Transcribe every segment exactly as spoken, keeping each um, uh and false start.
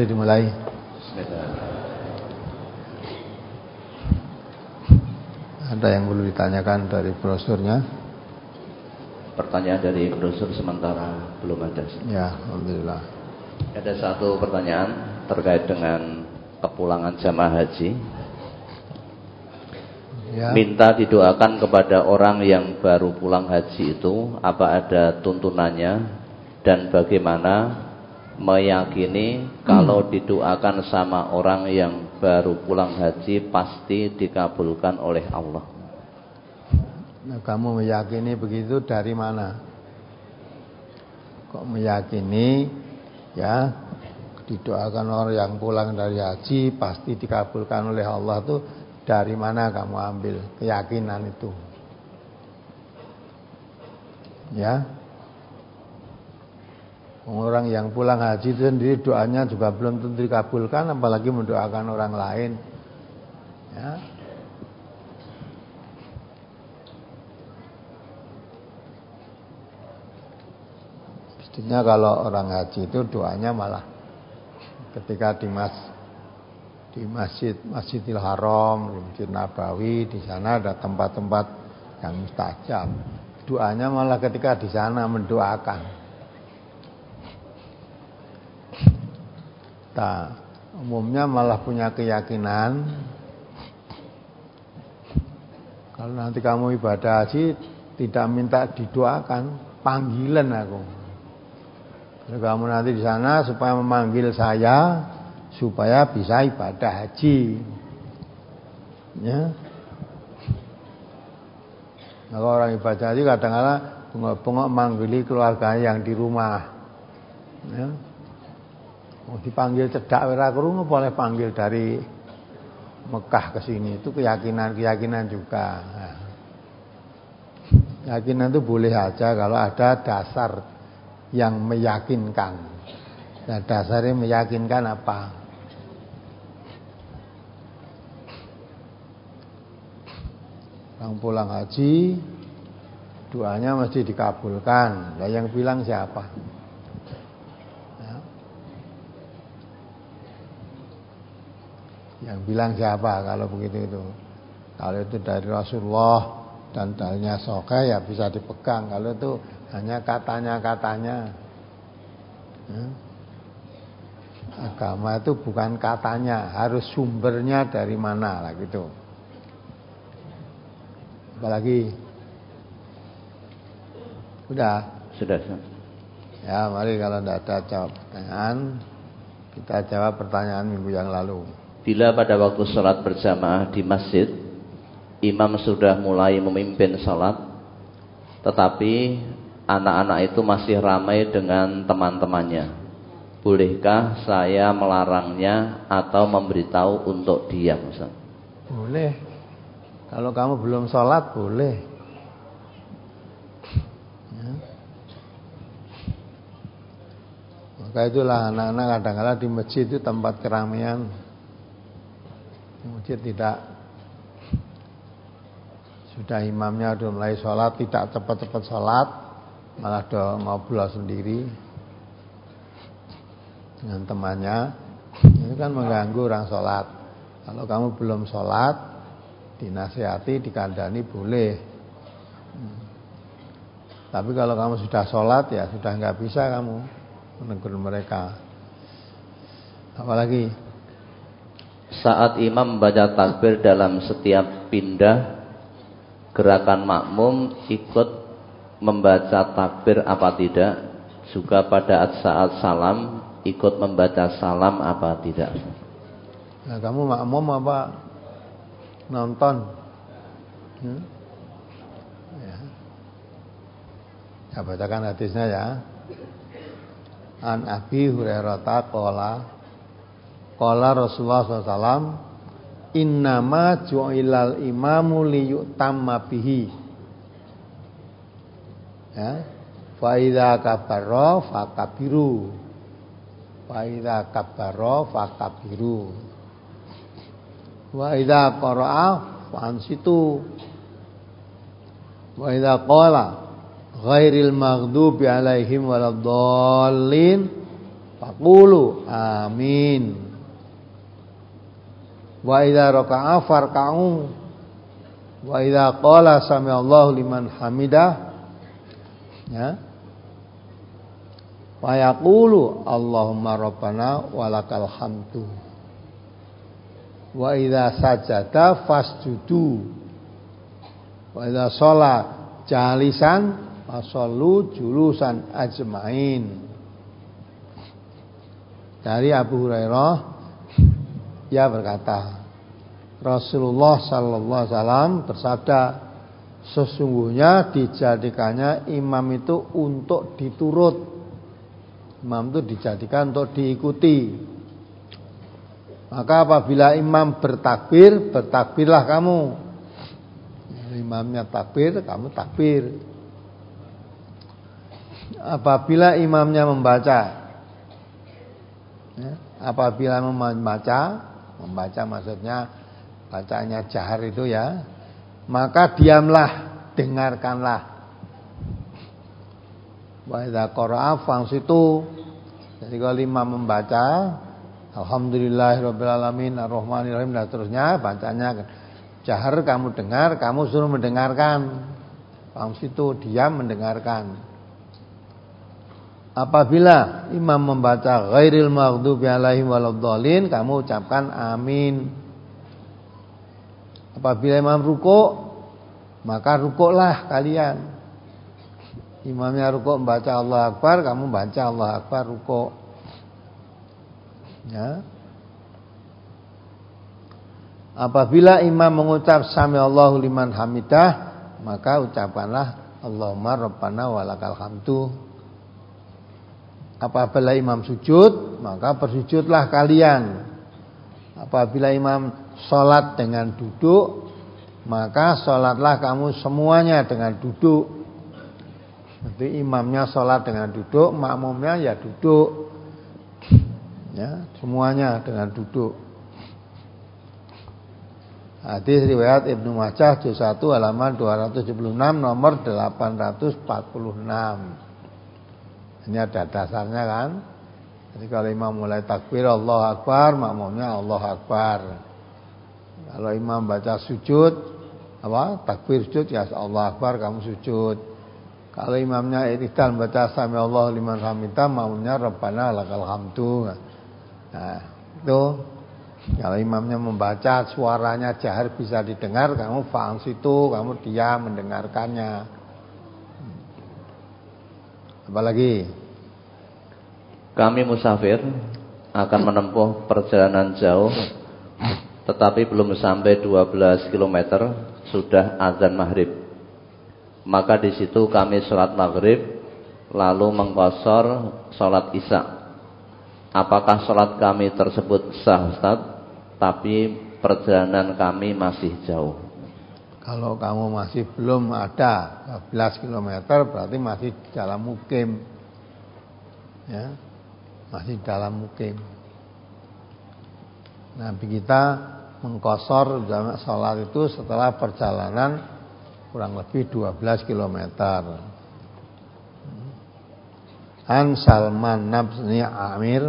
boleh dimulai. Ada yang perlu ditanyakan dari brosurnya? Pertanyaan dari brosur sementara belum ada. Ya, alhamdulillah. Ada satu pertanyaan terkait dengan kepulangan jamaah haji. Ya. Minta didoakan kepada orang yang baru pulang haji itu, apa ada tuntunannya dan bagaimana meyakini kalau didoakan sama orang yang baru pulang haji pasti dikabulkan oleh Allah. Nah, kamu meyakini begitu dari mana? Kok meyakini ya didoakan orang yang pulang dari haji pasti dikabulkan oleh Allah itu dari mana kamu ambil keyakinan itu? Ya. Orang yang pulang haji itu sendiri doanya juga belum tentu dikabulkan, apalagi mendoakan orang lain. Ya. Mestinya kalau orang haji itu doanya malah ketika di mas di masjid Masjidil Haram, di Masjid Nabawi, di sana ada tempat-tempat yang mustajab. Doanya malah ketika di sana mendoakan. Nah, umumnya malah punya keyakinan kalau nanti kamu ibadah haji tidak minta didoakan, panggilan aku. Kalau kamu nanti di sana supaya memanggil saya supaya bisa ibadah haji. Ya. Nah, kalau orang ibadah haji kadang-kadang bengok-bengok manggili keluarga yang di rumah. Ya. Mau dipanggil cedak ora krungu boleh panggil dari Mekah ke sini, itu keyakinan-keyakinan juga. Nah, keyakinan itu boleh aja kalau ada dasar yang meyakinkan. Nah, dasarnya meyakinkan apa? Yang pulang haji doanya mesti dikabulkan. Nah, yang bilang siapa? Yang bilang siapa kalau begitu itu? Kalau itu dari Rasulullah dan dalilnya sahih ya bisa dipegang. Kalau itu hanya katanya-katanya. Ya. Agama itu bukan katanya, harus sumbernya dari mana lah gitu. Apalagi sudah? Sudah. Ya, mari kalau tidak ada jawab pertanyaan, kita jawab pertanyaan minggu yang lalu. Bila pada waktu sholat berjamaah di masjid, imam sudah mulai memimpin sholat, tetapi anak-anak itu masih ramai dengan teman-temannya, bolehkah saya melarangnya atau memberitahu untuk diam? Boleh. Kalau kamu belum sholat, boleh. Ya. Maka itulah anak-anak kadang-kadang di masjid itu tempat keramaian. Masjid tidak sudah imamnya sudah mulai sholat tidak cepat-cepat sholat, malah sudah ngobrol sendiri dengan temannya, itu kan mengganggu orang sholat. Kalau kamu belum sholat, dinasihati, dikandani boleh. hmm. Tapi kalau kamu sudah sholat ya sudah nggak bisa kamu menegur mereka. Apalagi saat imam membaca takbir dalam setiap pindah gerakan makmum ikut membaca takbir apa tidak? Juga pada saat salam ikut membaca salam apa tidak? Nah, kamu makmum apa nonton? Hmm? Ya. Ya, bacakan hadisnya ya. An Abi Hurairah qala qala Rasulullah sallallahu alaihi wasallam innama ju'ilal imamu liyutamma bihi. Ya. Fa idza kabbara fakabiru. Fa idza kabbara fakabiru. Wa idza qara'a fansitu. Wa idza qala ghairil maghdubi alaihim waladdallin faqulu amin. Wa idza raka'a farka'u. Wa idza qala sami'allahu liman hamidah, ya, wa yaqulu Allahumma rabbana walakal hamdu. Wa idza sajada fasjudu. Wa idza shala jalisan fasallu julusan ajmain. Dari Abu Hurairah, ia berkata, Rasulullah sallallahu alaihi wasallam bersabda, sesungguhnya dijadikannya imam itu untuk diturut. Imam itu dijadikan untuk diikuti. Maka apabila imam bertakbir, bertakbirlah kamu. Imamnya takbir, kamu takbir. Apabila imamnya membaca, ya, apabila membaca, membaca maksudnya bacanya jahar itu ya, maka diamlah, dengarkanlah. Wa idza qara'a fansitu. Jadi kalau imam membaca alhamdulillahirabbil alamin arrahmanirrahim dan seterusnya, bacanya jahar, kamu dengar, kamu suruh mendengarkan. Fansitu, diam mendengarkan. Apabila imam membaca ghairil maghdubi alaihim waladdallin, kamu ucapkan amin. Apabila imam rukuk, maka rukuklah kalian. Imamnya rukuk membaca Allah Akbar, kamu baca Allah Akbar rukuk. Ya. Apabila imam mengucap sami'allahu liman hamidah, maka ucapkanlah Allahumma rabbana walakal hamdu. Apabila imam sujud, maka bersujudlah kalian. Apabila imam sholat dengan duduk, maka sholatlah kamu semuanya dengan duduk. Jadi imamnya sholat dengan duduk, makmumnya ya duduk, ya, semuanya dengan duduk. Hadis riwayat Ibnu Majah juz satu halaman dua ratus tujuh puluh enam nomor delapan ratus empat puluh enam. Ini ada dasarnya kan. Jadi kalau imam mulai takbir Allahu Akbar, makmumnya Allahu Akbar. Kalau imam baca sujud, apa? Takbir sujud ya Allahu Akbar, kamu sujud. Kalau imamnya i'tidal baca sami Allahu liman hamidah, makmumnya Rabbana lakal hamdu. Nah, itu kalau imamnya membaca suaranya jahar bisa didengar, kamu fa'ang situ, kamu diam mendengarkannya. Apalagi? Kami musafir akan menempuh perjalanan jauh, tetapi belum sampai dua belas kilometer sudah azan maghrib. Maka di situ kami sholat maghrib, lalu mengqashar sholat isya. Apakah sholat kami tersebut sah, Ustaz? Tapi perjalanan kami masih jauh. Kalau kamu masih belum ada dua belas kilometer, berarti masih dalam mukim, ya, masih dalam mukim. Nabi kita mengqashar jamak sholat itu setelah perjalanan kurang lebih dua belas kilometer. An Salman nabni Amir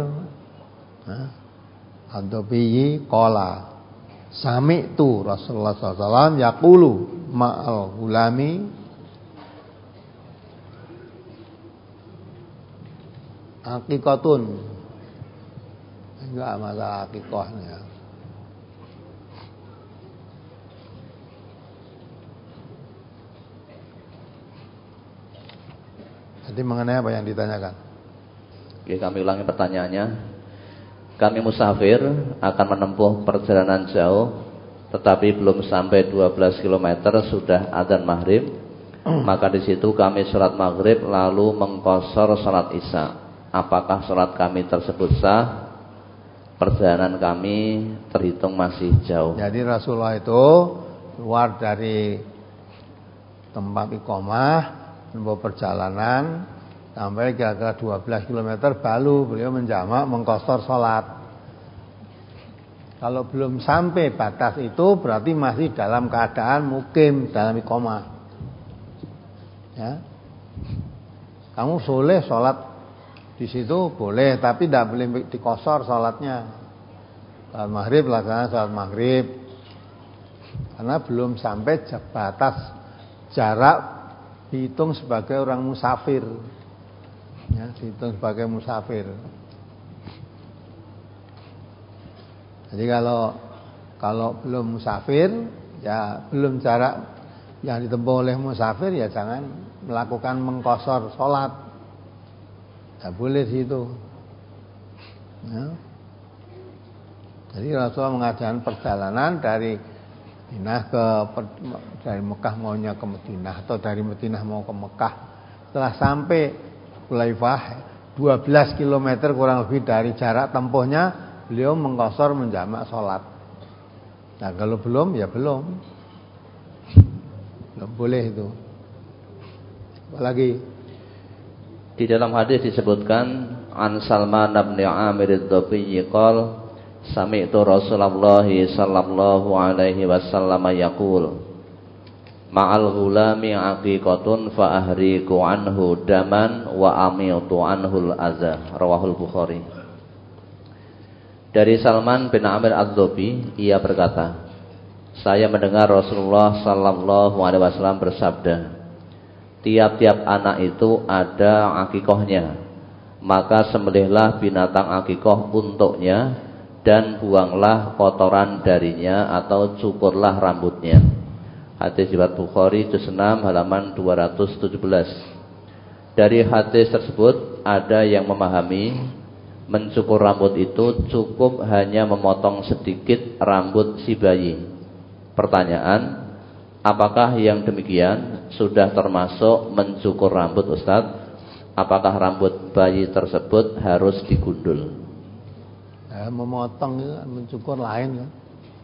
Ad-Dubiyi qala sami'tu Rasulullah sallallahu alaihi wasallam yaqulu ma'al gulami aqiqatun. Enggak masalah aqiqahnya. Jadi mengenai apa yang ditanyakan? Oke, kami ulangi pertanyaannya. Kami musafir akan menempuh perjalanan jauh, tetapi belum sampai dua belas kilometer sudah adzan maghrib. Maka di situ kami sholat maghrib lalu mengqashar sholat isya. Apakah sholat kami tersebut sah? Perjalanan kami terhitung masih jauh. Jadi Rasulullah itu keluar dari tempat iqamah, menempuh perjalanan sampai kira-kira dua belas kilometer baru beliau menjamak mengqashar sholat. Kalau belum sampai batas itu berarti masih dalam keadaan mukim, dalam iqamah. Ya. Kamu soleh sholat Di situ boleh, tapi tidak boleh dikosor sholatnya. Salat maghrib laksana salat maghrib, karena belum sampai batas jarak dihitung sebagai orang musafir, ya, dihitung sebagai musafir. Jadi kalau kalau belum musafir, ya belum jarak yang ditempuh oleh musafir, ya jangan melakukan mengkosor sholat. Tidak boleh di situ. Ya. Jadi Rasulullah mengadakan perjalanan dari Madinah ke dari Mekah maunya ke Madinah, atau dari Madinah mau ke Mekah. Setelah sampai Hulaifah dua belas kilometer kurang lebih dari jarak tempuhnya, beliau mengkosor menjamak sholat. Nah kalau belum, ya belum. Belum boleh itu. Apalagi di dalam hadis disebutkan an Salman bin Amir ad-Dhabi qol sami'tu Rasulullah sallallahu alaihi wasallam yaqul ma'al ghulami aqiqatun fa ahriqu anhu daman wa amitu anhul adza rawahul Bukhari. Dari Salman bin Amir ad-Dhabi, ia berkata, saya mendengar Rasulullah sallallahu alaihi wasallam bersabda, tiap-tiap anak itu ada akikohnya, maka sembelihlah binatang akikoh untuknya dan buanglah kotoran darinya atau cukurlah rambutnya. Hadis riwayat Bukhari juz enam halaman dua ratus tujuh belas. Dari hadis tersebut ada yang memahami mencukur rambut itu cukup hanya memotong sedikit rambut si bayi. Pertanyaan, apakah yang demikian sudah termasuk mencukur rambut, Ustaz? Apakah rambut bayi tersebut harus digundul? Ya, memotong itu mencukur lain kan.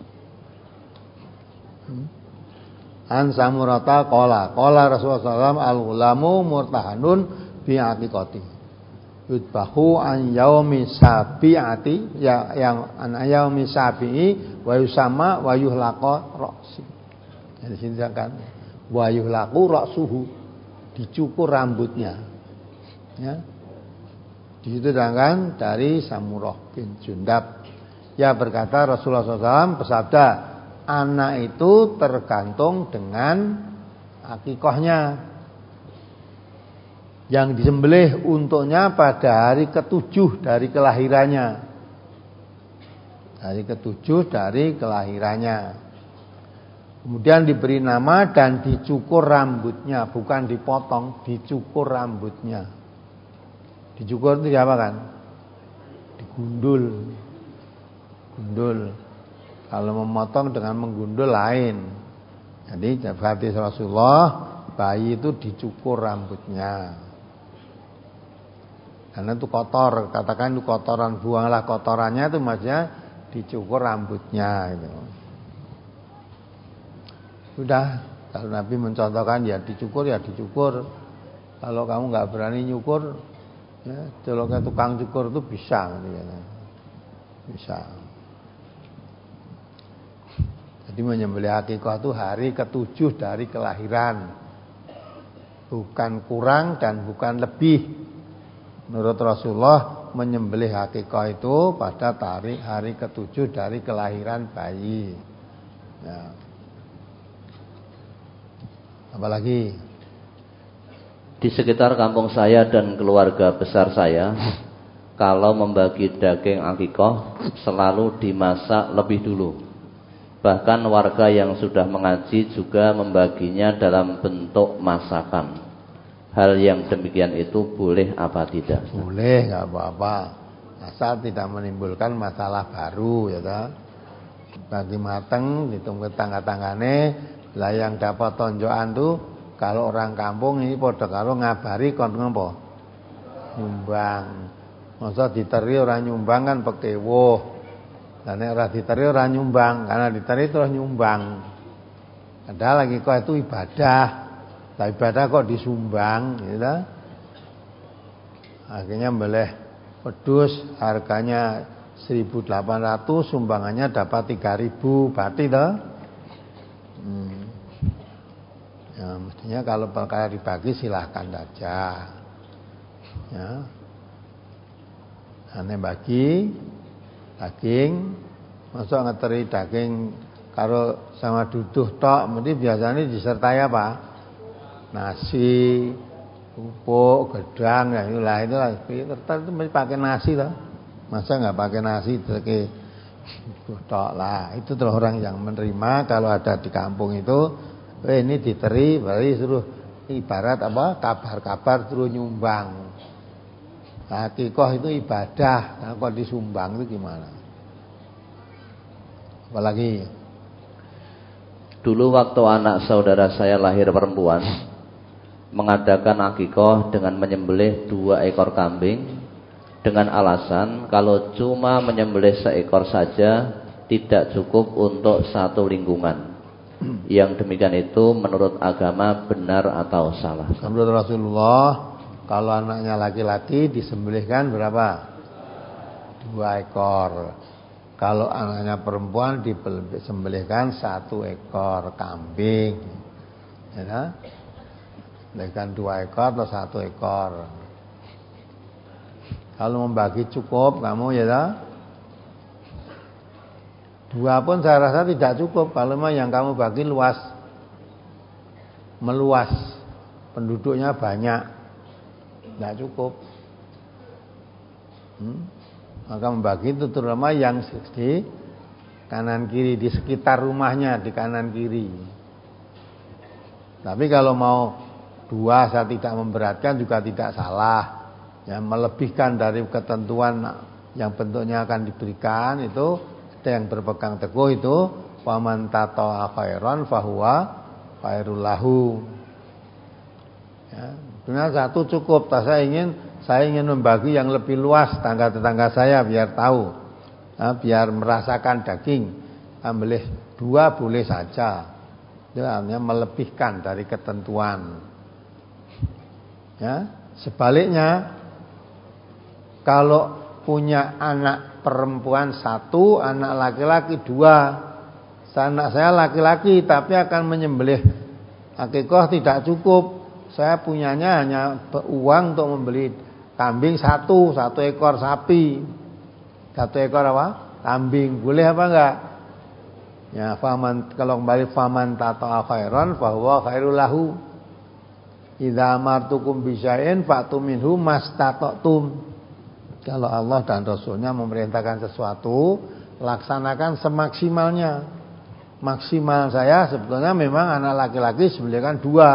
Hmm. An Samurata qala qala Rasulullah sallallahu alaihi wasallam al-ghulamu murtahanun bi aqiqati yudbahu an yaumi sabiati, ya, yang an yaumi sabi'i wa yusama wa yuhlaqa ra'si. Jadi sini kan wa yuhlaqu ra'suhu, dicukur rambutnya, ya. Di situ sedangkan dari Samurah bin Jundab, ya, berkata Rasulullah sallallahu alaihi wasallam bersabda, anak itu tergantung dengan akikohnya yang disembelih untuknya pada hari ketujuh dari kelahirannya. Hari ketujuh dari kelahirannya. Kemudian diberi nama dan dicukur rambutnya, bukan dipotong, dicukur rambutnya. Dicukur itu apa kan? Digundul. Gundul. Kalau memotong dengan menggundul lain. Jadi berarti Rasulullah, bayi itu dicukur rambutnya. Karena itu kotor, katakan itu kotoran, buanglah kotorannya, itu maksudnya dicukur rambutnya itu. Sudah, kalau Nabi mencontohkan ya dicukur ya dicukur. Kalau kamu nggak berani nyukur, ya coloknya tukang cukur itu bisa, gitu. Bisa. Jadi menyembelih akikah itu hari ketujuh dari kelahiran, bukan kurang dan bukan lebih. Menurut Rasulullah, menyembelih akikah itu pada tarikh hari ketujuh dari kelahiran bayi. Ya. Apalagi di sekitar kampung saya dan keluarga besar saya, kalau membagi daging akikah selalu dimasak lebih dulu. Bahkan warga yang sudah mengaji juga membaginya dalam bentuk masakan. Hal yang demikian itu boleh apa tidak? Boleh, nggak apa-apa, asal tidak menimbulkan masalah baru, ya toh. Bagi mateng, hitung ke tangga-tanggane, lah yang dapat tonjokan tuh kalau orang kampung ini padha karo ngabari kon ngopo? Nyumbang. Masa diteri orang nyumbang kan pekewuh. Lah nek ora diteri ora nyumbang, karena diteri terus nyumbang. Padahal lagi kok itu ibadah. Lah ibadah kok disumbang, gitu. Akhirnya boleh pedus harganya seribu delapan ratus, sumbangannya dapat tiga ribu, berarti toh. Hmm. Ya, mestinya kalau perkara dibagi silahkan saja. Ya. Ane bagi daging, masuk ngeteri daging karo sama duduh tok, mesti biasanya disertai apa? Nasi, pupuk, gedang, ya itulah itulah. Tertentu mesti pakai nasi lah. Masa nggak pakai nasi pakai tok lah. Itu tuh orang yang menerima kalau ada di kampung itu, eh ini diteri, berarti suruh ibarat apa? Kabar-kabar suruh nyumbang. Akikah itu ibadah, nah, kalau disumbang itu gimana? Apalagi dulu waktu anak saudara saya lahir perempuan, mengadakan akikah dengan menyembelih dua ekor kambing dengan alasan kalau cuma menyembelih seekor saja tidak cukup untuk satu lingkungan. Yang demikian itu menurut agama benar atau salah? Menurut Rasulullah, kalau anaknya laki-laki disembelihkan berapa? Dua ekor. Kalau anaknya perempuan disembelihkan satu ekor kambing. Ya, disembelihkan dua ekor atau satu ekor. Kalau membagi cukup kamu ya dah. Dua pun saya rasa tidak cukup. Kalau memang yang kamu bagi luas, meluas, penduduknya banyak. Tidak cukup. hmm? Maka membagi itu terutama yang di kanan kiri, di sekitar rumahnya, di kanan kiri. Tapi kalau mau dua, saya tidak memberatkan juga tidak salah. Ya, melebihkan dari ketentuan yang bentuknya akan diberikan itu, ada yang berpegang teguh itu, faman tata'a khairan fahuwa khairul lahu. Ya, sebenarnya satu cukup. Saya ingin saya ingin membagi yang lebih luas tetangga-tetangga saya biar tahu, nah, biar merasakan daging. Ambil dua boleh saja. Itu artinya melebihkan dari ketentuan. Ya, sebaliknya kalau punya anak perempuan satu, anak laki-laki dua, anak saya laki-laki tapi akan menyembelih akikah tidak cukup. Saya punyanya hanya uang untuk membeli kambing satu, satu ekor sapi, satu ekor apa? Kambing, boleh apa enggak? Ya, faman, kalau kembali faman tata'a khairan fahuwa khairul lahu. Idza amartukum bisyai'in fa'tu minhu mastata'tum. Kalau Allah dan Rasulnya memerintahkan sesuatu, laksanakan semaksimalnya. Maksimal saya sebetulnya memang anak laki-laki sebelahkan dua.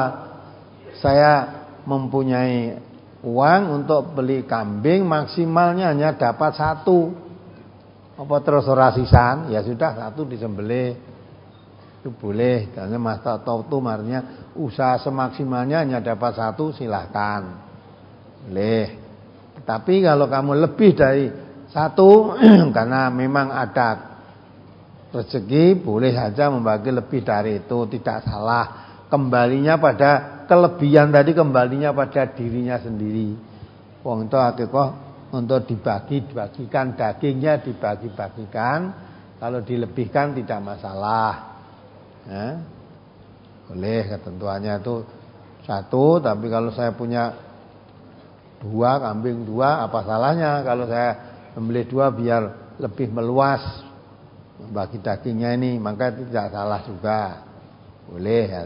Saya mempunyai uang untuk beli kambing, maksimalnya hanya dapat satu. Apa terus ora sisan? Ya sudah, satu disembelih. Itu boleh. Karena mas tahu itu artinya usaha semaksimalnya hanya dapat satu, silahkan. Boleh. Tapi kalau kamu lebih dari satu karena memang ada rezeki, boleh saja membagi lebih dari itu, tidak salah. Kembalinya pada kelebihan tadi, kembalinya pada dirinya sendiri. Wong itu akikah untuk dibagi, dibagikan dagingnya, dibagi-bagikan. Kalau dilebihkan tidak masalah. Ya, boleh, ketentuannya itu satu. Tapi kalau saya punya dua, kambing dua, apa salahnya kalau saya membeli dua biar lebih meluas bagi dagingnya ini, maka tidak salah juga, boleh ya.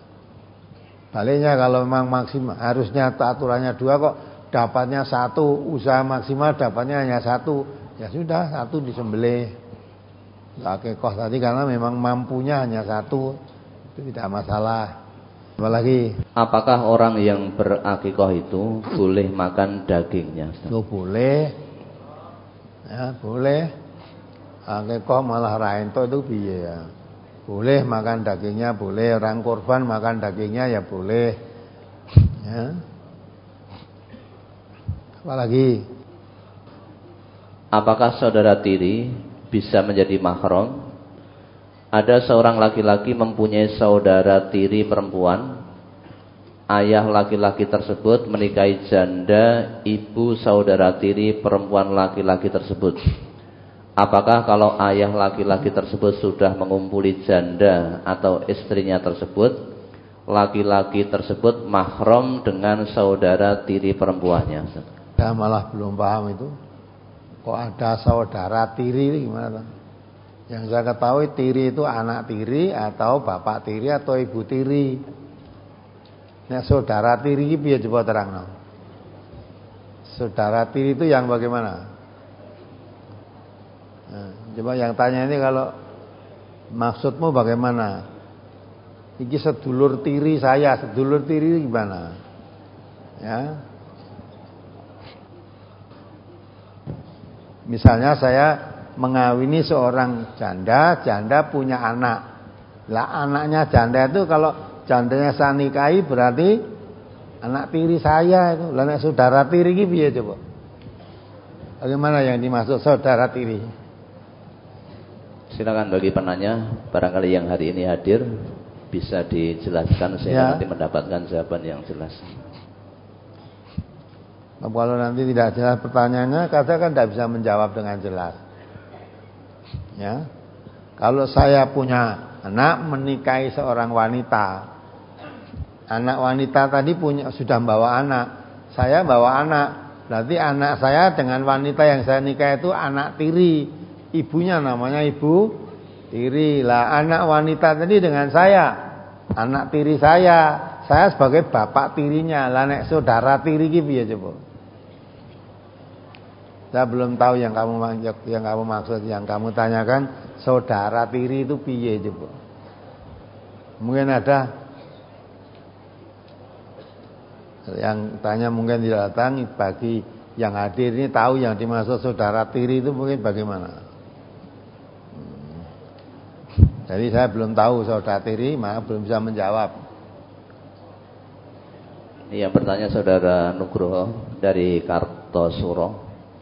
Baliknya kalau memang maksimal harusnya aturannya dua kok dapatnya satu, usaha maksimal dapatnya hanya satu, ya sudah satu disembelih. Akikah tadi karena memang mampunya hanya satu, itu tidak masalah. Apalagi, apakah orang yang berakikah itu boleh makan dagingnya? Oh, boleh. Ya, boleh. Akikah malah raento itu piye ya. Boleh makan dagingnya, boleh. Orang kurban makan dagingnya ya boleh. Ya. Apalagi, apakah saudara tiri bisa menjadi mahram? Ada seorang laki-laki mempunyai saudara tiri perempuan. Ayah laki-laki tersebut menikahi janda ibu saudara tiri perempuan laki-laki tersebut. Apakah kalau ayah laki-laki tersebut sudah mengumpuli janda atau istrinya tersebut, laki-laki tersebut mahram dengan saudara tiri perempuannya? Saya malah belum paham itu. kok ada saudara tiri gimana? Yang saya ketahui tiri itu anak tiri atau bapak tiri atau ibu tiri. Nek saudara tiri iki piye coba terangno? Saudara tiri itu yang bagaimana? Nah, coba yang tanya ini kalau maksudmu bagaimana? Iki sedulur tiri saya, sedulur tiri gimana? Ya. Misalnya saya mengawini seorang janda, janda punya anak. Lah anaknya janda itu kalau jandanya saya nikahi berarti anak tiri saya itu. Lah nek saudara tiri iki piye coba? Bagaimana yang dimaksud saudara tiri? Silakan bagi penanya, barangkali yang hari ini hadir bisa dijelaskan sehingga ya. Nanti mendapatkan jawaban yang jelas. Kalau nanti tidak jelas pertanyaannya, kadang kan tidak bisa menjawab dengan jelas. Ya, kalau saya punya anak menikahi seorang wanita, anak wanita tadi punya sudah bawa anak, saya bawa anak, berarti anak saya dengan wanita yang saya nikah itu anak tiri, ibunya namanya ibu tiri. Lah anak wanita tadi dengan saya, anak tiri saya, saya sebagai bapak tirinya. Lah nek saudara tiri iki piye coba? Saya belum tahu yang kamu yang kamu maksud, yang kamu tanyakan saudara tiri itu piye coba? Mungkin ada yang tanya, mungkin tidak datang, bagi yang hadir ini tahu yang dimaksud saudara tiri itu mungkin bagaimana? Hmm. Jadi saya belum tahu saudara tiri, maka belum bisa menjawab. Yang bertanya saudara Nugroho dari Kartosuro.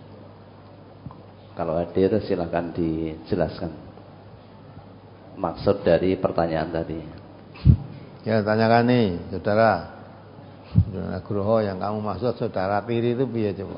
Kalau hadir silakan dijelaskan maksud dari pertanyaan tadi. Ya, tanyakan nih, saudara Nugroho, yang kamu maksud saudara tiri itu piye coba?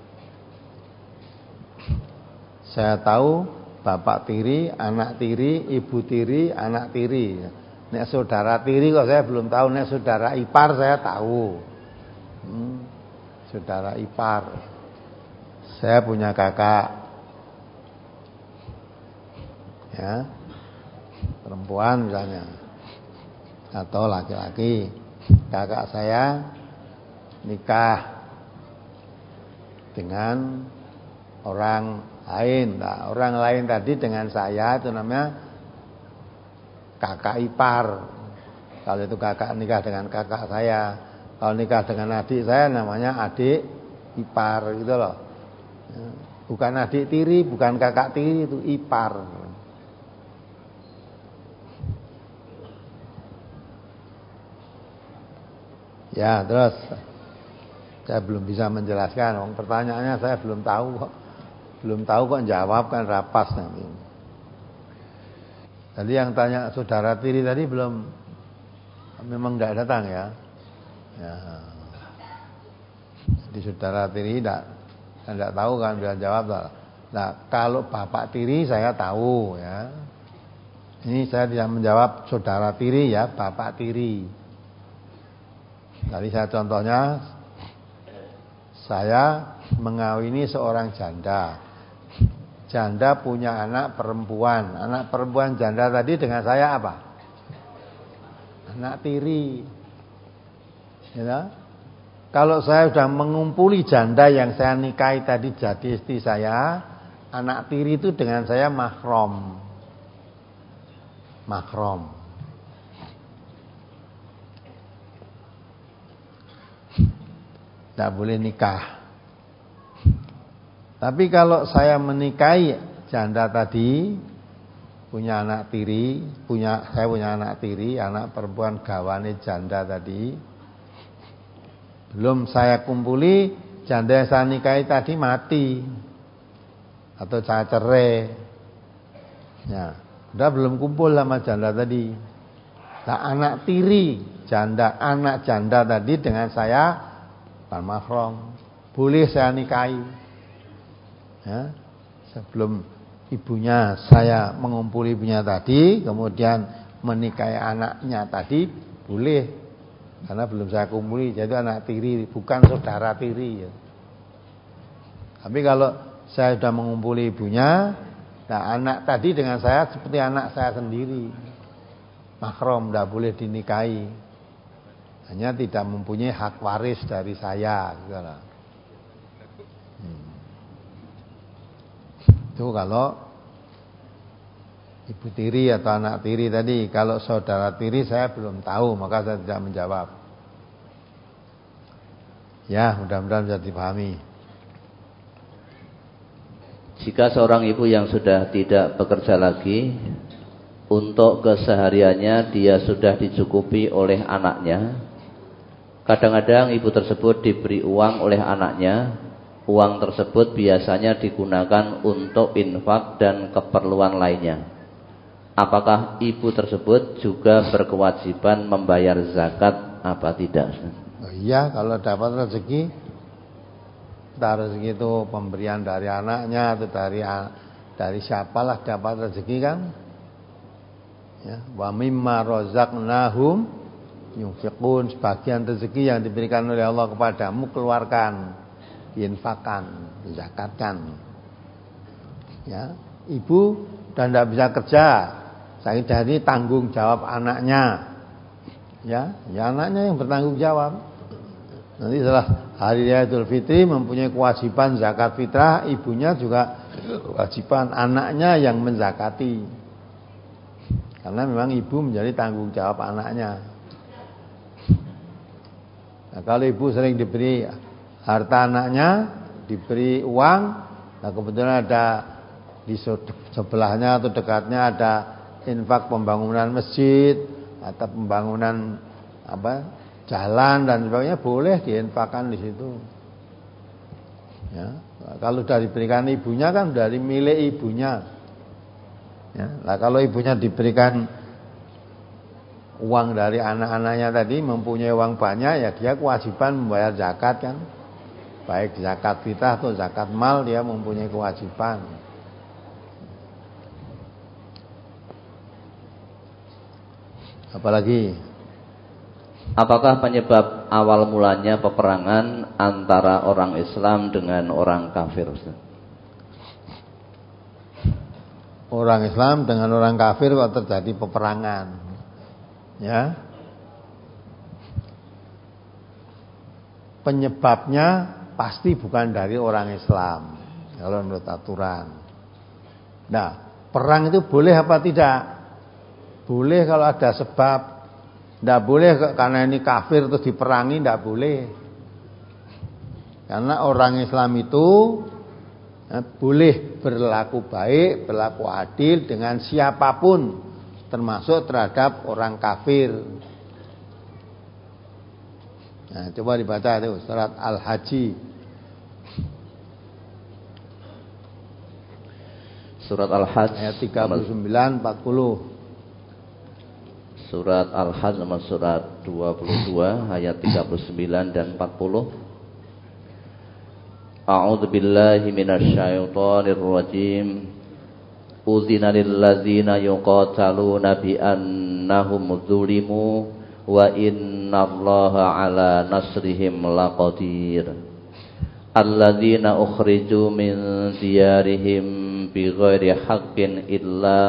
Saya tahu bapak tiri, anak tiri, ibu tiri, anak tiri. Nek saudara tiri kok saya belum tahu. Nek saudara ipar saya tahu. Hmm, saudara ipar. Saya punya kakak, ya, perempuan misalnya, atau laki-laki. Kakak saya nikah dengan orang lain. Nah, orang lain tadi dengan saya itu namanya kakak ipar. Kalau itu kakak nikah dengan kakak saya, kalau nikah dengan adik saya namanya adik ipar, gitu loh. Bukan adik tiri, bukan kakak tiri, itu ipar. Ya, terus saya belum bisa menjelaskan. Pertanyaannya saya belum tahu kok. Belum tahu kok jawab, kan rapas nanti. Tadi yang tanya saudara tiri tadi belum, memang tidak datang ya. Ya. Jadi saudara tiri tidak, tidak tahu kan, bisa jawab. Nah, kalau bapak tiri saya tahu ya. Ini saya tidak menjawab saudara tiri ya, bapak tiri. Tadi saya contohnya, saya mengawini seorang janda. Janda punya anak perempuan. Anak perempuan janda tadi dengan saya apa? Anak tiri. Ya. Kalau saya sudah mengumpuli janda yang saya nikahi tadi jadi istri saya, anak tiri itu dengan saya mahram. Mahram. Tidak boleh nikah. Tapi kalau saya menikahi janda tadi, punya anak tiri, punya saya punya anak tiri, anak perempuan gawane janda tadi, belum saya kumpuli, janda yang saya nikahi tadi mati atau saya cerai. Ya, udah belum kumpul sama janda tadi. Nah, anak tiri janda, anak janda tadi dengan saya bukan mahram, boleh saya nikahi. Ya, sebelum ibunya saya mengumpuli ibunya tadi, kemudian menikahi anaknya tadi, boleh, karena belum saya kumpuli, jadi anak tiri, bukan saudara tiri. Ya. Tapi kalau saya sudah mengumpuli ibunya. Nah, anak tadi dengan saya seperti anak saya sendiri. Mahram, tidak boleh dinikahi. Hanya tidak mempunyai hak waris dari saya. Gitu lah. Hmm. Itu kalau ibu tiri atau anak tiri tadi. Kalau saudara tiri saya belum tahu, maka saya tidak menjawab. Ya, mudah-mudahan bisa dipahami. Jika seorang ibu yang sudah tidak bekerja lagi, untuk kesehariannya dia sudah dicukupi oleh anaknya. Kadang-kadang ibu tersebut diberi uang oleh anaknya. Uang tersebut biasanya digunakan untuk infak dan keperluan lainnya. Apakah ibu tersebut juga berkewajiban membayar zakat apa tidak? Oh iya, kalau dapat rezeki, entah rezeki itu pemberian dari anaknya atau dari dari siapalah dapat rezeki kan? Ya, wa mimma razaqnahum yunfiqun, sebagian rezeki yang diberikan oleh Allah kepadamu keluarkan, diinfakkan, dizakatkan. Ya, ibu dan tidak bisa kerja, saya dari tanggung jawab anaknya. Ya, ya anaknya yang bertanggung jawab. Nanti setelah hari raya Idul Fitri mempunyai kewajiban zakat fitrah, ibunya juga kewajiban anaknya yang menzakati. Karena memang ibu menjadi tanggung jawab anaknya. Nah, kalau ibu sering diberi harta anaknya, diberi uang, nah kebetulan ada di sebelahnya atau dekatnya ada infak pembangunan masjid atau pembangunan apa jalan dan sebagainya, boleh diinfakkan di situ. Ya, kalau sudah diberikan ibunya kan dari milik ibunya. Ya, nah kalau ibunya diberikan uang dari anak-anaknya tadi, mempunyai uang banyak, ya dia kewajiban membayar zakat kan, baik zakat fitrah atau zakat mal, dia mempunyai kewajiban. Apalagi, apakah penyebab awal mulanya peperangan antara orang Islam dengan orang kafir? Orang Islam dengan orang kafir kok terjadi peperangan? Ya, penyebabnya pasti bukan dari orang Islam kalau menurut aturan. Nah, perang itu boleh apa tidak? Boleh kalau ada sebab. Tidak boleh karena ini kafir terus diperangi, tidak boleh. Karena orang Islam itu ya, boleh berlaku baik, berlaku adil dengan siapapun, termasuk terhadap orang kafir. Nah, coba dibaca itu surat Al-Haji. Surat Al-Hajj ayat tiga puluh sembilan empat puluh. Surat Al-Hajj nomor surat dua puluh dua ayat tiga puluh sembilan dan empat puluh. A'udzu billahi minasyaitonir rajim. Udzina lil ladzina yuqataluna bi annahum dzulimu wa innallaha ala nasrihim laqadir. Alladzina ukhriju min diyarihim bighairi haqqin illa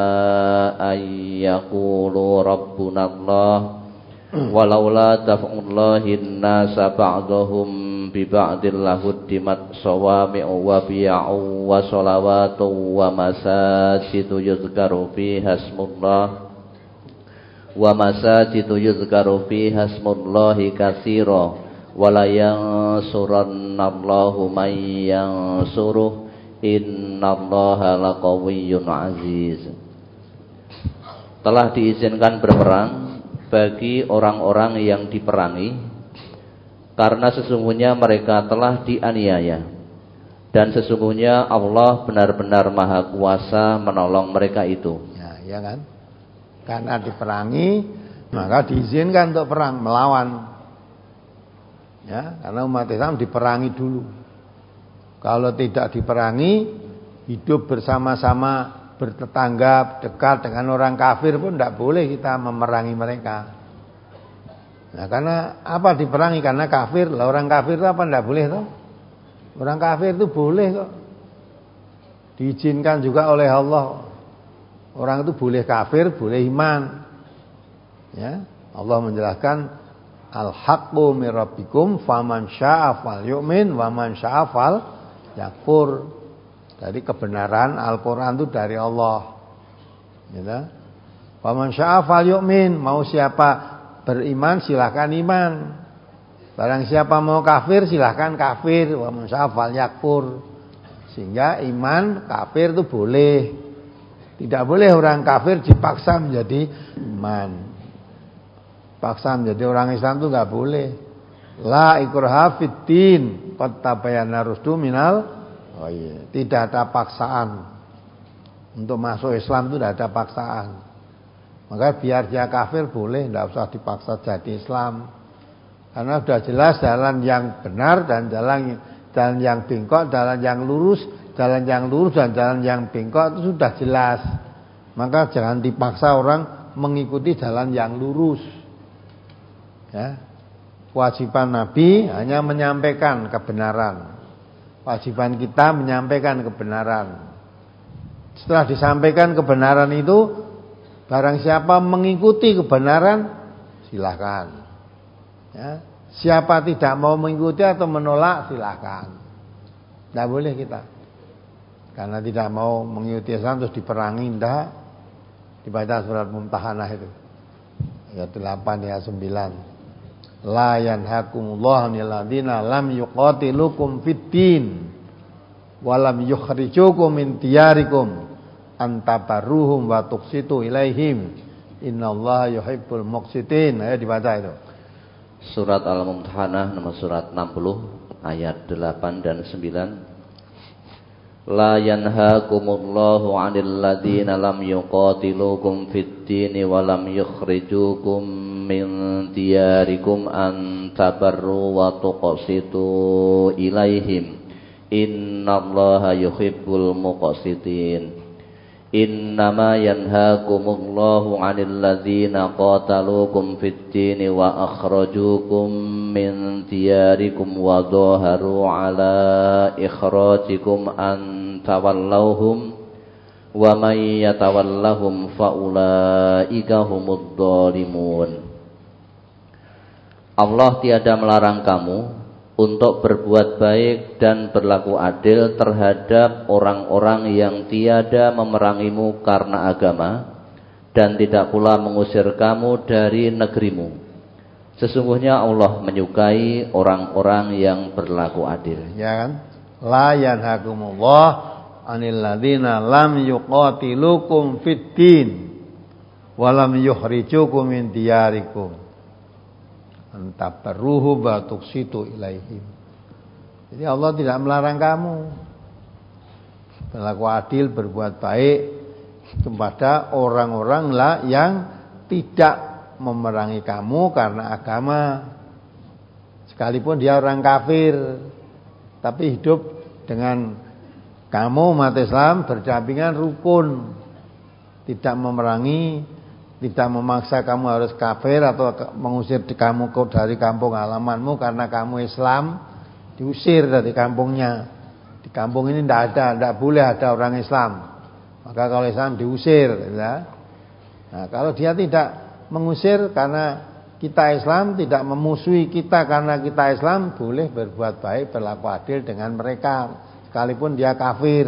ayyaqulu rabbunallah walaula daf'ullahi an-nasa ba'dahum bi ba'dil lahuddimat sawami'u wa bi'u wa salawatu wa masajidu yuzkaru fiha ismullah wa masajidu yuzkaru fiha ismullahi katsira wala yansurannallahu man yansuruh innallaha laqawiyyun aziz. Telah diizinkan berperang bagi orang-orang yang diperangi karena sesungguhnya mereka telah dianiaya dan sesungguhnya Allah benar-benar maha kuasa menolong mereka itu. Ya, ya kan? Karena diperangi maka diizinkan untuk perang melawan. Ya, karena umat Islam diperangi dulu. Kalau tidak diperangi, hidup bersama-sama, bertetangga, dekat dengan orang kafir pun tidak boleh kita memerangi mereka. Nah, karena apa diperangi? Karena kafir. Lah orang kafir itu apa tidak boleh toh? Orang kafir itu boleh kok. Diizinkan juga oleh Allah. Orang itu boleh kafir, boleh iman. Ya, Allah menjelaskan al-haqqu mir rabbikum faman syaa'a falyu'min wa man syaa'a falyakfur. Jadi kebenaran Al-Qur'an itu dari Allah. Gitu. Faman syaa'a falyu'min, mau siapa beriman silahkan iman. Barang siapa mau kafir silahkan kafir, wa man syaa'a falyakfur. Sehingga iman kafir itu boleh. Tidak boleh orang kafir dipaksa menjadi iman. Paksa menjadi orang Islam itu enggak boleh. La ikraha fiddin, qad tabayyana rusdu minal oh iya. Tidak ada paksaan. Untuk masuk Islam itu tidak ada paksaan. Maka biar dia kafir boleh, tidak usah dipaksa jadi Islam. Karena sudah jelas jalan yang benar dan jalan jalan yang bengkok, jalan yang lurus, jalan yang lurus dan jalan yang bengkok itu sudah jelas. Maka jangan dipaksa orang mengikuti jalan yang lurus. Ya. Kewajiban Nabi hanya menyampaikan kebenaran. Kewajiban kita menyampaikan kebenaran. Setelah disampaikan kebenaran itu, barang siapa mengikuti kebenaran, silakan. Ya. Siapa tidak mau mengikuti atau menolak, silakan. Tidak boleh kita. Karena tidak mau mengikuti Islam terus diperangi, tidak. Dibaca surat Mumtahanah itu. Ayat delapan ya sembilan. La yanhakumullahu 'anil ladzina lam yuqatilukum fid-din wa lam yukhrijukum min diyarikum an tabarruhum wa tuqsitu ilaihim innallaha yuhibbul muqsitin. Ayo dibaca itu. Surat Al-Mumtahanah nomor surat enam puluh ayat delapan dan sembilan. La yanhakumullahu 'anil ladzina lam yuqatilukum fid-din wa lam yukhrijukum min diyarikum an tabarru wa tuqsitu ilaihim innallaha yuhibbul muqsitin. Innama yanhaakumullahu 'anil ladzina qataluukum fid-din wa akhrajukum min diyarikum wa dhaharu 'ala ikhrajikum an tawallawhum wa may yatawallahum fa ulaika humud dhalimun. Allah tiada melarang kamu untuk berbuat baik dan berlaku adil terhadap orang-orang yang tiada memerangimu karena agama dan tidak pula mengusir kamu dari negerimu. Sesungguhnya Allah menyukai orang-orang yang berlaku adil. Ya kan? La yanhakumullah 'anil ladzina lam yuqatilukum fid-din wa lam yukhrijukum min diyarikum antabarruhu wa tuqsitu ilaihim. Jadi Allah tidak melarang kamu berlaku adil, berbuat baik kepada orang-orang lah yang tidak memerangi kamu karena agama, sekalipun dia orang kafir, tapi hidup dengan kamu umat Islam berdampingan rukun, tidak memerangi, tidak memaksa kamu harus kafir atau mengusir kamu dari kampung halamanmu karena kamu Islam, diusir dari kampungnya. Di kampung ini tidak ada, tidak boleh ada orang Islam. Maka kalau Islam diusir, ya. Nah, kalau dia tidak mengusir karena kita Islam, tidak memusuhi kita karena kita Islam, boleh berbuat baik, berlaku adil dengan mereka, sekalipun dia kafir.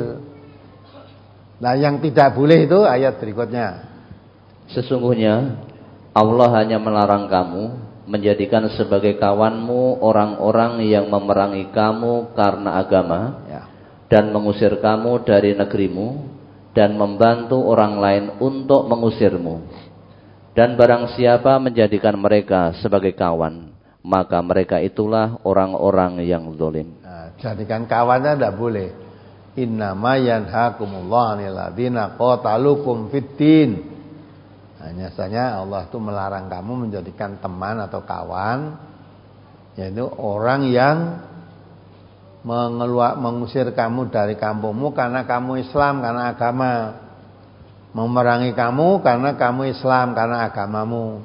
Nah, yang tidak boleh itu ayat berikutnya. Sesungguhnya Allah hanya melarang kamu menjadikan sebagai kawanmu orang-orang yang memerangi kamu karena agama, ya, dan mengusir kamu dari negerimu dan membantu orang lain untuk mengusirmu. Dan barang siapa menjadikan mereka sebagai kawan, maka mereka itulah orang-orang yang zalim. Nah, jadikan kawannya tidak boleh. Innama yanhakumullahu 'anil ladzina qatalukum fid-din. Hanya saja Allah itu melarang kamu menjadikan teman atau kawan, yaitu orang yang mengeluar, mengusir kamu dari kampungmu karena kamu Islam, karena agama, memerangi kamu karena kamu Islam, karena agamamu,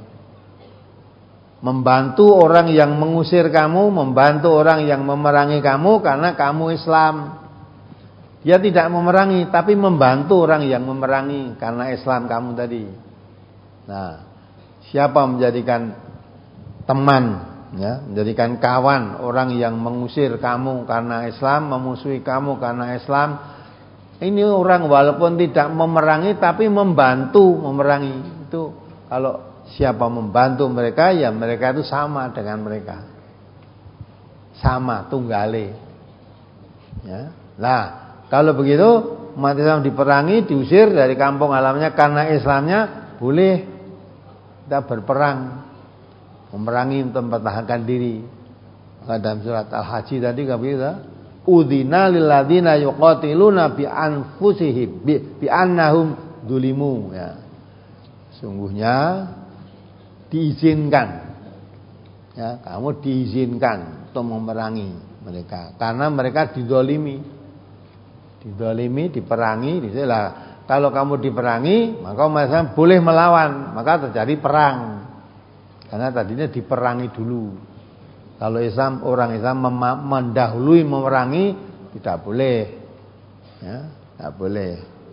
membantu orang yang mengusir kamu, membantu orang yang memerangi kamu karena kamu Islam. Dia tidak memerangi, tapi membantu orang yang memerangi karena Islam kamu tadi. Nah, siapa menjadikan teman, ya, menjadikan kawan orang yang mengusir kamu karena Islam, memusuhi kamu karena Islam? Ini orang walaupun tidak memerangi, tapi membantu memerangi. Itu kalau siapa membantu mereka, ya mereka itu sama dengan mereka, sama tunggale. Ya, nah. Kalau begitu umat Islam diperangi, diusir dari kampung halamannya karena Islamnya, boleh kita berperang, memerangi untuk mempertahankan diri. Maka dalam surat Al-Haji tadi kan begitu, udzina lil ladzina yuqatiluna bi anfusihim bi annahum dzulimu, ya. Sungguhnya diizinkan, ya, kamu diizinkan untuk memerangi mereka karena mereka dizalimi. Didolimi, diperangi, disitulah. Kalau kamu diperangi, maka umat Islam boleh melawan, maka terjadi perang. Karena tadinya diperangi dulu. Kalau Islam, orang Islam mendahului memerangi, tidak boleh, ya, tidak boleh.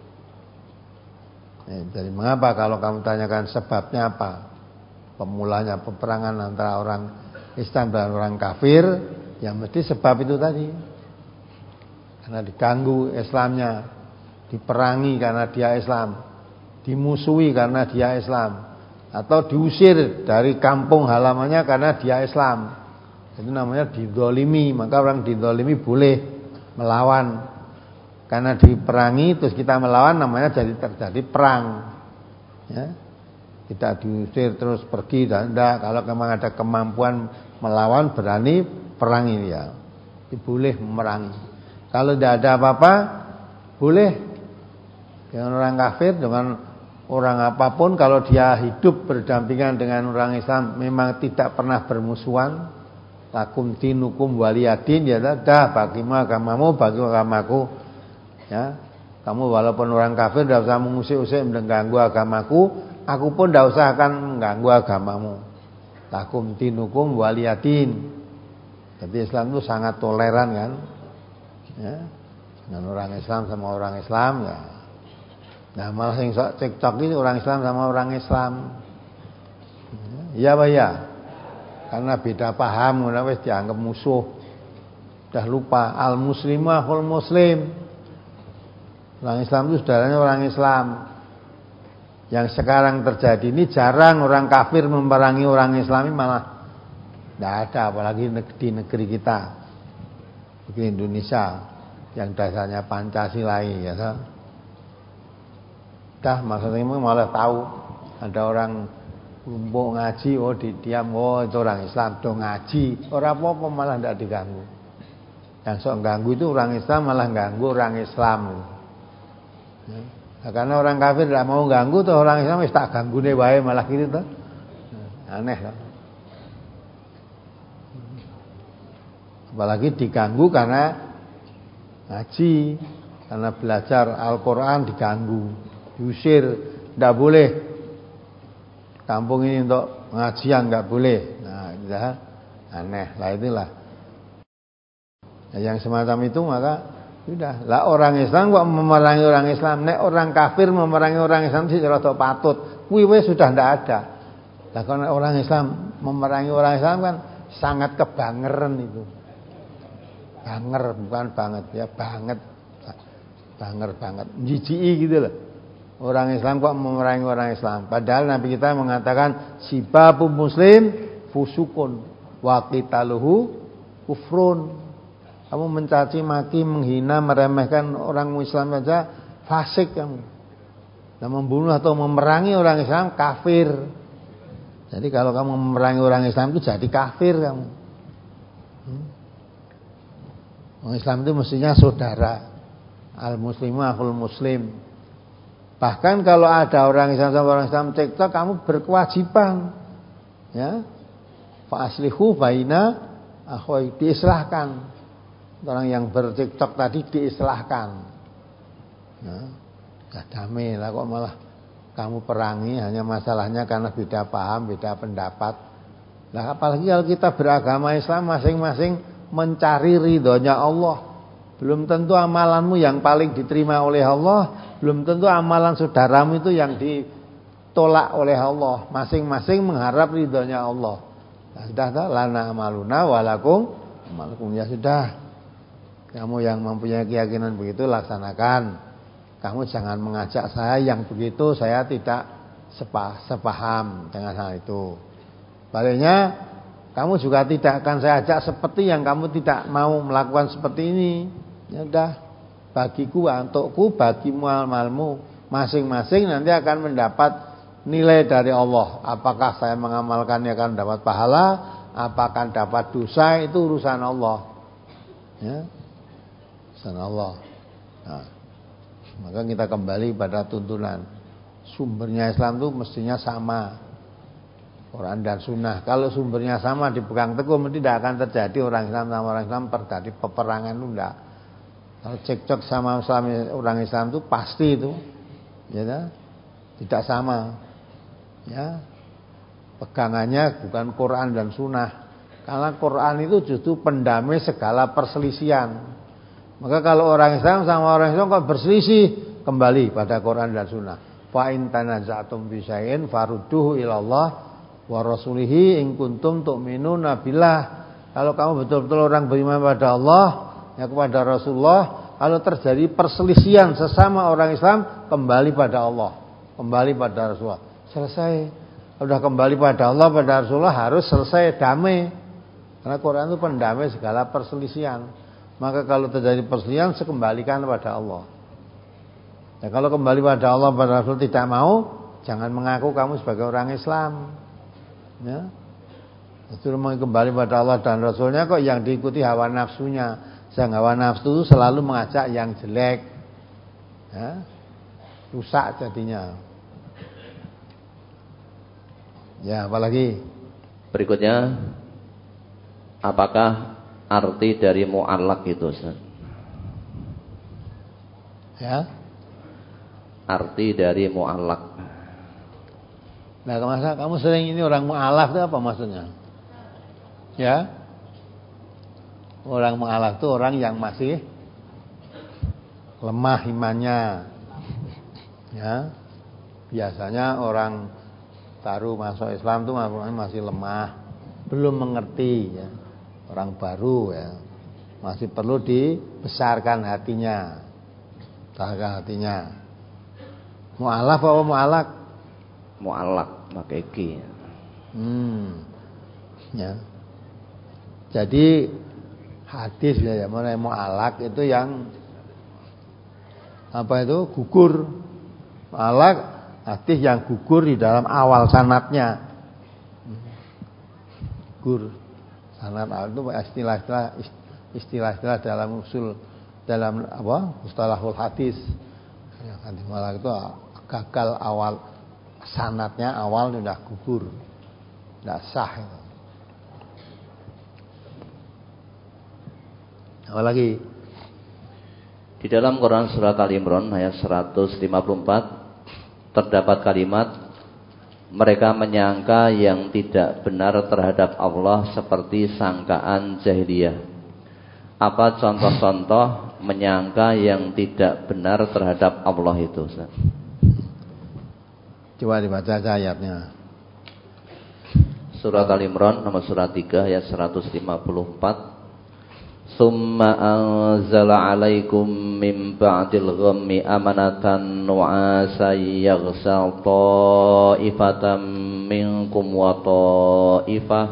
Eh, jadi mengapa kalau kamu tanyakan sebabnya apa? Pemulanya peperangan antara orang Islam dan orang kafir, ya mesti sebab itu tadi. Karena diganggu Islamnya, diperangi karena dia Islam, dimusuhi karena dia Islam, atau diusir dari kampung halamannya karena dia Islam. Itu namanya dizalimi. Maka orang dizalimi boleh melawan. Karena diperangi terus kita melawan, namanya jadi terjadi perang. Ya. Kita diusir terus pergi dan enggak. Kalau memang ada kemampuan melawan, berani perangi dia. Itu boleh memerangi. Kalau tidak ada apa-apa, boleh dengan orang kafir, dengan orang apapun, kalau dia hidup berdampingan dengan orang Islam, memang tidak pernah bermusuhan. Lakum dinukum waliyadin, ya dah, bagimu agamamu, bagi agamaku. Ya, kamu walaupun orang kafir tidak usah mengusik-usik mengganggu agamaku, aku pun tidak usah akan mengganggu agamamu. Lakum dinukum waliyadin. Jadi Islam itu sangat toleran kan. Ya, dengan orang Islam sama orang Islam, ya. Nah malah yang sok cekcok ini orang Islam sama orang Islam. Iya Pak ya. Karena beda paham, wis dianggap musuh. Sudah lupa al muslimu akhul muslim. Orang Islam itu saudaranya orang Islam. Yang sekarang terjadi ini jarang orang kafir memerangi orang Islam, malah tidak ada, apalagi di negeri kita. Di Indonesia yang dasarnya Pancasila ya, dah maksudnya malah tahu ada orang kumpul ngaji, oh di diam, oh itu orang Islam, do ngaji, orang apa-apa malah tidak diganggu. Yang sok ganggu itu orang Islam, malah ganggu orang Islam. Ya. Nah, karena orang kafir tidak mau ganggu, tuh orang Islam wis tak ganggu nih wae malah gitu tuh, aneh lah. Apalagi diganggu karena ngaji, karena belajar Al-Quran diganggu, diusir, tidak boleh. Kampung ini untuk ngajian nggak boleh. Nah, sudah aneh lah itulah. Nah, yang semacam itu maka sudah. Lah orang Islam kok memerangi orang Islam? Nek orang kafir memerangi orang Islam sih rada patut. Kuwi wis sudah tidak ada. Lah kalau orang Islam memerangi orang Islam kan sangat kebangeran itu. Banger bukan banget ya, banget. Banger banget. Jijiki gitu loh. Orang Islam kok memerangi orang Islam. Padahal Nabi kita mengatakan sibabu muslim fusukun wa qitaluhu kufrun. Kamu mencaci maki, menghina, meremehkan orang Islam saja fasik kamu. Dan membunuh atau memerangi orang Islam kafir. Jadi kalau kamu memerangi orang Islam itu jadi kafir kamu. Hmm? Orang Islam itu mestinya saudara. Al-muslimu akhul muslim. Bahkan kalau ada orang Islam sama orang Islam cekcok, kamu berkewajiban, ya, fa aslihu baina akhwai, diislahkan. Orang yang bercekcok tadi diislahkan. Nah, sudah damai lah, kok malah kamu perangi hanya masalahnya karena beda paham, beda pendapat. Nah, apalagi kalau kita beragama Islam masing-masing mencari ridhonya Allah, belum tentu amalanmu yang paling diterima oleh Allah, belum tentu amalan saudaramu itu yang ditolak oleh Allah. Masing-masing mengharap ridhonya Allah. Nah, sudah tak lana amaluna walakum amalakum, ya sudah. Kamu yang mempunyai keyakinan begitu laksanakan. Kamu jangan mengajak saya yang begitu, saya tidak sepah, sepaham dengan hal itu. Baliknya, kamu juga tidak akan saya ajak seperti yang kamu tidak mau melakukan seperti ini. Ya udah, bagiku, untukku, bagimu, amalmu, masing-masing nanti akan mendapat nilai dari Allah. Apakah saya mengamalkannya akan dapat pahala, apakah dapat dosa, itu urusan Allah. Ya, urusan Allah. Nah, maka kita kembali pada tuntunan. Sumbernya Islam itu mestinya sama, Quran dan Sunnah. Kalau sumbernya sama dipegang teguh, tidak akan terjadi orang Islam sama orang Islam terjadi peperangan itu enggak. Kalau cekcok sama Islam, orang Islam itu pasti itu, ya kan? Tidak sama. Ya, pegangannya bukan Quran dan Sunnah. Karena Quran itu justru pendamai segala perselisihan. Maka kalau orang Islam sama orang Islam kok berselisih, kembali pada Quran dan Sunnah. Fa in tanaza'tum fi syai'in farudduhu ila Allah wa rasulihi in kuntum tu'minuna billah. Kalau kamu betul-betul orang beriman pada Allah, ya kepada Rasulullah, kalau terjadi perselisihan sesama orang Islam, kembali pada Allah, kembali pada Rasulullah. Selesai. Sudah kembali pada Allah, pada Rasulullah, harus selesai, damai. Karena Quran itu pendamai segala perselisihan. Maka kalau terjadi perselisihan, sekembalikan pada Allah. Ya, kalau kembali pada Allah, pada Rasul tidak mau, jangan mengaku kamu sebagai orang Islam. Ya, justru kembali pada Allah dan Rasulnya kok yang diikuti hawa nafsunya. Yang hawa nafsu itu selalu mengajak yang jelek, ya, rusak jadinya. Ya, apalagi berikutnya, apakah arti dari mu'allaq itu, Ustaz? Ya, arti dari mu'allaq. Nah, masa kamu sering ini orang mu'alaf itu apa maksudnya? Ya, orang mu'alaf itu orang yang masih lemah imannya. Ya, biasanya orang baru masuk Islam itu masih lemah, belum mengerti. Ya, orang baru ya, masih perlu dibesarkan hatinya, besarkan hatinya. Mu'alaf apa mu'alaq? Mu'allaq pakai Q. Hmm. Ya. Jadi hadis ya, mengenai mu'allaq itu yang apa itu? Gugur. Mu'allaq hadis yang gugur di dalam awal sanadnya. Gugur. Sanad awal itu istilah-istilah istilah-istilah dalam usul, dalam apa? Mustalahul hadis. Ya, hadis mu'allaq itu gagal awal, sanadnya awal sudah gugur, tidak sah itu. Apa lagi? Di dalam Quran surat Al-Imran ayat seratus lima puluh empat terdapat kalimat, mereka menyangka yang tidak benar terhadap Allah seperti sangkaan jahiliyah. Apa contoh-contoh menyangka yang tidak benar terhadap Allah itu, Ustaz? Coba dibaca ayatnya. Surat Al-Imran nomor surat tiga ayat seratus lima puluh empat. Summa anzala alaikum min ba'dil ghammi amanatan nu'asa yaghsal ta'ifatan minkum wa ta'ifah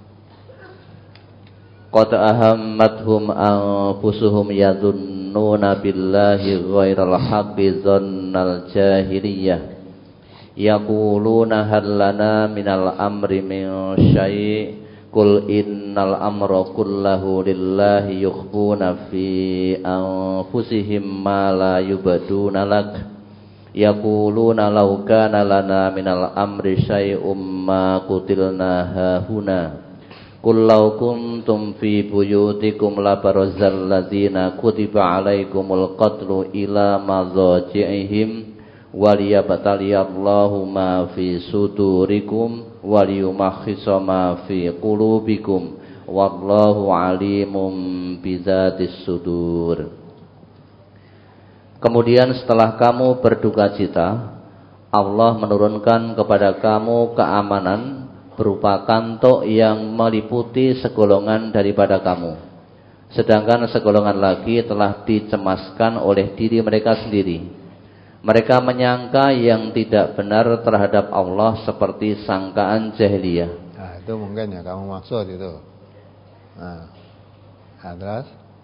qad ahammathum anfusuhum yadhunnuna billahi ghairal haqqi dhannal jahiliyah yaquluna hal lana minal amri min syai' qul innal amra kullahu lillahi yukhfuna fi anfusihim ma la yubaduna lak yaquluna law kana lana minal amri syai'um ma qutilna hahuna qul law kuntum fi buyutikum la barazal ladzina kutiba alaikumul qatlu ila madzaji'ihim waliyabtaliyallahu ma fi sudurikum waliyumakhisa ma fi qulubikum wallahu alimun bizatis sudur. Kemudian setelah kamu berduka cita, Allah menurunkan kepada kamu keamanan berupa kantuk yang meliputi segolongan daripada kamu. Sedangkan segolongan lagi telah dicemaskan oleh diri mereka sendiri. Mereka menyangka yang tidak benar terhadap Allah seperti sangkaan jahiliyah. Nah, itu mungkin ya kamu maksud itu. Nah, terus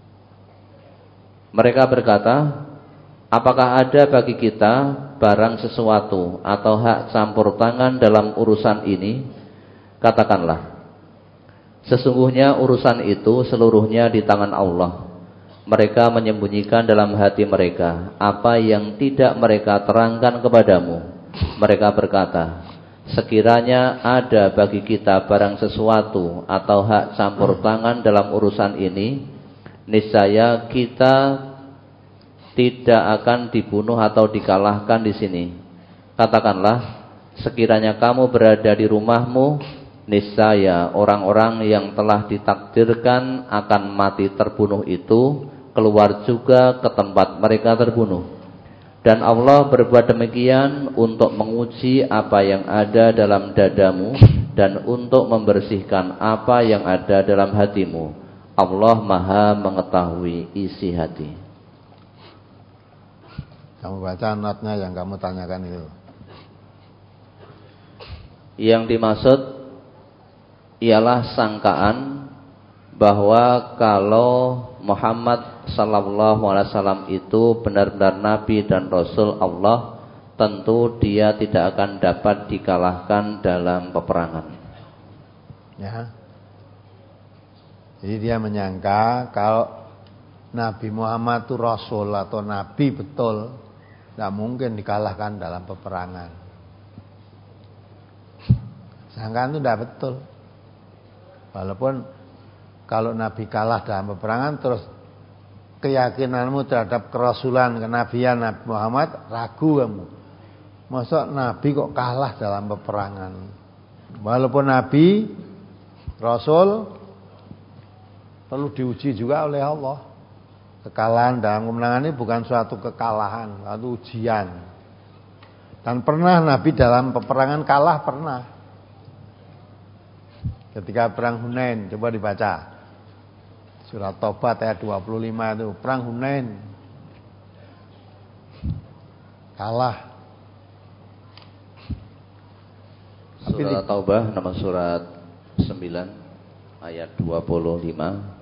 mereka berkata, apakah ada bagi kita barang sesuatu atau hak campur tangan dalam urusan ini? Katakanlah, sesungguhnya urusan itu seluruhnya di tangan Allah. Mereka menyembunyikan dalam hati mereka apa yang tidak mereka terangkan kepadamu. Mereka berkata, sekiranya ada bagi kita barang sesuatu atau hak campur tangan dalam urusan ini, niscaya kita tidak akan dibunuh atau dikalahkan di sini. Katakanlah, sekiranya kamu berada di rumahmu, niscaya orang-orang yang telah ditakdirkan akan mati terbunuh itu keluar juga ke tempat mereka terbunuh. Dan Allah berbuat demikian untuk menguji apa yang ada dalam dadamu dan untuk membersihkan apa yang ada dalam hatimu. Allah Maha mengetahui isi hati. Kamu baca notnya yang kamu tanyakan itu. Yang dimaksud ialah sangkaan bahwa kalau Muhammad sallallahu alaihi wasallam itu benar-benar nabi dan rasul Allah, tentu dia tidak akan dapat dikalahkan dalam peperangan. Ya. Jadi dia menyangka kalau Nabi Muhammad itu rasul atau nabi betul, tidak mungkin dikalahkan dalam peperangan. Sangkaan itu tidak betul. Walaupun kalau Nabi kalah dalam peperangan, terus keyakinanmu terhadap kerasulan, kenabian Nabi Muhammad ragu kamu. Masa Nabi kok kalah dalam peperangan? Walaupun Nabi, Rasul, perlu diuji juga oleh Allah. Kekalahan dalam kemenangan ini bukan suatu kekalahan, suatu ujian. Dan pernah Nabi dalam peperangan kalah, pernah. Ketika perang Hunain, coba dibaca. Surat Tobat ayat dua puluh lima itu, perang Hunain. Kalah. Surat Taubah nama surat sembilan ayat dua puluh lima.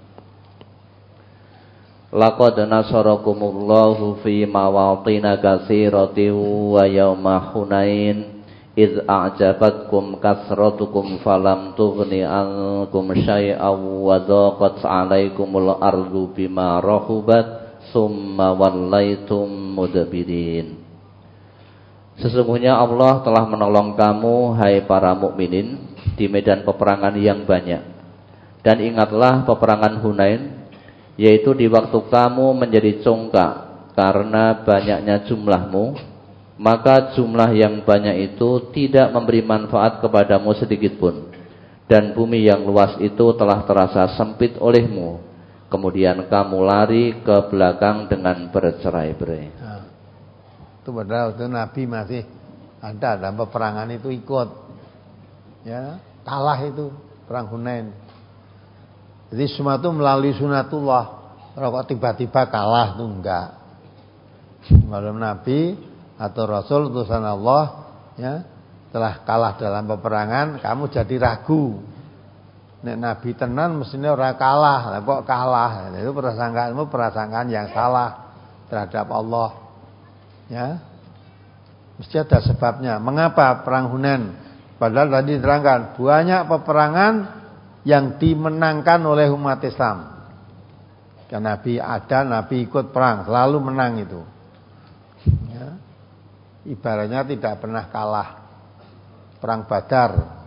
Laqad nasarakumullahu fi mawatina katsiratin wa yauma Hunain idz a'jabatkum kasratukum falam tughni ankum syai'aw wa dhaqat 'alaikumul ardu bima rahubat summa wallaitum mudbirin. Sesungguhnya Allah telah menolong kamu, hai para mukminin, di medan peperangan yang banyak. Dan ingatlah peperangan Hunain, yaitu di waktu kamu menjadi congkak karena banyaknya jumlahmu, maka jumlah yang banyak itu tidak memberi manfaat kepadamu sedikit pun. Dan bumi yang luas itu telah terasa sempit olehmu. Kemudian kamu lari ke belakang dengan bercerai-berai. Itu padahal itu Nabi masih ada dalam peperangan itu ikut, ya kalah itu perang Hunain. Jadi semua itu melalui sunatullah. Kalau kok tiba-tiba kalah itu enggak. Kalau Nabi atau Rasul utusan Allah, ya telah kalah dalam peperangan, kamu jadi ragu. Nek Nabi tenan mestinya orang kalah, kok kalah? Itu prasangkaanmu prasangkaan yang salah terhadap Allah. Ya, mesti ada sebabnya. Mengapa perang Hunain? Padahal tadi diterangkan banyak peperangan yang dimenangkan oleh umat Islam. Dan Nabi ada, Nabi ikut perang, selalu menang itu. Ya. Ibaratnya tidak pernah kalah. Perang Badar,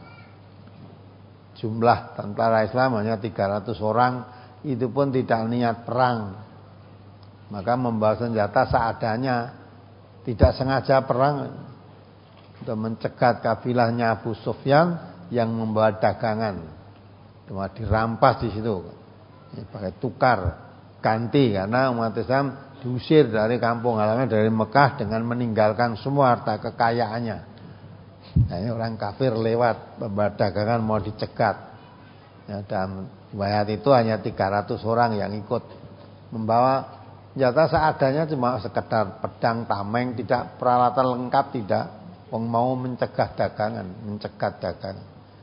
jumlah tentara Islam hanya tiga ratus orang, itu pun tidak niat perang. Maka membawa senjata seadanya. Tidak sengaja perang untuk mencegat kabilahnya Abu Sufyan yang membawa dagangan. Cuma dirampas di situ. Ya, pakai tukar, ganti karena umat Islam diusir dari kampung halaman, dari Mekah dengan meninggalkan semua harta kekayaannya. Nah, ini orang kafir lewat, perdagangan mau dicegat. Ya, dalam riwayat itu hanya tiga ratus orang yang ikut membawa senjata seadanya, cuma sekedar pedang, tameng, tidak peralatan lengkap, tidak. Wong mau mencegah dagangan, mencegat dagangan.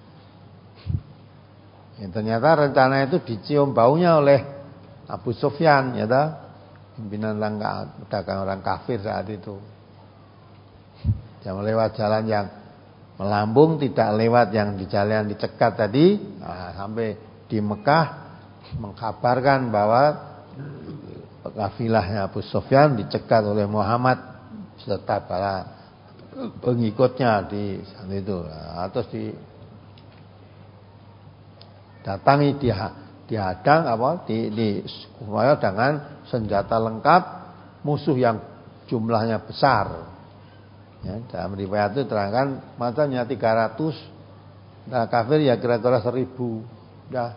Ya, ternyata rencana itu dicium baunya oleh Abu Sufyan, ya toh, pimpinan pedagang orang kafir saat itu. Yang lewat jalan yang melambung, tidak lewat yang di jalan dicegat tadi. Nah, sampai di Mekah mengkabarkan bahwa kafilahnya Abu Sufyan dicegat oleh Muhammad serta para pengikutnya di saat itu. Nah, terus di datangi dia dihadang apa di di dengan senjata lengkap, musuh yang jumlahnya besar. Ya, dalam riwayat itu terangkan macamnya tiga ratus, nah kafir ya kira-kira seribu. Dah.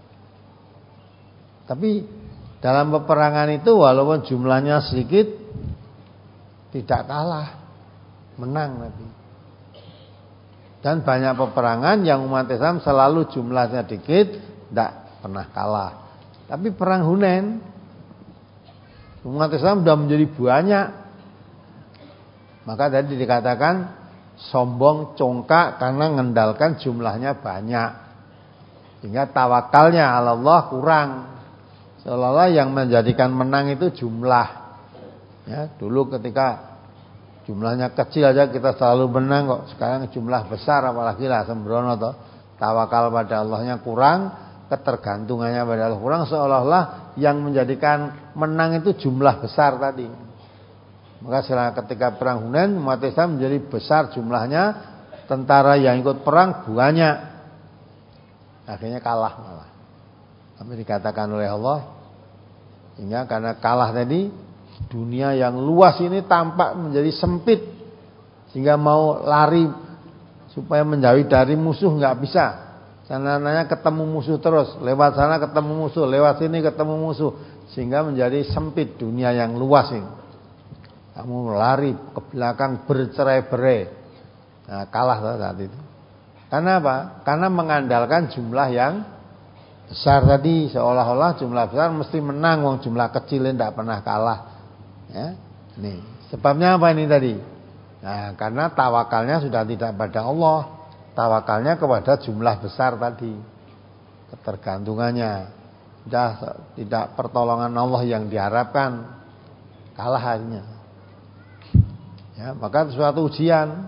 Tapi dalam peperangan itu walaupun jumlahnya sedikit tidak kalah, menang Nabi. Dan banyak peperangan yang umat Islam selalu jumlahnya dikit, tidak pernah kalah. Tapi perang Hunain, umat Islam sudah menjadi banyak. Maka tadi dikatakan sombong, congkak karena mengandalkan jumlahnya banyak. Sehingga tawakalnya Allah kurang. Seolah-olah yang menjadikan menang itu jumlah. Ya, dulu ketika jumlahnya kecil aja kita selalu menang kok. Sekarang jumlah besar apalagi lah sembrono toh. Tawakal pada Allahnya kurang, ketergantungannya pada Allah kurang, seolah-olah yang menjadikan menang itu jumlah besar tadi. Maka setelah ketika perang Hunain, umat Islam menjadi besar jumlahnya, tentara yang ikut perang banyak, akhirnya kalah malah. Tapi dikatakan oleh Allah, sehingga karena kalah tadi, dunia yang luas ini tampak menjadi sempit, sehingga mau lari supaya menjauhi dari musuh nggak bisa. Sana-sananya ketemu musuh terus, lewat sana ketemu musuh, lewat sini ketemu musuh, sehingga menjadi sempit dunia yang luas ini. Kamu lari ke belakang bercerai-berai. Nah, kalah saat itu. Karena apa? Karena mengandalkan jumlah yang besar tadi, seolah-olah jumlah besar mesti menang, wong jumlah kecil tidak pernah kalah. Ya, nih sebabnya apa ini tadi? Nah, karena tawakalnya sudah tidak pada Allah, tawakalnya kepada jumlah besar tadi, ketergantungannya, sudah tidak pertolongan Allah yang diharapkan, kalah harinya. Ya, maka suatu ujian.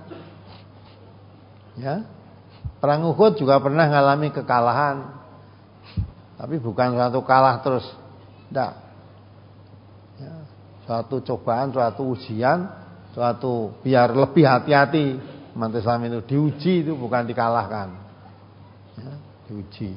Ya, perang Uhud juga pernah mengalami kekalahan. Tapi bukan suatu kalah terus, tidak. Ya, suatu cobaan, suatu ujian, suatu biar lebih hati-hati. Umat Islam itu diuji, itu bukan dikalahkan. Ya, diuji.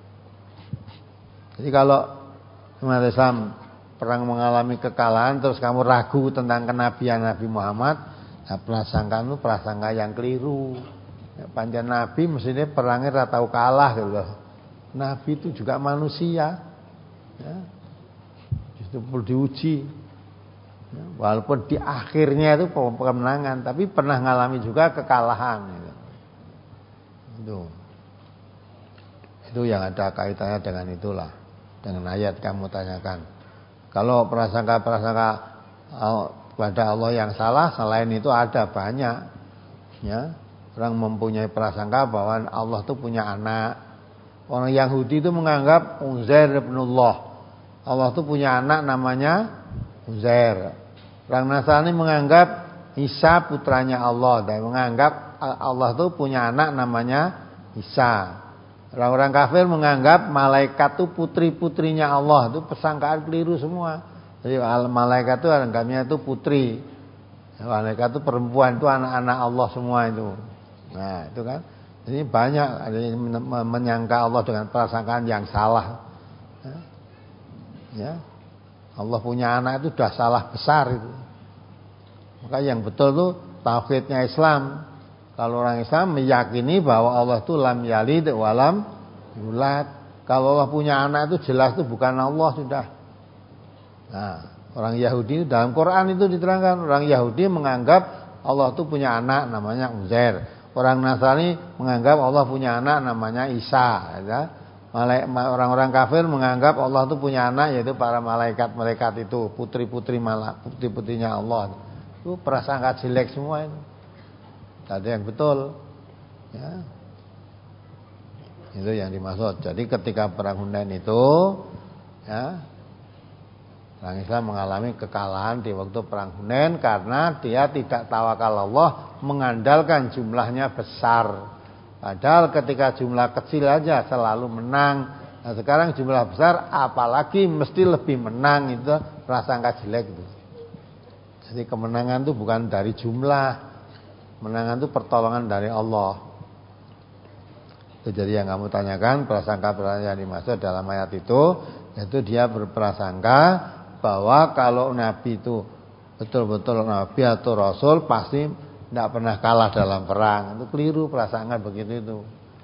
Jadi kalau umat Islam perang mengalami kekalahan terus kamu ragu tentang kenabian Nabi Muhammad, nah prasangka itu prasangka yang keliru. Ya, panjang Nabi mestinya perangnya tidak tahu kalah gitu loh. Nabi itu juga manusia, ya, justru perlu diuji. Ya, walaupun di akhirnya itu kemenangan, tapi pernah mengalami juga kekalahan. Gitu. Itu, itu yang ada kaitannya dengan itulah, dengan ayat kamu tanyakan. Kalau prasangka-prasangka kepada Allah yang salah, selain itu ada banyak. Ya, orang mempunyai prasangka bahwa Allah itu punya anak. Orang Yahudi itu menganggap Uzair ibnullah. Allah itu punya anak namanya Uzair. Orang Nasrani menganggap Isa putranya Allah dan menganggap Allah itu punya anak namanya Isa. Orang-orang kafir menganggap malaikat itu putri-putrinya Allah. Itu persangkaan keliru semua. Jadi malaikat itu anggapnya itu putri. Malaikat itu perempuan, itu anak-anak Allah semua itu. Nah, itu kan. Jadi banyak ada yang menyangka Allah dengan persangkaan yang salah. Ya. Allah punya anak itu sudah salah besar itu. Maka yang betul itu tauhidnya Islam. Kalau orang Islam meyakini bahwa Allah itu lam yalid wa lam yulad. Kalau Allah punya anak itu jelas itu bukan Allah sudah. Nah, Orang Yahudi dalam Quran itu diterangkan, orang Yahudi menganggap Allah itu punya anak namanya Uzair. Orang Nasrani menganggap Allah punya anak namanya Isa, ya. Orang-orang kafir menganggap Allah itu punya anak yaitu para malaikat-malaikat itu, putri-putri malah putri-putrinya Allah. Itu prasangka jelek semua itu. Tidak ada yang betul. Ya. Itu yang dimaksud. Jadi ketika perang Hunain itu, ya, orang Islam mengalami kekalahan di waktu perang Hunain karena dia tidak tawakal Allah, mengandalkan jumlahnya besar. Padahal ketika jumlah kecil aja selalu menang. Nah sekarang jumlah besar apalagi mesti lebih menang, itu prasangka jelek itu. Jadi kemenangan itu bukan dari jumlah. Kemenangan itu pertolongan dari Allah. Itu jadi yang kamu tanyakan, prasangka-prasangka yang dimaksud dalam ayat itu, yaitu dia berprasangka bahwa kalau Nabi itu betul-betul Nabi atau Rasul pasti tidak pernah kalah dalam perang. Itu keliru prasangka begitu itu.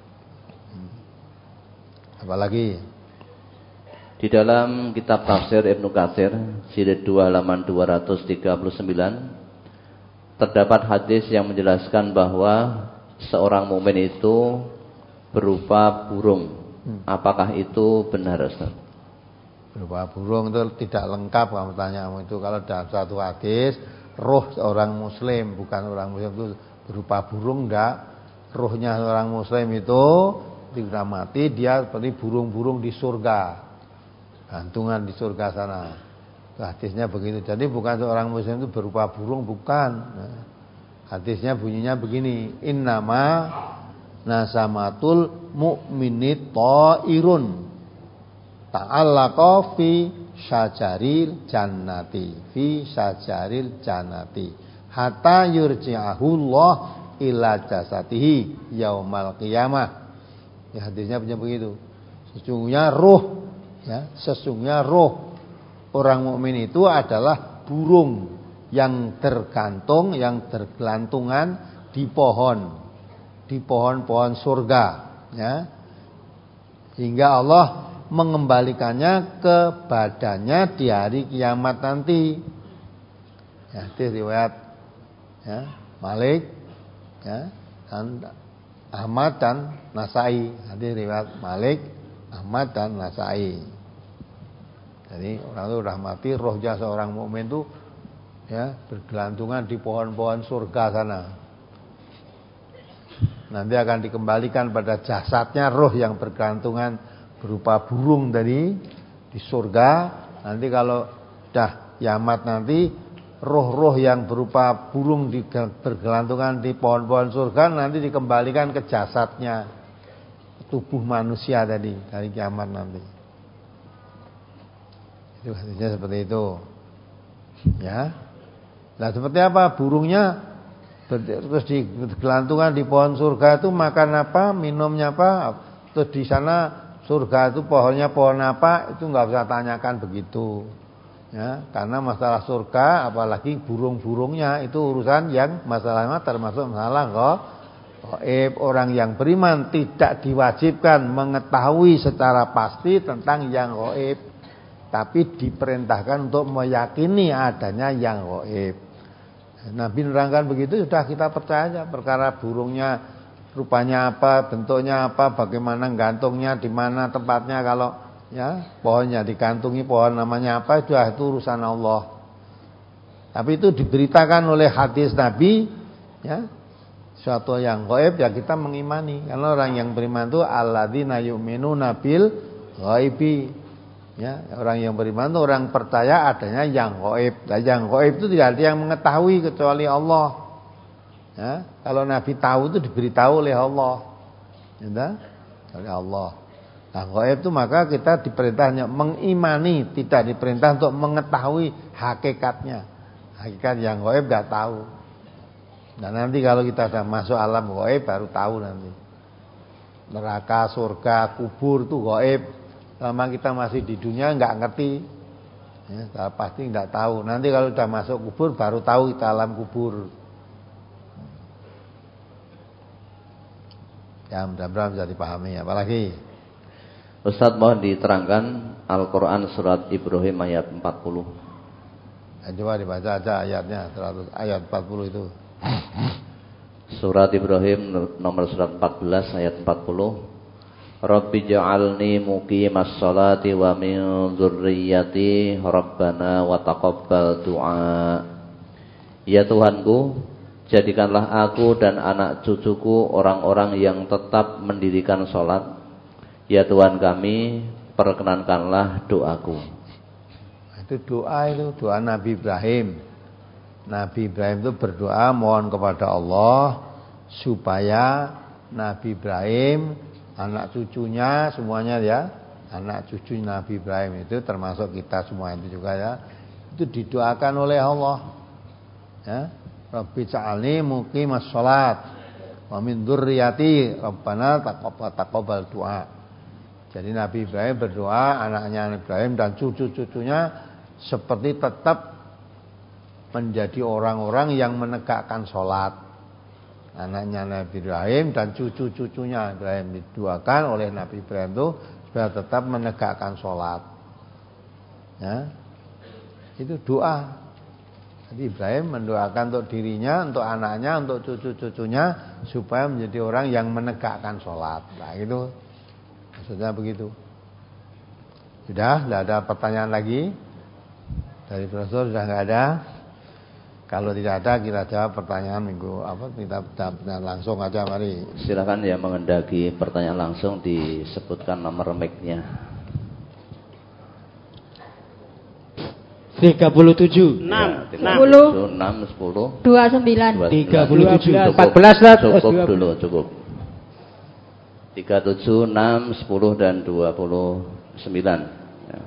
Apalagi di dalam kitab tafsir Ibnu Katsir jilid dua halaman dua ratus tiga puluh sembilan terdapat hadis yang menjelaskan bahwa seorang mukmin itu berupa burung. Apakah itu benar, Ustaz? Berupa burung itu tidak lengkap kamu tanya kamu itu. Kalau dalam satu hadis roh seorang muslim, bukan orang muslim itu berupa burung, enggak. Rohnya seorang muslim itu ketika mati dia seperti burung-burung di surga, gantungan di surga sana. Hadisnya begitu. Jadi bukan seorang muslim itu berupa burung, bukan. Nah, hadisnya bunyinya begini, innama nasamatul mu'minit ta'irun ta'allaqa fi syajaril jannati fi syajaril jannati hatta yurji'ahullah ila jasatihi yaumal qiyamah. Ya, hadisnya punya begitu. Sesungguhnya roh, ya, sesungguhnya roh orang mukmin itu adalah burung yang tergantung, yang tergelantungan di pohon, di pohon-pohon surga, ya. Hingga Allah mengembalikannya ke badannya di hari kiamat nanti. Ya, itu riwayat, ya, Malik, ya, dan Ahmad dan Nasai. Hadis riwayat Malik, Ahmad dan Nasai. Jadi orang itu sudah mati, rohnya seorang mukmin itu, ya, bergelantungan di pohon-pohon surga sana. Nanti akan dikembalikan pada jasadnya roh yang bergantungan berupa burung tadi di surga. Nanti kalau dah kiamat nanti roh-roh yang berupa burung di, bergelantungan di pohon-pohon surga nanti dikembalikan ke jasadnya, tubuh manusia tadi dari kiamat nanti. Itu hadisnya seperti itu. Ya. Nah, seperti apa burungnya? Terus digelantungan di pohon surga itu makan apa, minumnya apa, terus di sana surga itu pohonnya pohon apa, itu nggak usah tanyakan begitu, ya, karena masalah surga apalagi burung-burungnya itu urusan yang masalahnya termasuk masalah gaib. Orang yang beriman tidak diwajibkan mengetahui secara pasti tentang yang gaib, tapi diperintahkan untuk meyakini adanya yang gaib. Nabi nerangkan begitu, sudah kita percaya. Perkara burungnya rupanya apa, bentuknya apa, bagaimana gantungnya, di mana tempatnya, kalau ya pohonnya digantungi pohon namanya apa, sudah itu urusan Allah. Tapi itu diberitakan oleh hadis Nabi, ya, suatu yang gaib ya kita mengimani. Karena orang yang beriman itu alladzina yu'minuna bil ghaibi. Ya, orang yang beriman itu orang percaya adanya yang gaib. Dan yang gaib itu tidak ada yang mengetahui kecuali Allah. Ya, kalau Nabi tahu itu diberitahu oleh Allah. Ya, oleh Allah. Nah, gaib itu maka kita diperintahnya mengimani, tidak diperintah untuk mengetahui hakikatnya. Hakikat yang gaib enggak tahu. Dan nanti kalau kita sudah masuk alam gaib baru tahu nanti. Neraka, surga, kubur itu gaib. Selama kita masih di dunia enggak ngerti, ya, pasti enggak tahu. Nanti kalau sudah masuk kubur baru tahu kita alam kubur. Ya, mudah-mudahan bisa dipahami. Apalagi Ustaz mohon diterangkan Al-Quran surat Ibrahim ayat empat puluh. Coba dibaca aja ayatnya seratus, ayat empat puluh itu. Surat Ibrahim nomor surat empat belas ayat empat puluh. Rabbi ja'alni muqimas sholati wa min dzurriyyati Rabbana wa taqabbal du'a. Ya Tuhanku, jadikanlah aku dan anak cucuku orang-orang yang tetap mendirikan sholat. Ya Tuhan kami, perkenankanlah doaku. Itu doa, itu doa Nabi Ibrahim. Nabi Ibrahim itu berdoa mohon kepada Allah supaya Nabi Ibrahim, anak cucunya semuanya ya, anak cucu Nabi Ibrahim itu termasuk kita semua itu juga ya, itu didoakan oleh Allah. Ya, Rabbi ja'alni muqimas shalat wa min dzurriyyati Rabbana taqabbal du'a. Jadi Nabi Ibrahim berdoa anaknya Nabi Ibrahim dan cucu-cucunya seperti tetap menjadi orang-orang yang menegakkan sholat. Anaknya Nabi Ibrahim dan cucu-cucunya Ibrahim didoakan oleh Nabi Ibrahim itu supaya tetap menegakkan sholat. Ya, itu doa. Jadi Ibrahim mendoakan untuk dirinya, untuk anaknya, untuk cucu-cucunya supaya menjadi orang yang menegakkan sholat. Nah itu maksudnya begitu. Sudah, tidak ada pertanyaan lagi dari profesor, sudah nggak ada. Kalau tidak ada kita jawab pertanyaan minggu apa kita pertanyaan langsung aja, mari. Silakan yang mengendaki pertanyaan langsung disebutkan nomor mic-nya. tiga puluh tujuh, enam, sepuluh, enam, sepuluh, dua puluh sembilan, tiga puluh tujuh, empat belas, lah, cukup dulu, cukup. tiga puluh tujuh, enam, sepuluh dan dua puluh sembilan. Ya.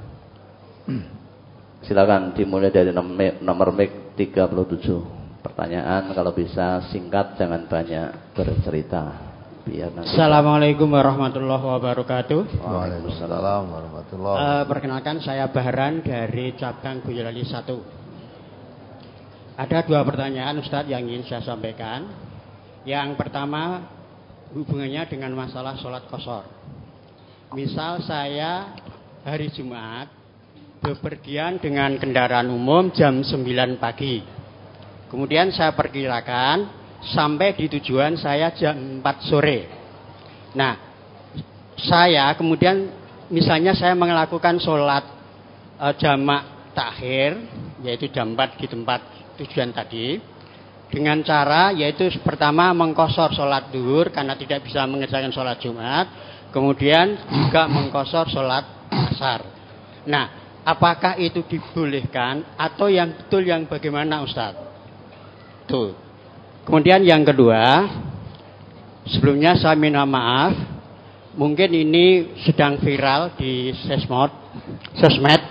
Silakan dimulai dari nomor, nomor mic tiga puluh tujuh. Pertanyaan kalau bisa singkat, jangan banyak bercerita. Biar nanti. Assalamualaikum warahmatullahi wabarakatuh. Waalaikumsalam warahmatullahi wabarakatuh. Uh, perkenalkan saya Baharan dari cabang Boyolali satu. Ada dua pertanyaan Ustadz yang ingin saya sampaikan. Yang pertama hubungannya dengan masalah sholat qashar. Misal saya hari Jumat bepergian dengan kendaraan umum jam sembilan pagi. Kemudian saya perkirakan sampai di tujuan saya jam empat sore. Nah, saya kemudian misalnya saya melakukan sholat e, jamak takhir, yaitu jam empat di tempat tujuan tadi, dengan cara yaitu pertama mengqashar sholat duhur karena tidak bisa mengerjakan sholat Jumat, kemudian juga mengqashar sholat asar. Nah, apakah itu dibolehkan atau yang betul yang bagaimana Ustaz? Tuh. Kemudian yang kedua, sebelumnya saya minta maaf, mungkin ini sedang viral di sesmod, sosmed.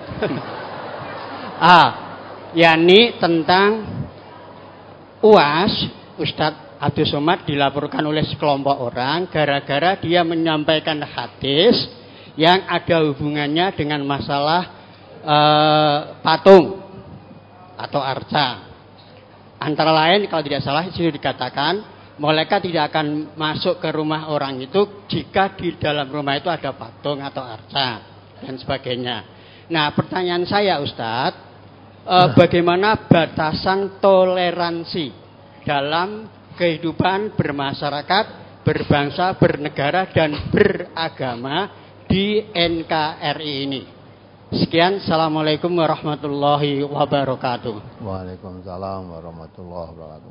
ah, yakni tentang U A S Ustadz Abdul Somad dilaporkan oleh sekelompok orang gara-gara dia menyampaikan hadis yang ada hubungannya dengan masalah uh, patung atau arca. Antara lain kalau tidak salah itu dikatakan malaikat tidak akan masuk ke rumah orang itu jika di dalam rumah itu ada patung atau arca dan sebagainya. Nah, pertanyaan saya Ustadz, eh, bagaimana batasan toleransi dalam kehidupan bermasyarakat, berbangsa, bernegara dan beragama di N K R I ini? Sekian, assalamualaikum warahmatullahi wabarakatuh. Waalaikumsalam warahmatullahi wabarakatuh.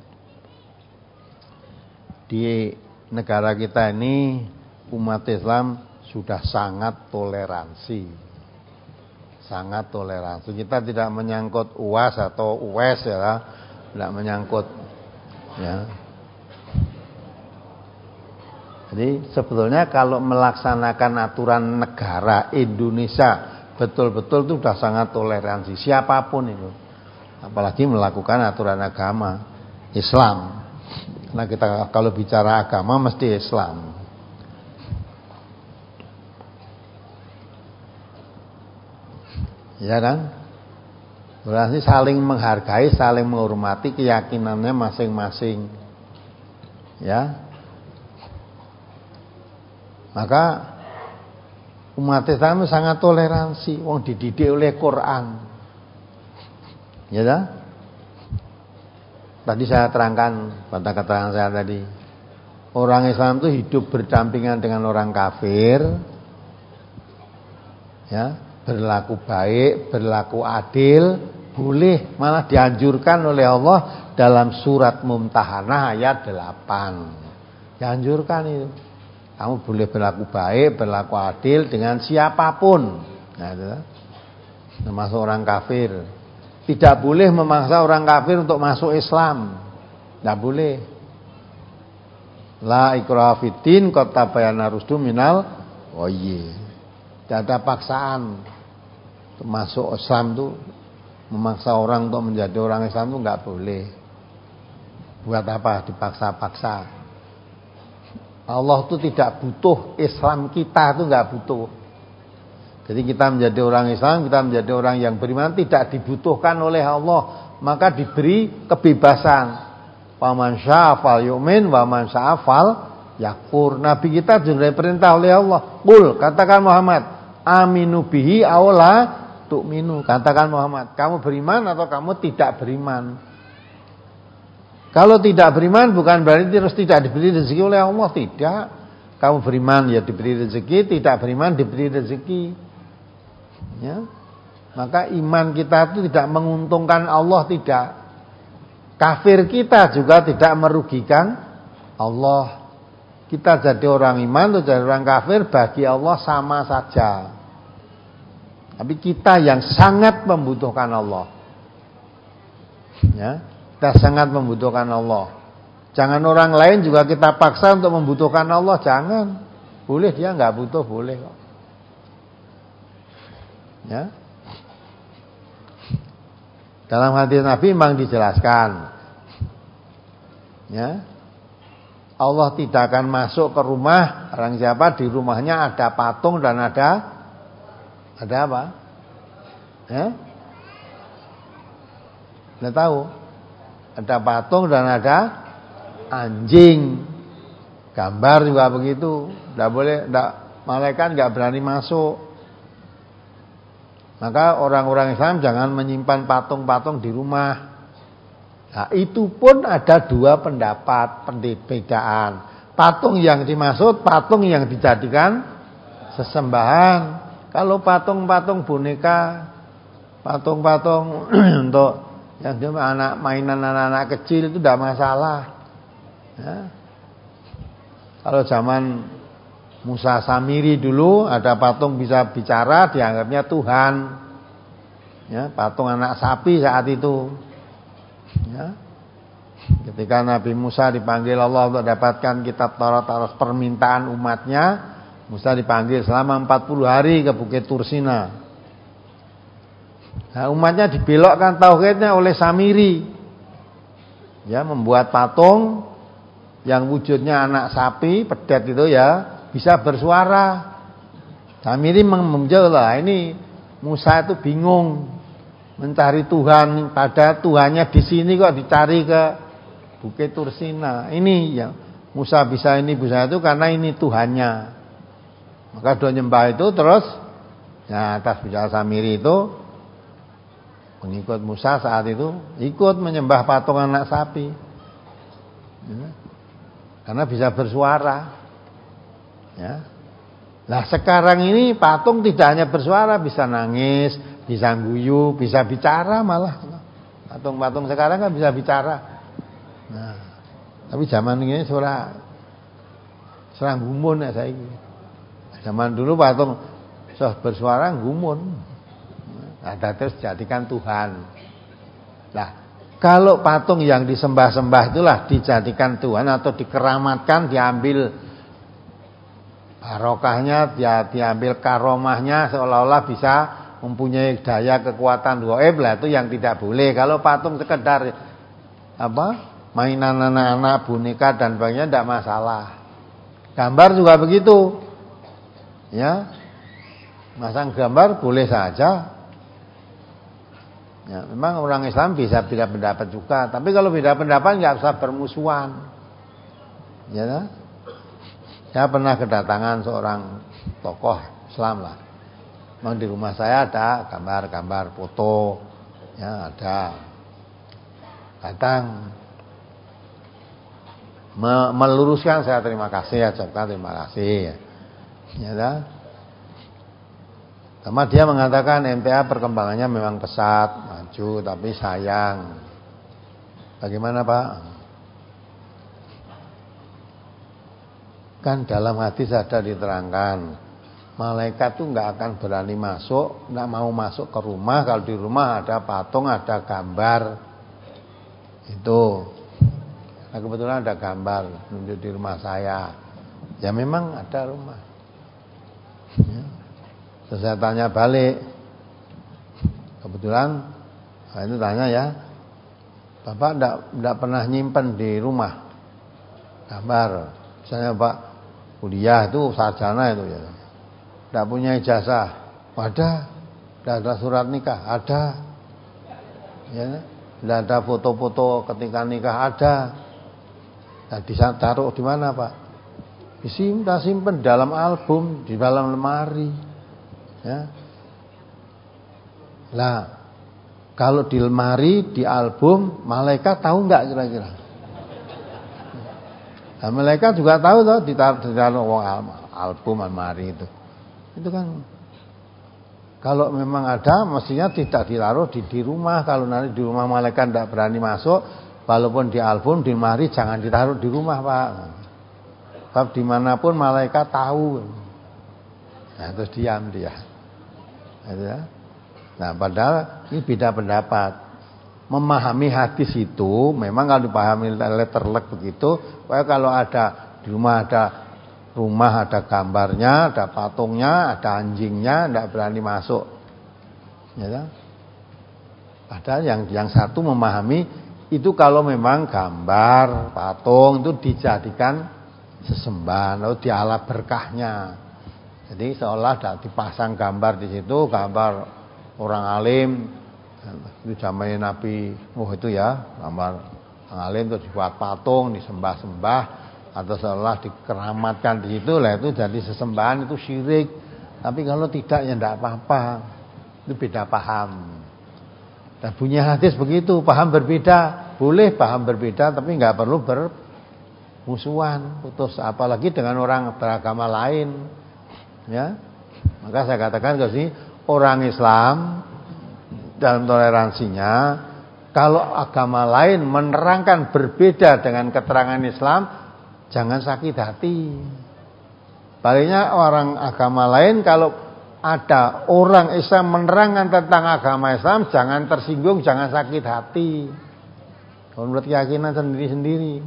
Di negara kita ini umat Islam sudah sangat toleransi, sangat toleransi. Kita tidak menyangkut U A S atau U E S ya, tidak menyangkut ya. Jadi sebetulnya kalau melaksanakan aturan negara Indonesia betul-betul itu sudah sangat toleransi siapapun itu, apalagi melakukan aturan agama Islam. Nah kita kalau bicara agama mesti Islam. Ya kan? Berarti saling menghargai, saling menghormati keyakinannya masing-masing. Ya. Maka umat Islam sangat toleransi, wong dididik oleh Quran. Ya dah? Tadi saya terangkan pada keterangan saya tadi. Orang Islam itu hidup berdampingan dengan orang kafir. Ya, berlaku baik, berlaku adil, boleh, malah dianjurkan oleh Allah dalam surat Mumtahanah ayat delapan. Dianjurkan itu. Kamu boleh berlaku baik, berlaku adil dengan siapapun. Nah, itu, termasuk orang kafir. Tidak boleh memaksa orang kafir untuk masuk Islam. Tidak boleh. La ikraha fiddin qad tabayyana rusdu minal ghayy. Tidak ada paksaan. Masuk Islam itu memaksa orang untuk menjadi orang Islam itu enggak boleh. Buat apa dipaksa-paksa? Allah itu tidak butuh Islam kita itu enggak butuh. Jadi kita menjadi orang Islam, kita menjadi orang yang beriman tidak dibutuhkan oleh Allah, maka diberi kebebasan. Faman syaa'a falyu'min wa man syaa'a fal yakfur. Nabi kita juga diperintah oleh Allah. Qul, katakan Muhammad, aminu bihi aw la tu'minu. Katakan Muhammad, kamu beriman atau kamu tidak beriman. Kalau tidak beriman bukan berarti terus tidak diberi rezeki oleh Allah, tidak. Kamu beriman ya diberi rezeki, tidak beriman diberi rezeki. Ya. Maka iman kita itu tidak menguntungkan Allah, tidak. Kafir kita juga tidak merugikan Allah. Kita jadi orang iman atau jadi orang kafir bagi Allah sama saja. Tapi kita yang sangat membutuhkan Allah. Ya, kita sangat membutuhkan Allah. Jangan orang lain juga kita paksa untuk membutuhkan Allah, jangan. Boleh dia enggak butuh, boleh kok. Ya. Dalam hadis Nabi memang dijelaskan, ya, Allah tidak akan masuk ke rumah orang siapa di rumahnya ada patung dan ada ada apa? Ya? Anda tahu? Ada patung dan ada anjing. Gambar juga begitu. Tidak boleh, tidak, malaikat nggak berani masuk. Maka orang-orang Islam jangan menyimpan patung-patung di rumah. Nah, itu pun ada dua pendapat, perbedaan. Patung yang dimaksud, patung yang dijadikan sesembahan. Kalau patung-patung boneka, patung-patung untuk yang cuma anak mainan anak-anak kecil itu tidak masalah. Ya. Kalau zaman Musa Samiri dulu ada patung bisa bicara, dianggapnya Tuhan. Ya, patung anak sapi saat itu. Ya. Ketika Nabi Musa dipanggil Allah untuk dapatkan kitab Taurat atas permintaan umatnya, Musa dipanggil selama empat puluh hari ke Bukit Tursina. Nah, umatnya dibelokkan tauhidnya oleh Samiri. Ya, membuat patung yang wujudnya anak sapi, pedet itu ya, bisa bersuara. Samiri menjawab, lah ini Musa itu bingung mencari Tuhan, pada Tuhannya di sini kok dicari ke Bukit Tursina. Ini ya Musa bisa ini bisa itu karena ini Tuhannya. Maka doa nyembah itu terus ya atas bicara Samiri itu pengikut Musa saat itu ikut menyembah patung anak sapi. Ya. Karena bisa bersuara. Ya. Nah sekarang ini patung tidak hanya bersuara, bisa nangis, bisa guyu, bisa bicara malah. Patung-patung sekarang kan bisa bicara. Nah, tapi zaman ini suara serang gumun ya saya. Zaman dulu patung bersuara gumun. Ada terus jadikan Tuhan. Nah, kalau patung yang disembah-sembah itulah dijadikan Tuhan atau dikeramatkan, diambil barokahnya, dia diambil karomahnya seolah-olah bisa mempunyai daya kekuatan gaib lah, itu yang tidak boleh. Kalau patung sekedar apa mainan anak-anak, boneka dan sebagainya tidak masalah. Gambar juga begitu, ya, masang gambar boleh saja. Ya, memang orang Islam bisa beda pendapat juga, tapi kalau beda pendapat nggak usah bermusuhan. Ya, nah? Saya pernah kedatangan seorang tokoh Islam lah. Memang di rumah saya ada gambar-gambar foto Ya, ada. Datang meluruskan, saya terima kasih, ajarkan terima kasih. Ya, dah. Sama dia mengatakan M T A perkembangannya memang pesat, maju, tapi sayang. Bagaimana Pak? Kan dalam hadis ada diterangkan, malaikat tuh nggak akan berani masuk, nggak mau masuk ke rumah kalau di rumah ada patung, ada gambar. Itu. Nah, kebetulan ada gambar nunjuk di rumah saya. Ya memang ada rumah. Ya. Terus saya tanya balik. Kebetulan saya itu tanya ya, Bapak enggak, enggak pernah nyimpen di rumah gambar. Misalnya Pak kuliah itu sarjana itu ya. Enggak punya ijazah. Ada. Enggak ada surat nikah, ada. Ya. Enggak ada foto-foto ketika nikah, ada. Nah, ditaruh di mana Pak? Disimpan, simpan dalam album, di dalam lemari. Ya. Lah, kalau di lemari, di album, malaikat tahu nggak kira-kira? Nah, malaikat juga tahu tuh ditaruh di dalam album lemari itu. Itu kan kalau memang ada, mestinya tidak ditaruh di, di rumah. Kalau nanti di rumah malaikat tidak berani masuk, walaupun di album, di lemari, jangan ditaruh di rumah Pak. Sebab dimanapun malaikat tahu. Nah, terus diam dia. Nah, padahal ini beda pendapat. Memahami hadis itu, memang kalau dipahami letterlek begitu, kalau ada di rumah ada rumah ada gambarnya, ada patungnya, ada anjingnya, tidak berani masuk. Ya, padahal yang yang satu memahami itu kalau memang gambar, patung itu dijadikan sesembahan, lalu dialah berkahnya. Jadi seolah ada dipasang gambar di situ, gambar orang alim, itu zamannya Nabi Nuh itu ya, gambar orang alim itu dibuat patung, disembah-sembah, atau seolah dikeramatkan di situ, lah itu jadi sesembahan, itu syirik. Tapi kalau tidak ya tidak apa-apa, itu beda paham. Dan bunyi hadis begitu, paham berbeda, boleh paham berbeda, tapi nggak perlu bermusuhan, putus. Apalagi dengan orang beragama lain, ya. Maka saya katakan ke sini, orang Islam dalam toleransinya, kalau agama lain menerangkan berbeda dengan keterangan Islam, jangan sakit hati. Baliknya orang agama lain kalau ada orang Islam menerangkan tentang agama Islam, jangan tersinggung, jangan sakit hati. Menurut keyakinan sendiri-sendiri.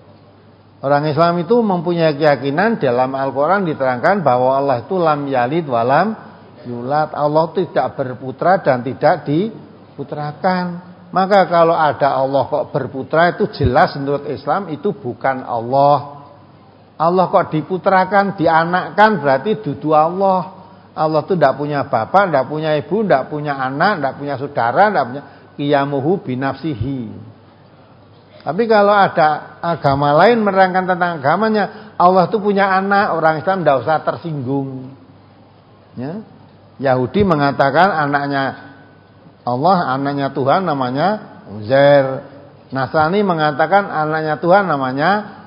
Orang Islam itu mempunyai keyakinan dalam Al-Quran diterangkan bahwa Allah itu lam yalid walam yulad. Allah tidak berputra dan tidak diputrakan. Maka kalau ada Allah kok berputra, itu jelas menurut Islam itu bukan Allah. Allah kok diputrakan, dianakkan, berarti dudu Allah. Allah itu tidak punya bapak, tidak punya ibu, tidak punya anak, tidak punya saudara, tidak punya qiyamuhu binafsihi. Tapi kalau ada agama lain menerangkan tentang agamanya, Allah itu punya anak, orang Islam tidak usah tersinggung. Ya. Yahudi mengatakan anaknya Allah, anaknya Tuhan namanya Uzair. Nasrani mengatakan anaknya Tuhan namanya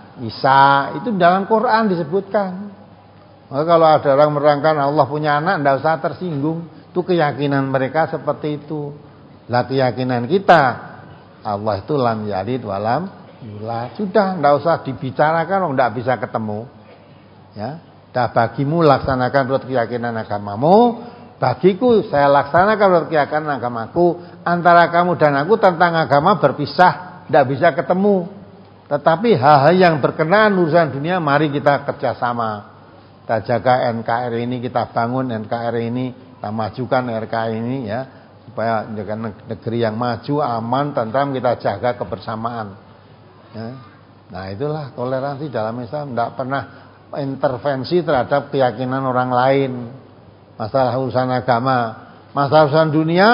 Isa. Itu dalam Quran disebutkan. Maka kalau ada orang menerangkan Allah punya anak, tidak usah tersinggung. Itu keyakinan mereka seperti itu. Lah keyakinan kita, Allah itu lam yalid walam yulad. Sudah, tidak usah dibicarakan, tidak bisa ketemu. Ya, dah bagimu laksanakan menurut keyakinan agamamu, bagiku saya laksanakan menurut keyakinan agamaku. Antara kamu dan aku tentang agama berpisah, tidak bisa ketemu. Tetapi hal-hal yang berkenaan urusan dunia, mari kita kerjasama. Kita jaga N K R I ini, kita bangun N K R I ini, kita majukan R K I ini ya, supaya menjadi negeri yang maju, aman, tentram, kita jaga kebersamaan. Ya. Nah itulah toleransi dalam Islam, tidak pernah intervensi terhadap keyakinan orang lain. Masalah urusan agama, masalah urusan dunia,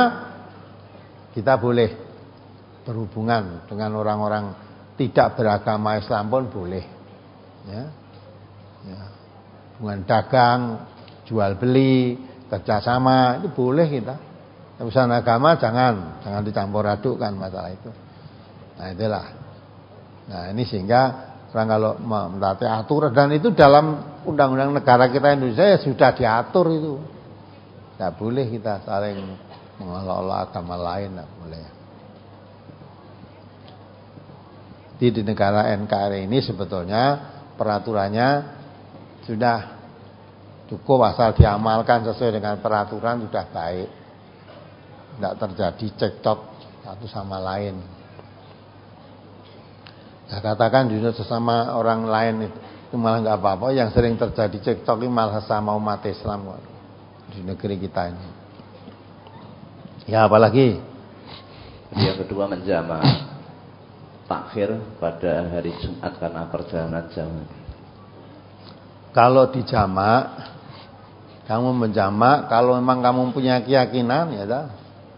kita boleh berhubungan dengan orang-orang tidak beragama Islam pun boleh. Ya. Ya. Hubungan dagang, jual beli, kerjasama, itu boleh kita. Urusan agama jangan, jangan dicampur adukkan masalah itu. Nah itulah. Nah ini sehingga orang kalau mentaati aturan, dan itu dalam undang-undang negara kita Indonesia ya sudah diatur itu. Tidak boleh kita saling mengelola agama lain, tidak boleh. Di, di negara N K R I ini sebetulnya peraturannya sudah cukup, asal diamalkan sesuai dengan peraturan sudah baik. Tidak terjadi cekcok satu sama lain. Nah, katakan juga sesama orang lain itu malah nggak apa-apa. Yang sering terjadi cekcok ini malah sesama umat Islam di negeri kita ini. Ya apalagi? Yang kedua menjamaah takhir pada hari Jumat karena perjalanan jauh. Kalau dijamak, kamu menjamak, kalau memang kamu punya keyakinan ya dah.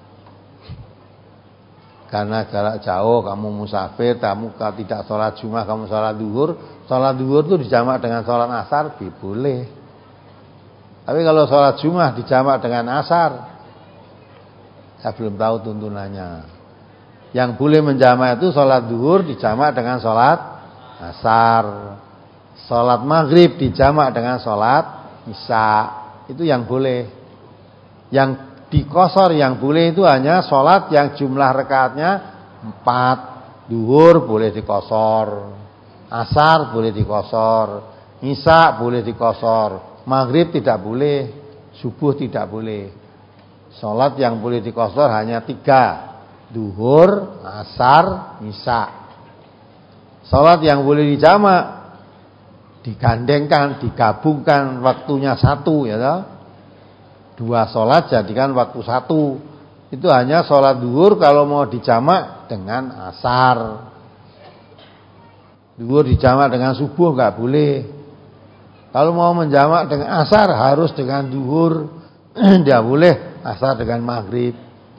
Karena jarak jauh, kamu musafir, kamu tidak sholat Jumat, kamu sholat duhur, sholat duhur itu dijamak dengan sholat asar, boleh. Tapi kalau sholat Jumat dijamak dengan asar, saya belum tahu tuntunannya. Yang boleh menjamak itu sholat duhur dijamak dengan sholat asar, sholat maghrib dijamak dengan sholat isya, itu yang boleh. Yang dikosor yang boleh itu hanya sholat yang jumlah rakaatnya empat. Duhur boleh dikosor, asar boleh dikosor, isya boleh dikosor, maghrib tidak boleh, subuh tidak boleh. Sholat yang boleh dikosor hanya tiga: duhur, asar, isya. Sholat yang boleh dijamak, digandengkan, digabungkan waktunya satu, ya toh? Dua sholat jadikan waktu satu. Itu hanya sholat duhur kalau mau dijamak dengan asar. Duhur dijamak dengan subuh nggak boleh. Kalau mau menjamak dengan asar harus dengan duhur, tidak boleh asar dengan maghrib.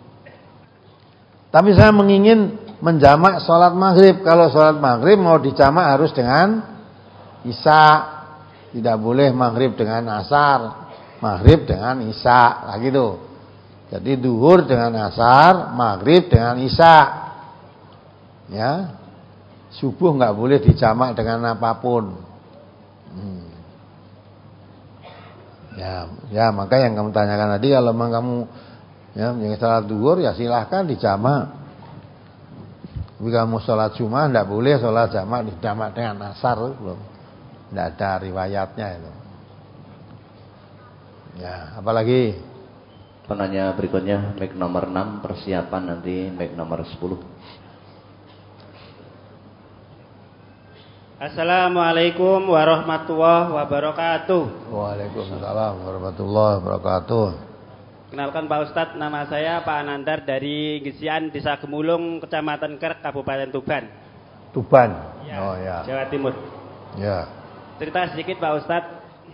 Tapi saya mengingin menjamak sholat maghrib. Kalau sholat maghrib mau dijamak harus dengan isya. Tidak boleh maghrib dengan asar, maghrib dengan isya, lah gitu. Jadi duhur dengan asar, maghrib dengan isya. Ya. Subuh enggak boleh dijamak dengan apapun. Hmm. Ya, ya maka yang kamu tanyakan tadi, kalau memang kamu ya yang salat duhur ya silahkan dijamak. Tapi kamu sholat Jumat enggak boleh sholat jamak dijamak dengan asar, belum. Enggak ada riwayatnya itu. Ya, apalagi? Penanya berikutnya mic nomor enam, persiapan nanti mic nomor sepuluh. Assalamualaikum warahmatullahi wabarakatuh. Waalaikumsalam warahmatullahi wabarakatuh. Kenalkan Pak Ustadz, nama saya Pak Anandar dari Gesian, Desa Gemulung, Kecamatan Kerek, Kabupaten Tuban. Tuban? Ya, oh ya. Jawa Timur. Ya. Cerita sedikit Pak Ustadz.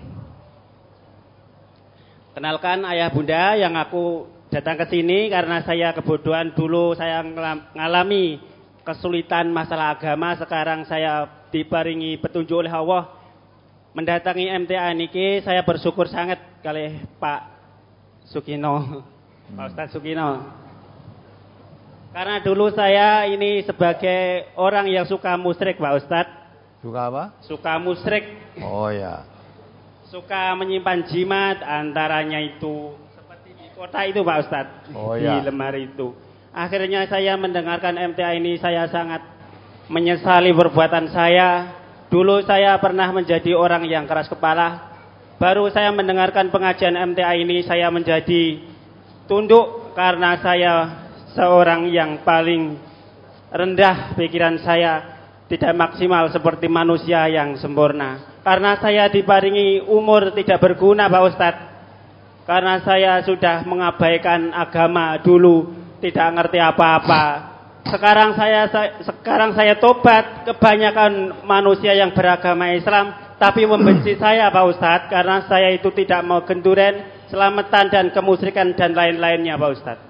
Kenalkan ayah bunda yang aku datang ke sini karena saya kebodohan dulu, saya mengalami kesulitan masalah agama. Sekarang saya diparingi petunjuk oleh Allah mendatangi M T A niki. Saya bersyukur sangat kali Pak Sukino, hmm. Pak Ustadz Sukino. Karena dulu saya ini sebagai orang yang suka musyrik Pak Ustadz. Suka apa? Suka musyrik. Oh ya. Suka menyimpan jimat, antaranya itu seperti di kota itu Pak Ustadz, oh, di ya. lemari itu. Akhirnya saya mendengarkan M T A ini, saya sangat menyesali perbuatan saya. Dulu saya pernah menjadi orang yang keras kepala. Baru saya mendengarkan pengajian M T A ini, saya menjadi tunduk karena saya seorang yang paling rendah pikiran saya, tidak maksimal seperti manusia yang sempurna. Karena saya diparingi umur tidak berguna Pak Ustadz. Karena saya sudah mengabaikan agama dulu, tidak ngerti apa-apa. Sekarang saya, saya sekarang saya tobat. Kebanyakan manusia yang beragama Islam tapi membenci saya Pak Ustadz, karena saya itu tidak mau genduren, selamatan dan kemusyrikan dan lain-lainnya Pak Ustadz.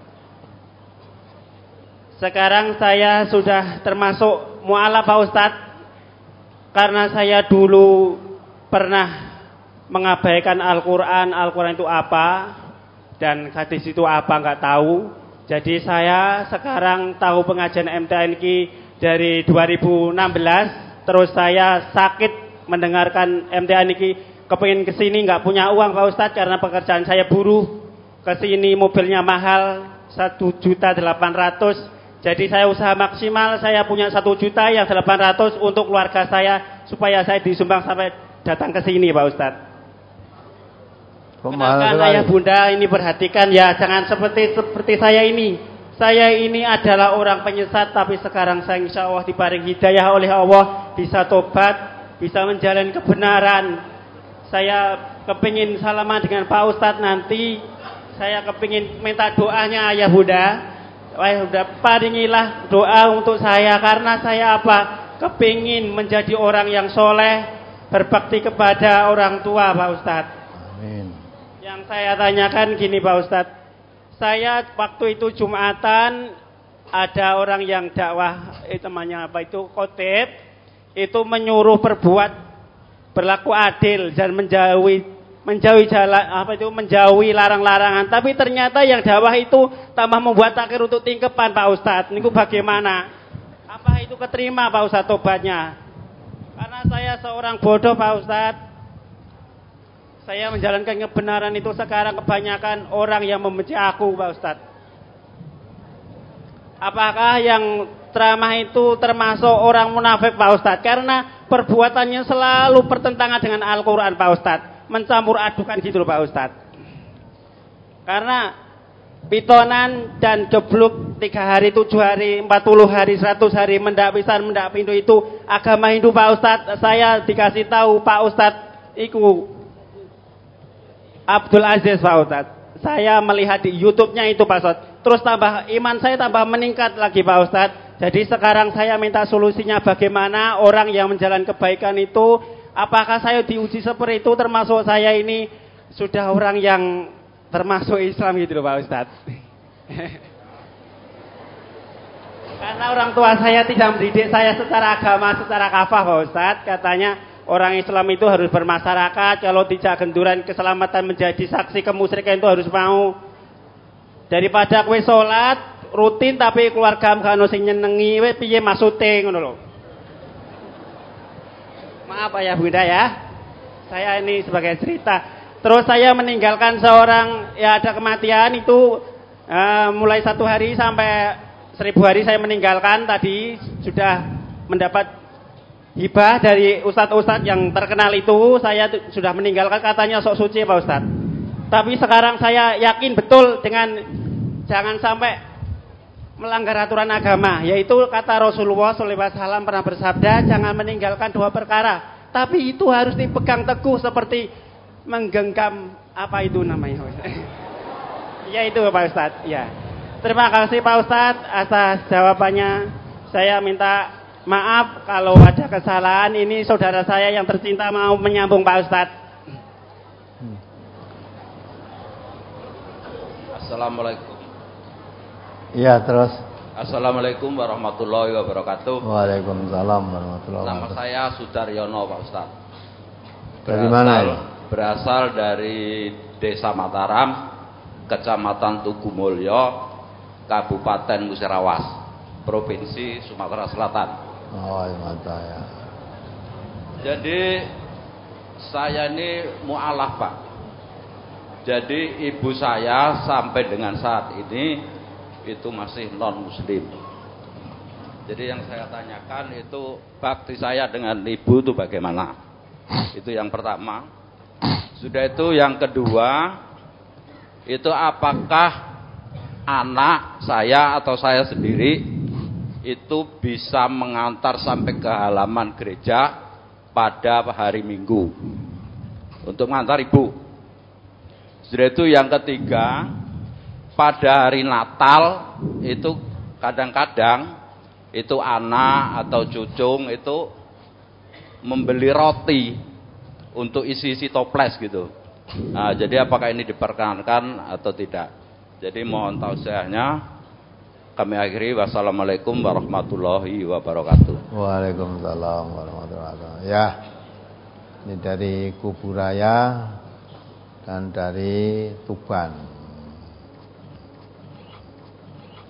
Sekarang saya sudah termasuk mu'alaf Pak Ustadz. Karena saya dulu pernah mengabaikan Al-Quran. Al-Quran itu apa? dan hadis itu apa nggak tahu. Jadi saya sekarang tahu pengajian M T A N Q dari dua ribu enam belas, terus saya sakit mendengarkan M T A N Q, kepengin kesini nggak punya uang Pak Ustadz karena pekerjaan saya buruh, kesini mobilnya mahal satu juta delapan ratus, jadi saya usaha maksimal, saya punya satu juta yang delapan ratus untuk keluarga saya supaya saya disumbang sampai datang ke sini Pak Ustadz. Kenalkan ayah bunda ini perhatikan ya, jangan seperti seperti saya ini. Saya ini adalah orang penyesat, tapi sekarang saya insya Allah diberi hidayah oleh Allah, bisa tobat, bisa menjalani kebenaran. Saya kepingin salaman dengan Pak Ustadz nanti. Saya kepingin minta doanya ayah bunda. Ayah bunda paringilah doa untuk saya, karena saya apa? Kepingin menjadi orang yang soleh, berbakti kepada orang tua Pak Ustadz. Amin. Yang saya tanyakan gini Pak Ustadz, saya waktu itu Jumatan ada orang yang dakwah, itu namanya apa itu, khotib, itu menyuruh berbuat berlaku adil dan menjauhi menjauhi jalan apa itu menjauhi larang-larangan, tapi ternyata yang dakwah itu tambah membuat takir untuk tingkepan Pak Ustadz. Niku bagaimana? Apa itu keterima Pak Ustadz tobatnya? Karena saya seorang bodoh Pak Ustadz. Saya menjalankan kebenaran itu, sekarang kebanyakan orang yang membenci aku Pak Ustadz. Apakah yang ceramah itu termasuk orang munafik Pak Ustadz? Karena perbuatannya selalu bertentangan dengan Al-Quran Pak Ustadz, mencampur adukan gitu loh Pak Ustadz. Karena pitonan dan gebluk tiga hari, tujuh hari, empat puluh hari, seratus hari, mendak pisan, mendak pindu itu agama Hindu Pak Ustadz. Saya dikasih tahu Pak Ustadz iku Abdul Aziz Pak Ustadz. Saya melihat di YouTube-nya itu Pak Ustadz. Terus tambah iman saya tambah meningkat lagi Pak Ustadz. Jadi sekarang saya minta solusinya bagaimana orang yang menjalankan kebaikan itu, apakah saya diuji seperti itu, termasuk saya ini sudah orang yang termasuk Islam gitu loh Pak Ustadz. Karena orang tua saya tidak mendidik saya secara agama, secara kafah Pak Ustadz. Katanya orang Islam itu harus bermasyarakat, kalau tidak genduran keselamatan menjadi saksi kemusyrikan itu harus mau. Daripada kowe salat rutin tapi keluarga gak ono sing nyenengi, kowe piye maksude ngono lho. Maaf ayah bunda ya. Saya ini sebagai cerita. Terus saya meninggalkan seorang, ya ada kematian itu uh, mulai satu hari sampai seribu hari saya meninggalkan. Tadi sudah mendapat hibah dari ustadz-ustadz yang terkenal itu, saya sudah meninggalkan, katanya sok suci Pak Ustadz. Tapi sekarang saya yakin betul dengan jangan sampai melanggar aturan agama, yaitu kata Rasulullah shallallahu alaihi wasallam pernah bersabda, jangan meninggalkan dua perkara, tapi itu harus dipegang teguh seperti menggenggam apa itu namanya? Ya itu Pak Ustadz. Ya. Terima kasih Pak Ustadz atas jawabannya. Saya minta maaf kalau ada kesalahan, ini saudara saya yang tercinta mau menyambung Pak Ustadz. Assalamualaikum. Iya terus. Assalamualaikum warahmatullahi wabarakatuh. Waalaikumsalam warahmatullahi wabarakatuh. Nama saya Sudaryono Pak Ustadz. Dari mana ya? Berasal dari Desa Mataram, Kecamatan Tugumulyo, Kabupaten Musirawas, Provinsi Sumatera Selatan. Oh, mantap ya. Jadi saya ini mu'alaf Pak. Jadi ibu saya sampai dengan saat ini itu masih non muslim. Jadi yang saya tanyakan itu bakti saya dengan ibu itu bagaimana? Itu yang pertama. Sudah itu yang kedua, itu apakah anak saya atau saya sendiri itu bisa mengantar sampai ke halaman gereja pada hari Minggu untuk mengantar ibu. Sudah itu yang ketiga, pada hari Natal itu kadang-kadang itu anak atau cucung itu membeli roti untuk isi-isi toples gitu. Nah, jadi apakah ini diperkenankan atau tidak? Jadi mohon tausiahnya. Kami akhiri, wassalamualaikum warahmatullahi wabarakatuh. Waalaikumsalam warahmatullahi wabarakatuh. Ya, ini dari Kuburaya dan dari Tuban.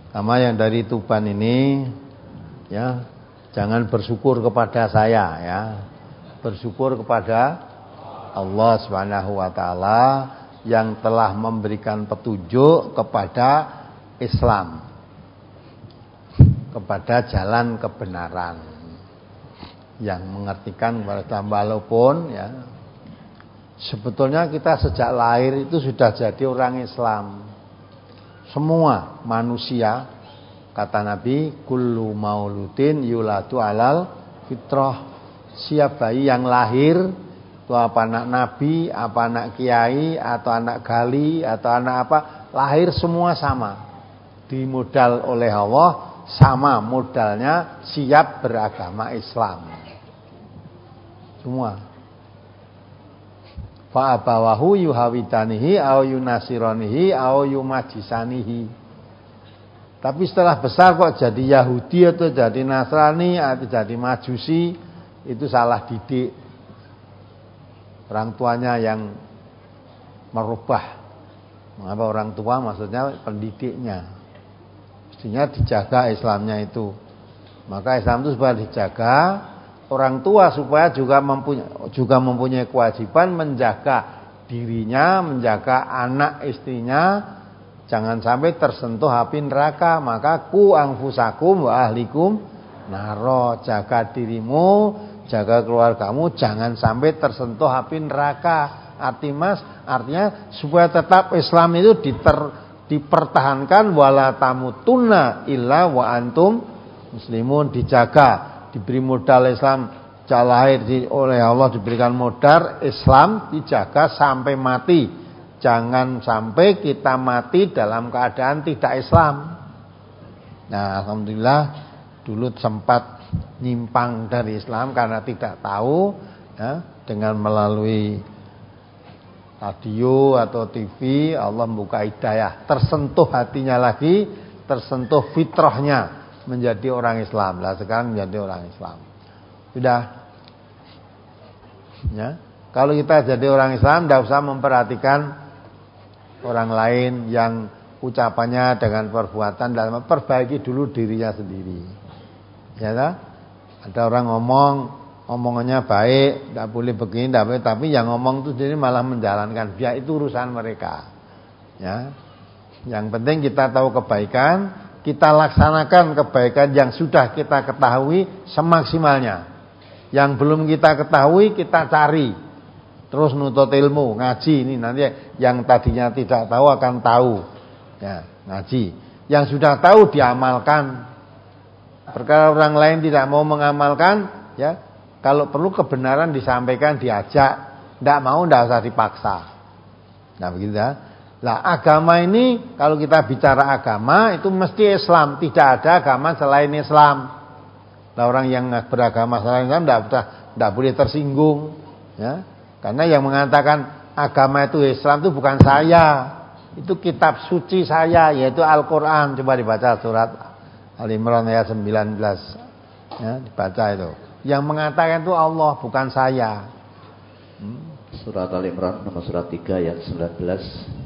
Sama yang dari Tuban ini, ya, jangan bersyukur kepada saya, ya. Bersyukur kepada Allah Subhanahu wa taala yang telah memberikan petunjuk kepada Islam, kepada jalan kebenaran, yang mengertikan kepada Islam. Walaupun, ya, sebetulnya kita sejak lahir itu sudah jadi orang Islam. Semua manusia, kata Nabi, kullu mauludin yuladu alal fitrah. Siap bayi yang lahir, itu apa anak nabi, apa anak kiai, atau anak gali, atau anak apa, lahir semua sama. Dimodal oleh Allah, sama modalnya, siap beragama Islam. Semua. Fa abawahu yuhawidanihi au yunasironihi au yumajisanihi. Tapi setelah besar kok jadi Yahudi atau jadi Nasrani atau jadi Majusi, itu salah didik. Orang tuanya yang merubah. Mengapa orang tua? Maksudnya pendidiknya. Mestinya dijaga Islamnya itu. Maka Islam itu supaya dijaga, orang tua supaya juga mempunyai, juga mempunyai kewajiban menjaga dirinya, menjaga anak istrinya, jangan sampai tersentuh api neraka. Maka ku anfusakum wa ahlikum naro, jaga dirimu, jaga keluargamu, jangan sampai tersentuh api neraka. Arti mas, artinya supaya tetap Islam itu diter, dipertahankan, wala tamutunna illa wa antum muslimun, dijaga. Diberi modal Islam, lahir oleh Allah diberikan modal Islam, dijaga sampai mati. Jangan sampai kita mati dalam keadaan tidak Islam. Nah, alhamdulillah dulu sempat nyimpang dari Islam karena tidak tahu, ya, dengan melalui radio atau T V Allah membuka hidayah, tersentuh hatinya lagi, tersentuh fitrahnya, menjadi orang Islam. Lah sekarang menjadi orang Islam. Sudah. Ya. Kalau kita jadi orang Islam, tidak usah memperhatikan orang lain yang ucapannya dengan perbuatan, dan perbaiki dulu dirinya sendiri. Ya tak? Ada orang ngomong, omongannya baik, tidak boleh begini, tidak boleh, tapi yang ngomong itu sendiri malah menjalankan. Biar itu urusan mereka. Ya. Yang penting kita tahu kebaikan, kita laksanakan kebaikan yang sudah kita ketahui semaksimalnya. Yang belum kita ketahui kita cari. Terus nuntut ilmu, ngaji ini nanti yang tadinya tidak tahu akan tahu. Ya, ngaji. Yang sudah tahu diamalkan. Perkara orang lain tidak mau mengamalkan, ya, kalau perlu kebenaran disampaikan, diajak. Tidak mau, tidak usah dipaksa. Nah begitu ya. Lah agama ini, kalau kita bicara agama itu mesti Islam, tidak ada agama selain Islam. Lah orang yang beragama selain Islam tidak tidak boleh tersinggung, ya. Karena yang mengatakan agama itu Islam itu bukan saya, itu kitab suci saya, yaitu Al-Qur'an. Coba dibaca surat Al-Imran ayat sembilan belas, ya, dibaca itu. Yang mengatakan itu Allah, bukan saya. Hmm. Surat Al-Imran nomor surat tiga ayat sembilan belas.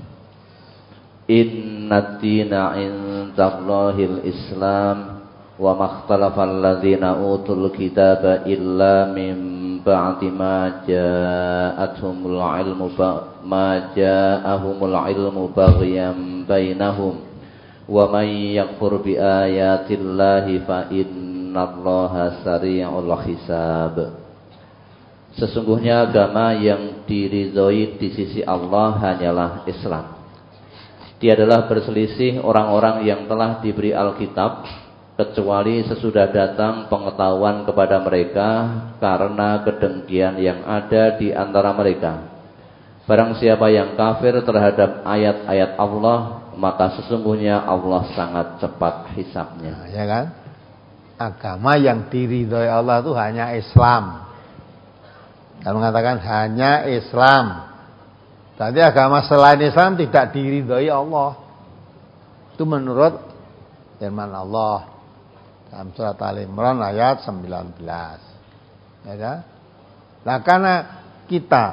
Inna dina indallahil Islam wa makhtalafal ladzina utul kitaba illa min ba'di ma ja'atuhumul ilmu ma ja'ahumul ilmu baghyan bainahum wa may yakfur bi ayatillahi fa innallaha sari'ul hisab. Sesungguhnya agama yang diridhoi di sisi Allah hanyalah Islam. Dia adalah berselisih orang-orang yang telah diberi Alkitab, kecuali sesudah datang pengetahuan kepada mereka karena kedengkian yang ada di antara mereka. Barang siapa yang kafir terhadap ayat-ayat Allah, maka sesungguhnya Allah sangat cepat hisabnya. Nah, ya kan? Agama yang diridhoi Allah itu hanya Islam. Kalau mengatakan hanya Islam, berarti agama selain Islam tidak diridhoi Allah. Itu menurut firman Allah dalam surat Al-Imran ayat sembilan belas. Ya kan? Nah, karena kita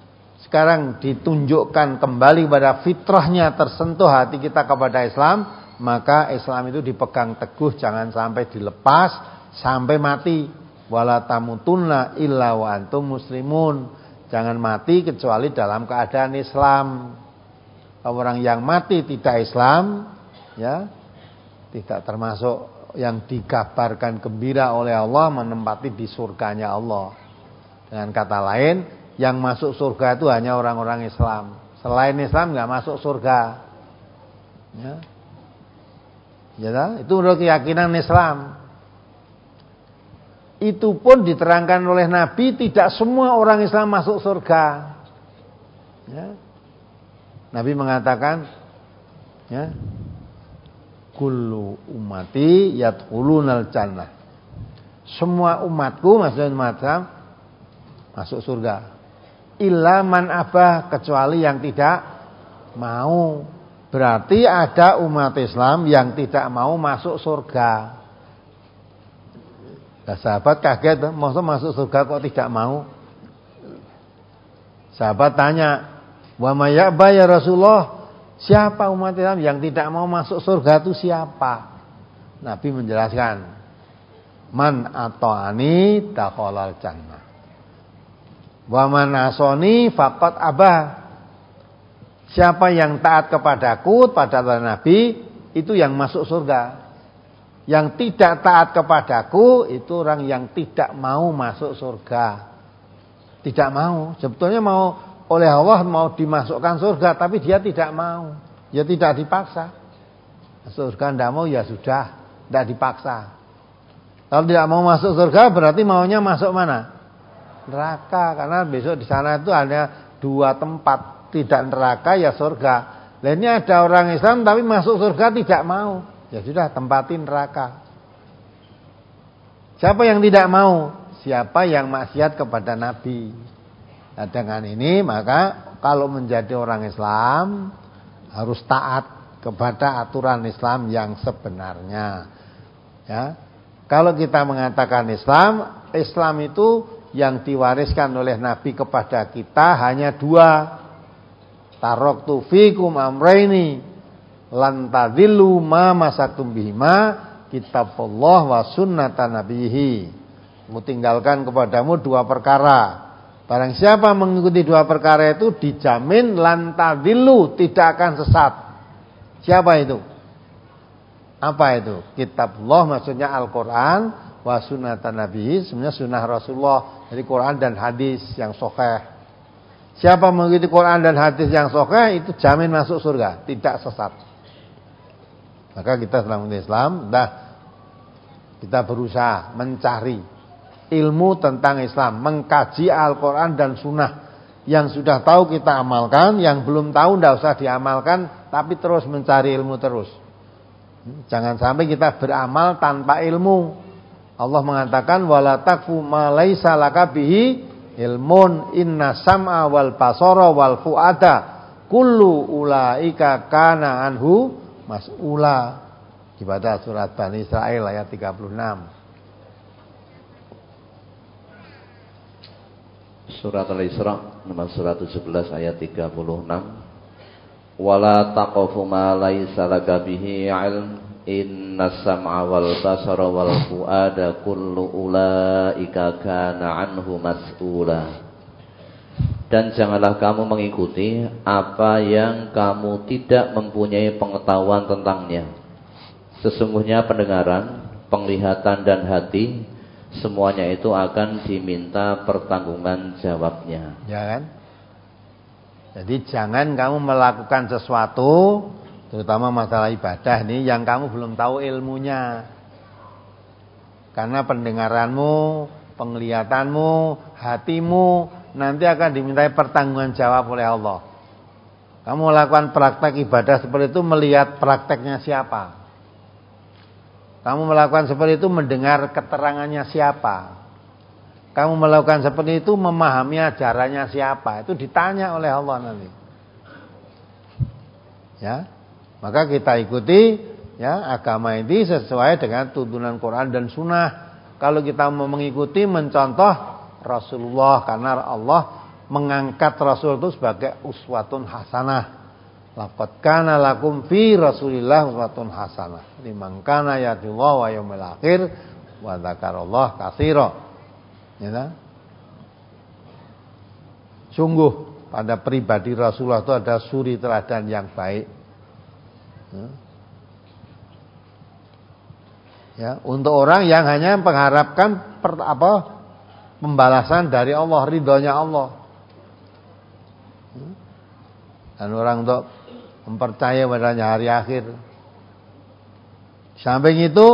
sekarang ditunjukkan kembali pada fitrahnya, tersentuh hati kita kepada Islam, maka Islam itu dipegang teguh, jangan sampai dilepas sampai mati. Wala tamutunna illa wa antum muslimun. Jangan mati kecuali dalam keadaan Islam. Orang yang mati tidak Islam, ya, tidak termasuk yang dikabarkan gembira oleh Allah menempati di surganya Allah. Dengan kata lain, yang masuk surga itu hanya orang-orang Islam. Selain Islam nggak masuk surga. Ya, ya, itu menurut keyakinan Islam. Itu pun diterangkan oleh Nabi, tidak semua orang Islam masuk surga. Ya. Nabi mengatakan, ya, kullu ummati yadkhulunal jannah. Semua umatku, maksudnya umat Islam, masuk surga. Illa man abah, kecuali yang tidak mau. Berarti ada umat Islam yang tidak mau masuk surga. Nah, sahabat kaget, maksud masuk surga kok tidak mau? Sahabat tanya, wa may ya'ba ya Rasulullah, siapa umat Islam yang tidak mau masuk surga itu siapa? Nabi menjelaskan, man ata'ani dakhalal jannah. Wa man asani faqad abah. Siapa yang taat kepadaku, pada Nabi, itu yang masuk surga. Yang tidak taat kepadaku itu orang yang tidak mau masuk surga. Tidak mau, sebetulnya mau oleh Allah mau dimasukkan surga, tapi dia tidak mau. Ya tidak dipaksa. Surga tidak mau, ya sudah, tidak dipaksa. Kalau tidak mau masuk surga berarti maunya masuk mana? Neraka, karena besok di sana itu hanya dua tempat, tidak neraka ya surga. Nah, ini ada orang Islam tapi masuk surga tidak mau, ya sudah tempatin neraka. Siapa yang tidak mau? Siapa yang maksiat kepada Nabi. Nah, dengan ini maka kalau menjadi orang Islam harus taat kepada aturan Islam yang sebenarnya. Ya, kalau kita mengatakan Islam, Islam itu yang diwariskan oleh Nabi kepada kita hanya dua. Taraktu fikum amraini lan tadillu ma masakum bihima kitabullah wa sunnatan nabiyhi. Aku tinggalkan kepadamu dua perkara. Barang siapa mengikuti dua perkara itu dijamin lan tadillu, tidak akan sesat. Siapa itu? Apa itu? Kitabullah maksudnya Al-Qur'an, wa sunnatan nabiyhi sebenarnya sunnah Rasulullah. Dari Quran dan hadis yang sahih. Siapa mengikuti Quran dan hadis yang sahih itu jamin masuk surga, tidak sesat. Maka kita selama Islam, dah kita berusaha mencari ilmu tentang Islam, mengkaji Al-Quran dan Sunnah. Yang sudah tahu kita amalkan, yang belum tahu tidak usah diamalkan, tapi terus mencari ilmu terus. Jangan sampai kita beramal tanpa ilmu. Allah mengatakan wala takfu ma laisa laka bihi ilmun inna sam'a wal basara wal fuada kullu ulaika kana anhu mas'ula. Ibadah surat Bani Israil ayat tiga puluh enam. Surat Al-Isra nomor surat tujuh belas ayat tiga puluh enam. Wala taqfu ma laisa laka bihi ilm inna sam'a wal basara wal fuada kullu ulaika kana anhu mas'ula. Dan janganlah kamu mengikuti apa yang kamu tidak mempunyai pengetahuan tentangnya. Sesungguhnya pendengaran, penglihatan dan hati semuanya itu akan diminta pertanggungan jawabnya. Ya kan? Jadi jangan kamu melakukan sesuatu, terutama masalah ibadah nih, yang kamu belum tahu ilmunya. Karena pendengaranmu, penglihatanmu, hatimu nanti akan dimintai pertanggungan jawab oleh Allah. Kamu melakukan praktek ibadah seperti itu melihat prakteknya siapa? Kamu melakukan seperti itu mendengar keterangannya siapa? Kamu melakukan seperti itu memahami ajarannya siapa? Itu ditanya oleh Allah nanti. Ya. Maka kita ikuti ya agama ini sesuai dengan tuntunan Quran dan Sunnah. Kalau kita mau mengikuti mencontoh Rasulullah, karena Allah mengangkat Rasul itu sebagai uswatun hasanah. Laqad kana lakum fi Rasulillah uswatun hasanah liman kana yarjullaha wa yaumil akhir wa dzakarallaha katsira. Ya. Sungguh pada pribadi Rasulullah itu ada suri teladan yang baik. Ya. Ya, untuk orang yang hanya mengharapkan per, apa pembalasan dari Allah, ridhonya Allah. Ya. Dan orang untuk mempercayai padanya hari akhir. Samping itu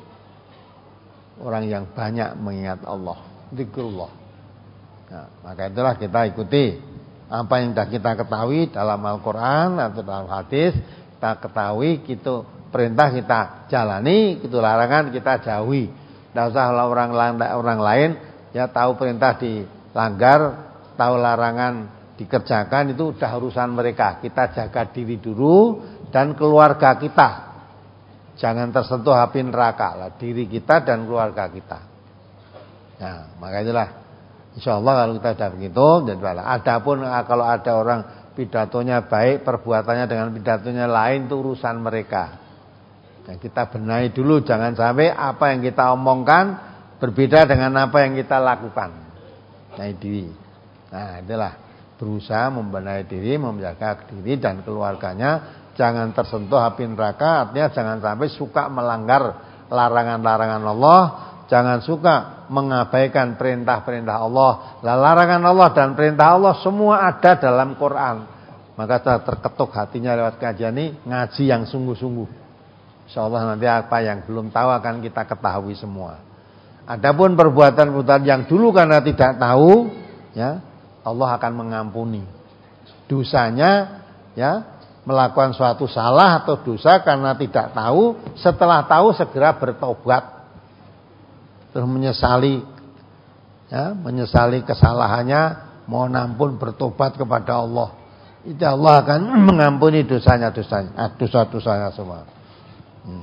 orang yang banyak mengingat Allah, zikrullah. Nah, maka itulah kita ikuti apa yang sudah kita ketahui dalam Al-Quran atau dalam hadis. Kita ketahui, itu perintah kita jalani, itu larangan kita jauhi. Tidak usah orang orang lain ya tahu perintah dilanggar, tahu larangan dikerjakan, itu udah urusan mereka. Kita jaga diri dulu dan keluarga kita. Jangan tersentuh api neraka lah, diri kita dan keluarga kita. Nah, maka itulah insyaallah kalau kita sudah begitu, jadi adapun kalau ada orang pidatonya baik, perbuatannya dengan pidatonya lain, itu urusan mereka. Nah, kita benahi dulu, jangan sampai apa yang kita omongkan berbeda dengan apa yang kita lakukan. Nah, diri. Nah, itulah berusaha membenahi diri, menjaga diri dan keluarganya, jangan tersentuh api neraka. Artinya jangan sampai suka melanggar larangan-larangan Allah, jangan suka mengabaikan perintah-perintah Allah. Lah, larangan Allah dan perintah Allah semua ada dalam Quran. Maka kita terketuk hatinya lewat kajian ini, ngaji yang sungguh-sungguh. Insyaallah nanti apa yang belum tahu akan kita ketahui semua. Adapun perbuatan-perbuatan yang dulu karena tidak tahu, ya, Allah akan mengampuni dosanya, ya, melakukan suatu salah atau dosa karena tidak tahu, setelah tahu segera bertobat. Terus menyesali, ya, menyesali kesalahannya, mohon ampun, bertobat kepada Allah. Itu Allah akan mengampuni dosanya, dosanya, dosa-dosanya semua. Hmm.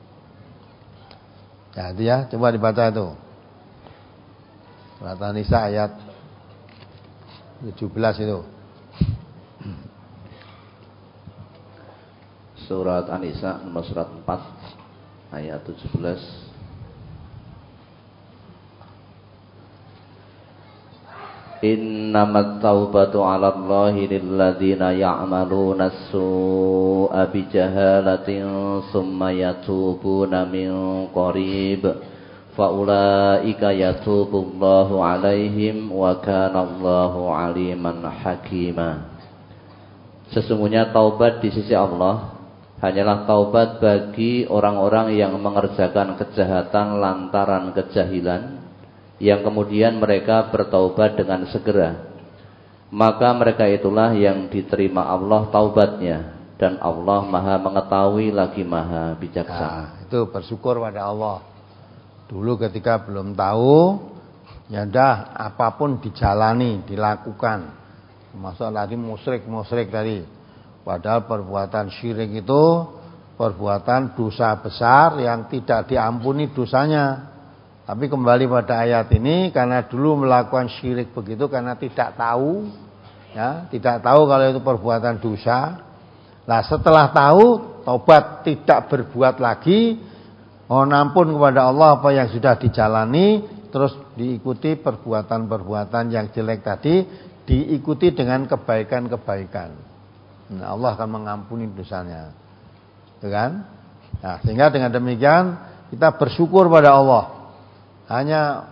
Jadi ya, coba dibaca itu. Surat An-Nisa ayat tujuh belas itu. Surat An-Nisa nomor surat empat ayat tujuh belas. Innamat taubatu 'ala Allahi lilladzina ya'maluna as-su'a bijahalatin tsumma yatubuna min qarib fa ulaika yatubullahu 'alaihim wa kana Allahu 'aliman hakima. Sesungguhnya taubat di sisi Allah hanyalah taubat bagi orang-orang yang mengerjakan kejahatan lantaran kejahilan, yang kemudian mereka bertaubat dengan segera. Maka mereka itulah yang diterima Allah taubatnya, dan Allah Maha mengetahui lagi Maha bijaksana. Nah, itu bersyukur pada Allah. Dulu ketika belum tahu, ya dah apapun dijalani, dilakukan. Termasuk tadi musyrik-musyrik tadi. Padahal perbuatan syirik itu perbuatan dosa besar yang tidak diampuni dosanya. Tapi kembali pada ayat ini, karena dulu melakukan syirik begitu karena tidak tahu, ya, tidak tahu kalau itu perbuatan dosa. Nah, setelah tahu, taubat, tidak berbuat lagi, mohon ampun kepada Allah apa yang sudah dijalani, terus diikuti perbuatan-perbuatan yang jelek tadi, diikuti dengan kebaikan-kebaikan. Nah, Allah akan mengampuni dosanya, gitu kan? Nah, sehingga dengan demikian kita bersyukur pada Allah. Hanya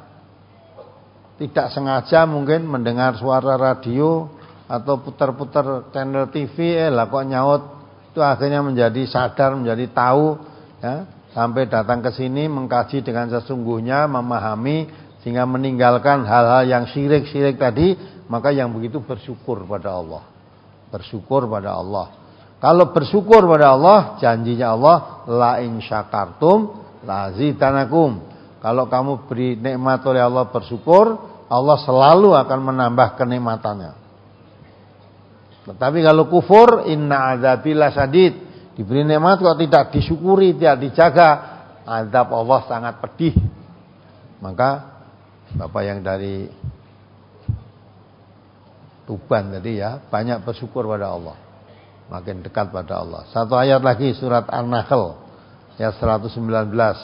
tidak sengaja mungkin mendengar suara radio atau putar-putar channel T V, eh lah kok nyaut, itu akhirnya menjadi sadar, menjadi tahu, ya, sampai datang ke sini mengkaji dengan sesungguhnya, memahami sehingga meninggalkan hal-hal yang syirik-syirik tadi, maka yang begitu bersyukur pada Allah. Bersyukur pada Allah. Kalau bersyukur pada Allah, janjinya Allah, la in syakartum lazidanakum. Kalau kamu beri nikmat oleh Allah, bersyukur, Allah selalu akan menambah kenikmatannya. Tetapi kalau kufur, inna adzabi lasyadid, diberi nikmat kok tidak disyukuri, tidak dijaga, azab Allah sangat pedih. Maka Bapak yang dari Tuban tadi ya, banyak bersyukur pada Allah. makin dekat pada Allah. Satu ayat lagi surat An-Nahl ayat seratus sembilan belas.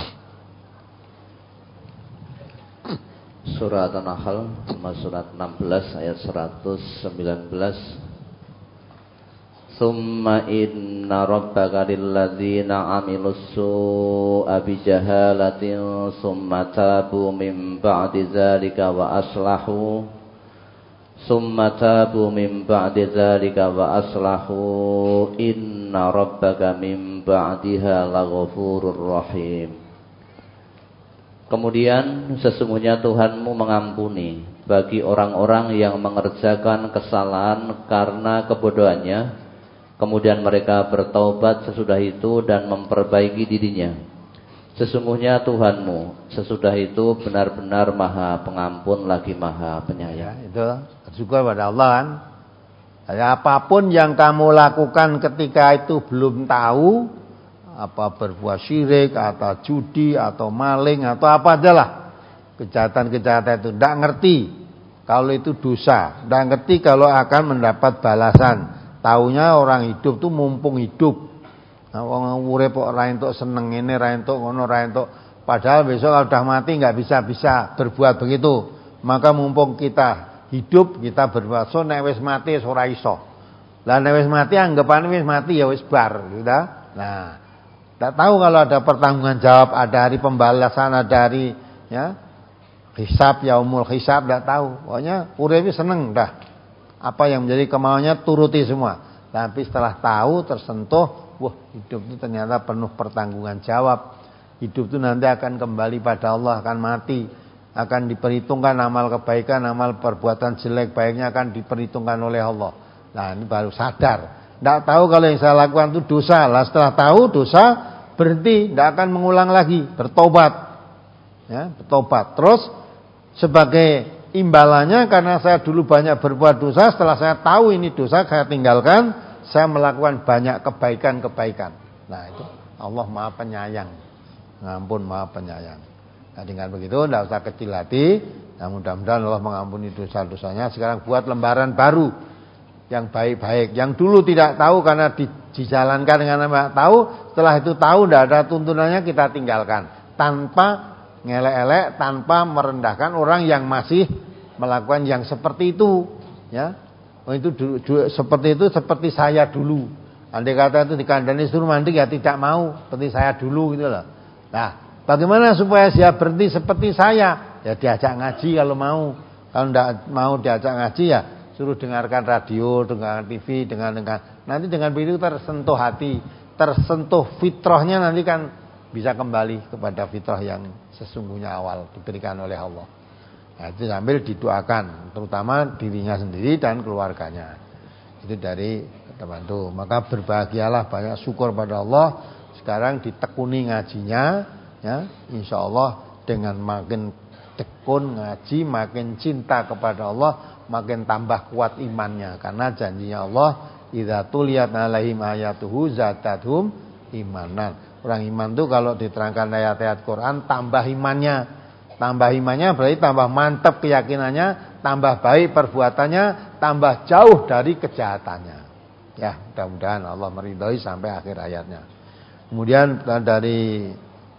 Surat An-Nahl surat enam belas ayat seratus sembilan belas. Summa inna rabbaka lilladzina amilus su'a bijahalatin summa tabu min ba'di dzalika wa aslahu summa tabu min ba'di dzalika wa aslahu inna rabbaka min ba'diha laghafurur rahim. Kemudian sesungguhnya Tuhanmu mengampuni bagi orang-orang yang mengerjakan kesalahan karena kebodohannya, kemudian mereka bertaubat sesudah itu dan memperbaiki dirinya. Sesungguhnya Tuhanmu sesudah itu benar-benar Maha Pengampun lagi Maha Penyayang. Ya, itu bersyukur pada Allah kan. Ya, apapun yang kamu lakukan ketika itu belum tahu, apa berbuat syirik atau judi atau maling atau apa aja lah, kejahatan-kejahatan itu tidak ngerti kalau itu dosa, tidak ngerti kalau akan mendapat balasan. Taunya orang hidup tuh mumpung hidup. Nah, wong urip kok ora entuk seneng ngene, ora entuk ngono, ora entuk. Padahal besok kalau udah mati enggak bisa-bisa berbuat begitu. Maka mumpung kita hidup, kita berbuat. So nek wis mati wis ora iso. Lah nek wis mati anggapane wis mati ya wis bar, gitu. Nah, tidak tahu kalau ada pertanggungan jawab, ada hari pembalasan, ada hari ya hisab, yaumul hisab, tidak tahu. Pokoknya urip seneng dah. Apa yang menjadi kemauannya turuti semua. Tapi setelah tahu, tersentuh, wah hidup itu ternyata penuh pertanggungan jawab. Hidup itu nanti akan kembali pada Allah, akan mati, akan diperhitungkan amal kebaikan, amal perbuatan jelek baiknya akan diperhitungkan oleh Allah. Nah ini baru sadar. Tidak tahu kalau yang saya lakukan itu dosa. Lah setelah tahu dosa, berhenti, tidak akan mengulang lagi, bertobat. Ya, bertobat. Terus sebagai imbalannya karena saya dulu banyak berbuat dosa, setelah saya tahu ini dosa saya tinggalkan, saya melakukan banyak kebaikan-kebaikan. Nah itu Allah Maha Penyayang, ngampun Maha Penyayang. Nah dengan begitu tidak usah kecil hati. Nah mudah-mudahan Allah mengampuni dosa-dosanya. Sekarang buat lembaran baru yang baik-baik. Yang dulu tidak tahu karena di, dijalankan dengan apa tahu, setelah itu tahu tidak ada tuntunannya kita tinggalkan tanpa ngelek-elek, tanpa merendahkan orang yang masih melakukan yang seperti itu, ya. Oh itu du, du, seperti itu seperti saya dulu. Andai kata itu dikandani suruh mandi ya tidak mau, seperti saya dulu gitu loh. Nah, bagaimana supaya dia berhenti seperti saya? Ya diajak ngaji kalau mau. Kalau tidak mau diajak ngaji ya suruh dengarkan radio, dengarkan T V, dengan dengan nanti dengan begitu tersentuh hati, tersentuh fitrahnya, nanti kan bisa kembali kepada fitrah yang sesungguhnya awal diberikan oleh Allah. Nah, itu sambil didoakan, terutama dirinya sendiri dan keluarganya. Itu dari teman itu. Maka berbahagialah, banyak syukur pada Allah. Sekarang ditekuni ngajinya, ya, insya Allah dengan makin tekun ngaji, makin cinta kepada Allah, makin tambah kuat imannya. Karena janjinya Allah, idza tuliyat alaihim ayatuhu zadathum imanan. Orang iman itu kalau diterangkan ayat-ayat Quran tambah imannya. Tambah imannya berarti tambah mantap keyakinannya, tambah baik perbuatannya, tambah jauh dari kejahatannya. Ya, mudah-mudahan Allah meridhai sampai akhir ayatnya. Kemudian dari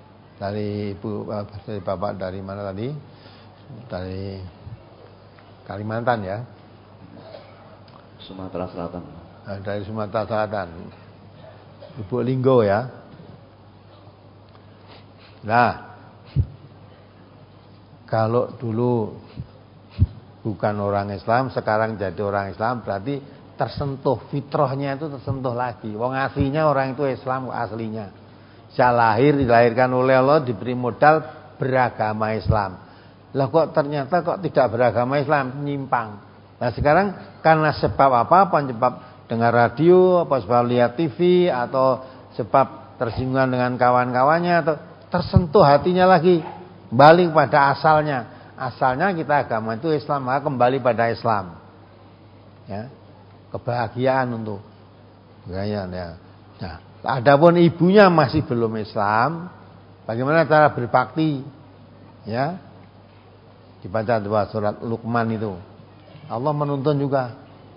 dari Ibu dari Bapak dari mana tadi? Dari Kalimantan ya. Sumatera Selatan. Nah, dari Sumatera Selatan. Ibu Linggo ya. Nah, kalau dulu bukan orang Islam, sekarang jadi orang Islam, berarti tersentuh fitrahnya itu tersentuh lagi. Wong aslinya orang itu Islam aslinya. Sejak lahir dilahirkan oleh Allah diberi modal beragama Islam. Lah kok ternyata kok tidak beragama Islam, nyimpang. Nah sekarang karena sebab apa? Apa sebab dengar radio, apa sebab lihat T V, atau sebab tersinggungan dengan kawan-kawannya, atau tersentuh hatinya lagi, balik pada asalnya. Asalnya kita agama itu Islam, maka kembali pada Islam. Ya, kebahagiaan untuk kebahagiaan ya. Nah, adapun ibunya masih belum Islam, bagaimana cara berbakti? Ya, dibaca dua surat Luqman itu. Allah menuntun juga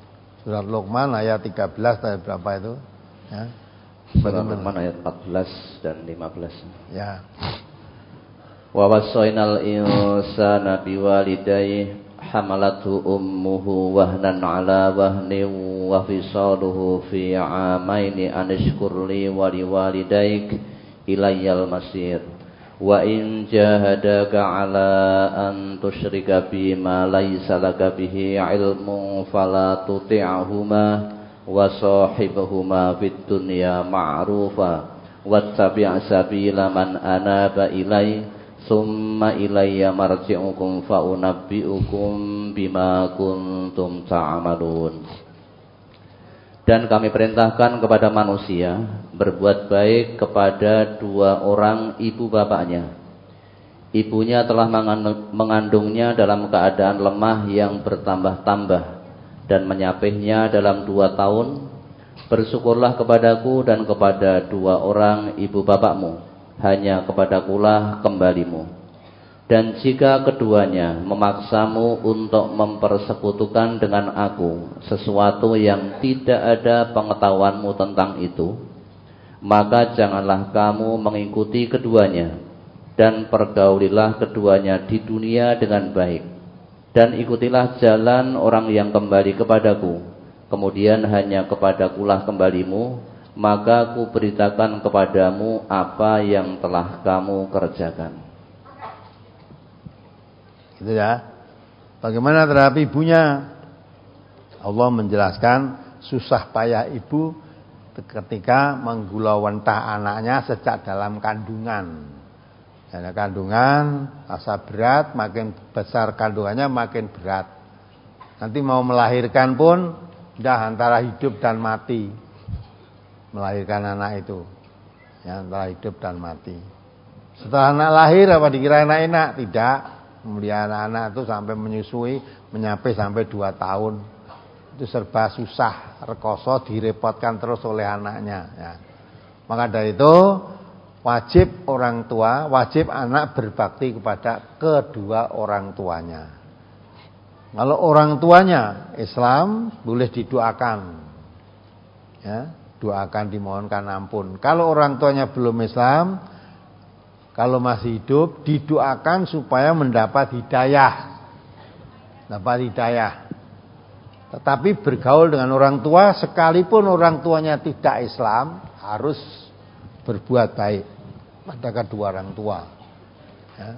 Surat Luqman ayat tiga belas ayat berapa itu? Ya. Surat Luqman ayat empat belas dan lima belas. Ya. Wa wasainal insana biwalidayhi hamalathu ummuhu wahnan ala wahnin wa fisaluhu fi amaini anishkur li wa liwalidayk ilayyal masir. Wa in jahadaka ala an tusyrika bima laysa laka bihi ilmun fala tuti'huma wa sahibhuma fid dunya ma'rufa wattabi' sabila man anaba ilai summa ilayya marji'ukum fa unabbi'ukum bima kuntum ta'malun. Dan kami perintahkan kepada manusia berbuat baik kepada dua orang ibu bapaknya. Ibunya telah mengandungnya dalam keadaan lemah yang bertambah-tambah dan menyapihnya dalam dua tahun. Bersyukurlah kepadaku dan kepada dua orang ibu bapakmu, hanya kepadakulah kembalimu. Dan jika keduanya memaksamu untuk mempersekutukan dengan aku sesuatu yang tidak ada pengetahuanmu tentang itu, maka janganlah kamu mengikuti keduanya, dan pergaulilah keduanya di dunia dengan baik, dan ikutilah jalan orang yang kembali kepadaku, kemudian hanya kepadakulah kembalimu, maka ku beritakan kepadamu apa yang telah kamu kerjakan. Gitu ya. Bagaimana terhadap ibunya? Allah menjelaskan susah payah ibu ketika menggulawentah anaknya sejak dalam kandungan. Karena kandungan rasa berat, makin besar kandungannya makin berat. Nanti mau melahirkan pun sudah antara hidup dan mati. Melahirkan anak itu, ya, antara hidup dan mati. Setelah anak lahir apa dikira enak-enak? Tidak. Kemudian anak-anak itu sampai menyusui, menyapih sampai dua tahun. Itu serba susah, rekoso, direpotkan terus oleh anaknya. Ya. Maka dari itu, wajib orang tua, wajib anak berbakti kepada kedua orang tuanya. Kalau orang tuanya Islam, boleh didoakan. Ya, doakan, dimohonkan ampun. Kalau orang tuanya belum Islam, kalau masih hidup, didoakan supaya mendapat hidayah. Dapat hidayah. Tetapi bergaul dengan orang tua, sekalipun orang tuanya tidak Islam, harus berbuat baik pada kedua orang tua. Ya.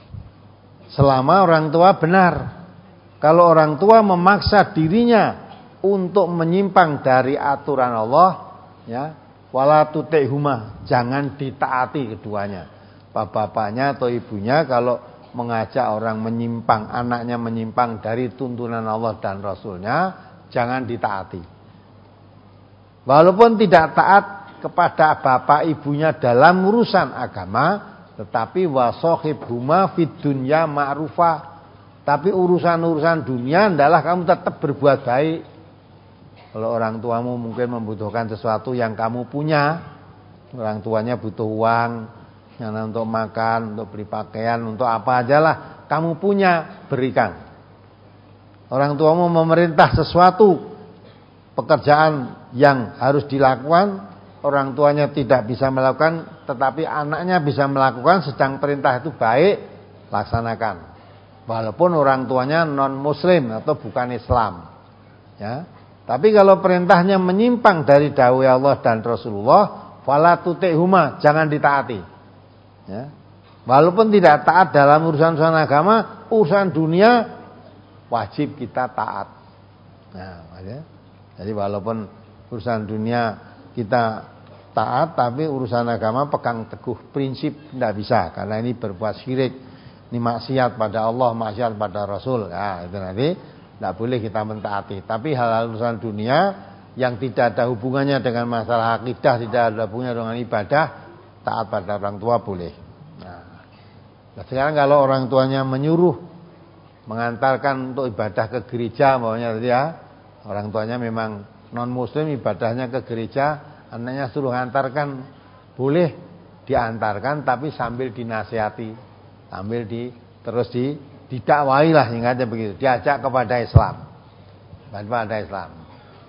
Selama orang tua benar. Kalau orang tua memaksa dirinya untuk menyimpang dari aturan Allah, ya, wala tuti'huma, jangan ditaati keduanya. Bapaknya atau ibunya kalau mengajak orang menyimpang, anaknya menyimpang dari tuntunan Allah dan Rasulnya, jangan ditaati. Walaupun tidak taat kepada bapak ibunya dalam urusan agama, tetapi wasohibhuma fid dunya ma'rufa. Tapi urusan-urusan dunia adalah kamu tetap berbuat baik. Kalau orang tuamu mungkin membutuhkan sesuatu yang kamu punya, orang tuanya butuh uang, karena untuk makan, untuk beli pakaian, untuk apa aja lah kamu punya, berikan. Orang tuamu memerintah sesuatu pekerjaan yang harus dilakukan, orang tuanya tidak bisa melakukan, tetapi anaknya bisa melakukan, sedang perintah itu baik, laksanakan. Walaupun orang tuanya non muslim atau bukan Islam. Ya. Tapi kalau perintahnya menyimpang dari dawuh Allah dan Rasulullah, fala tuti'huma, jangan ditaati. Ya. Walaupun tidak taat dalam urusan-urusan agama, urusan dunia wajib kita taat. Nah, ya. Jadi walaupun urusan dunia kita taat, tapi urusan agama pegang teguh prinsip tidak bisa, karena ini berbuat syirik, ini maksiat pada Allah, maksiat pada Rasul. Nah, itu nanti tidak boleh kita mentaati. Tapi hal-hal urusan dunia yang tidak ada hubungannya dengan masalah akidah, tidak ada hubungannya dengan ibadah, taat pada orang tua boleh. Nah, sekarang kalau orang tuanya menyuruh mengantarkan untuk ibadah ke gereja, maunya tadi ya, orang tuanya memang non muslim, ibadahnya ke gereja, anaknya suruh antarkan, boleh diantarkan, tapi sambil dinasihati, sambil di terus di didakwai lah, ingatnya begitu, diajak kepada Islam, kepada Islam.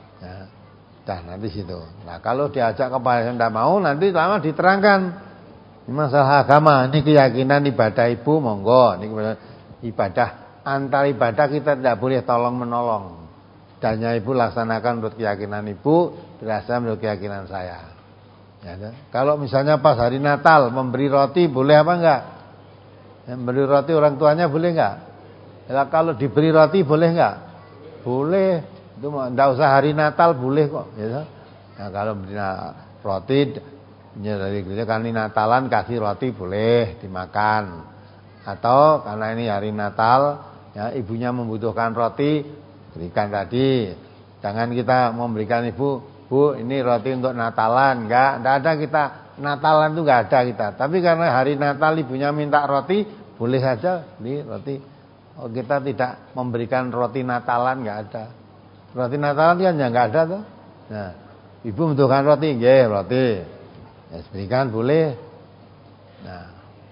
Dah nanti situ. Nah kalau diajak kepada yang tidak mau, nanti lama diterangkan. Ini masalah agama, ini keyakinan ibadah ibu, monggo. Ini ibadah, antar ibadah kita tidak boleh tolong menolong. Danya ibu laksanakan menurut keyakinan ibu, dirasa menurut keyakinan saya. Ya, kan? Kalau misalnya pas hari Natal memberi roti boleh apa enggak? Memberi roti orang tuanya boleh enggak? Ya, kalau diberi roti boleh enggak? Boleh. Itu enggak usah hari Natal boleh kok. Ya, nah, kalau beri roti, ya dari gereja kan ini Natalan kasih roti boleh dimakan. Atau karena ini hari Natal, ya ibunya membutuhkan roti, berikan tadi. Jangan kita memberikan ibu, Bu, ini roti untuk Natalan, enggak, enggak ada kita Natalan itu enggak ada kita. Tapi karena hari Natal ibunya minta roti, boleh saja beli roti. Oh, kita tidak memberikan roti Natalan, enggak ada. Roti Natalan kan ya enggak ada tuh. Nah, ibu membutuhkan roti, nggih, roti. Ya, berikan boleh. Nah,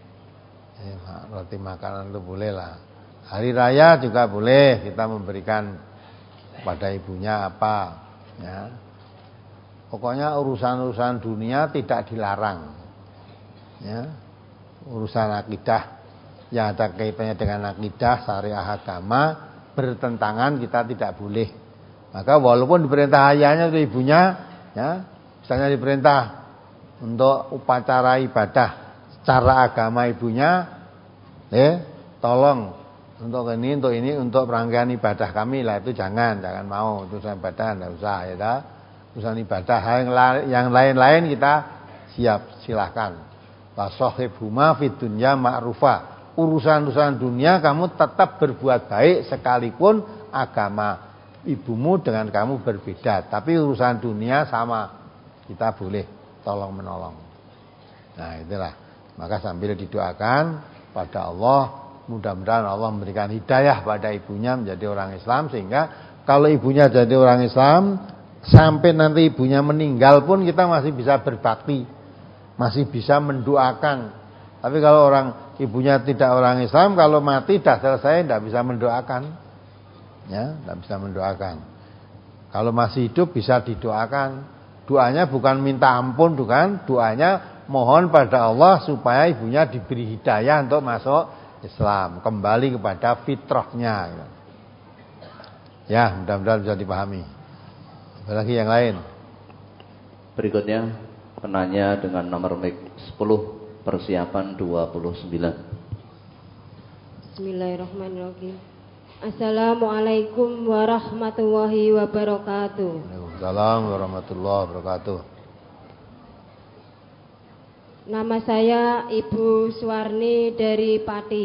eh, roti makanan itu boleh lah. Hari raya juga boleh kita memberikan kepada ibunya apa, ya. Pokoknya urusan-urusan dunia tidak dilarang. Ya. Urusan akidah yang ada kaitannya dengan akidah syariah agama bertentangan kita tidak boleh. Maka walaupun diperintah ayahnya atau ibunya, ya, misalnya diperintah untuk upacara ibadah secara agama ibunya, eh, tolong untuk ini, untuk ini, untuk rangkaian ibadah kami lah, itu jangan, jangan mau, itu ibadah tidak usah, ya dah. Urusan ibadah yang lain-lain kita siap, silahkan. Wa sahibhuma fid dunya ma'rufa. Urusan-urusan dunia kamu tetap berbuat baik sekalipun agama ibumu dengan kamu berbeda. Tapi urusan dunia sama, kita boleh tolong menolong. Nah itulah. Maka sambil didoakan pada Allah, mudah-mudahan Allah memberikan hidayah pada ibunya menjadi orang Islam, sehingga kalau ibunya jadi orang Islam, sampai nanti ibunya meninggal pun kita masih bisa berbakti, masih bisa mendoakan. Tapi kalau orang ibunya tidak orang Islam, kalau mati dah selesai, tidak bisa mendoakan, ya, tidak bisa mendoakan. Kalau masih hidup bisa didoakan. Doanya bukan minta ampun, bukan. Doanya mohon pada Allah supaya ibunya diberi hidayah untuk masuk Islam, kembali kepada fitrahnya. Ya, mudah-mudahan bisa dipahami. Ada lagi yang lain? Berikutnya penanya dengan nomor mic sepuluh, persiapan dua puluh sembilan. Bismillahirrahmanirrahim. Assalamualaikum warahmatullahi wabarakatuh. Waalaikumsalam warahmatullahi wabarakatuh. Nama saya Ibu Suwarni dari Pati.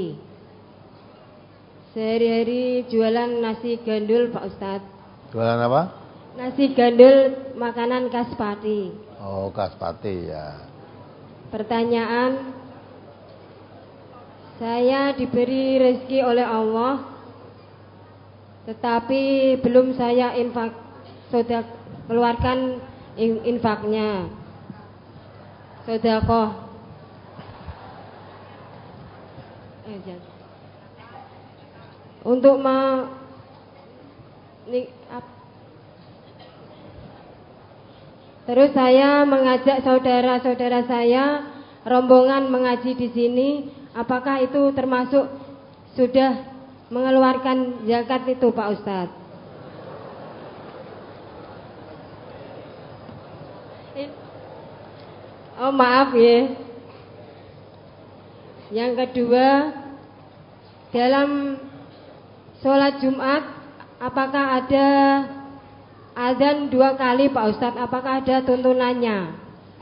Sehari-hari jualan nasi gandul, Pak Ustadz. Jualan apa? Nasi gandul, makanan khas Pati. Oh, khas Pati ya. Pertanyaan, saya diberi rezeki oleh Allah, tetapi belum saya infak, sudah keluarkan infaknya. Sedekah. Eh, Untuk ma ni, ap, terus saya mengajak saudara-saudara saya rombongan mengaji di sini. Apakah itu termasuk sudah mengeluarkan zakat itu, Pak Ustadz? Oh maaf ya. Yang kedua, dalam sholat Jumat apakah ada azan dua kali, Pak Ustadz? Apakah ada tuntunannya?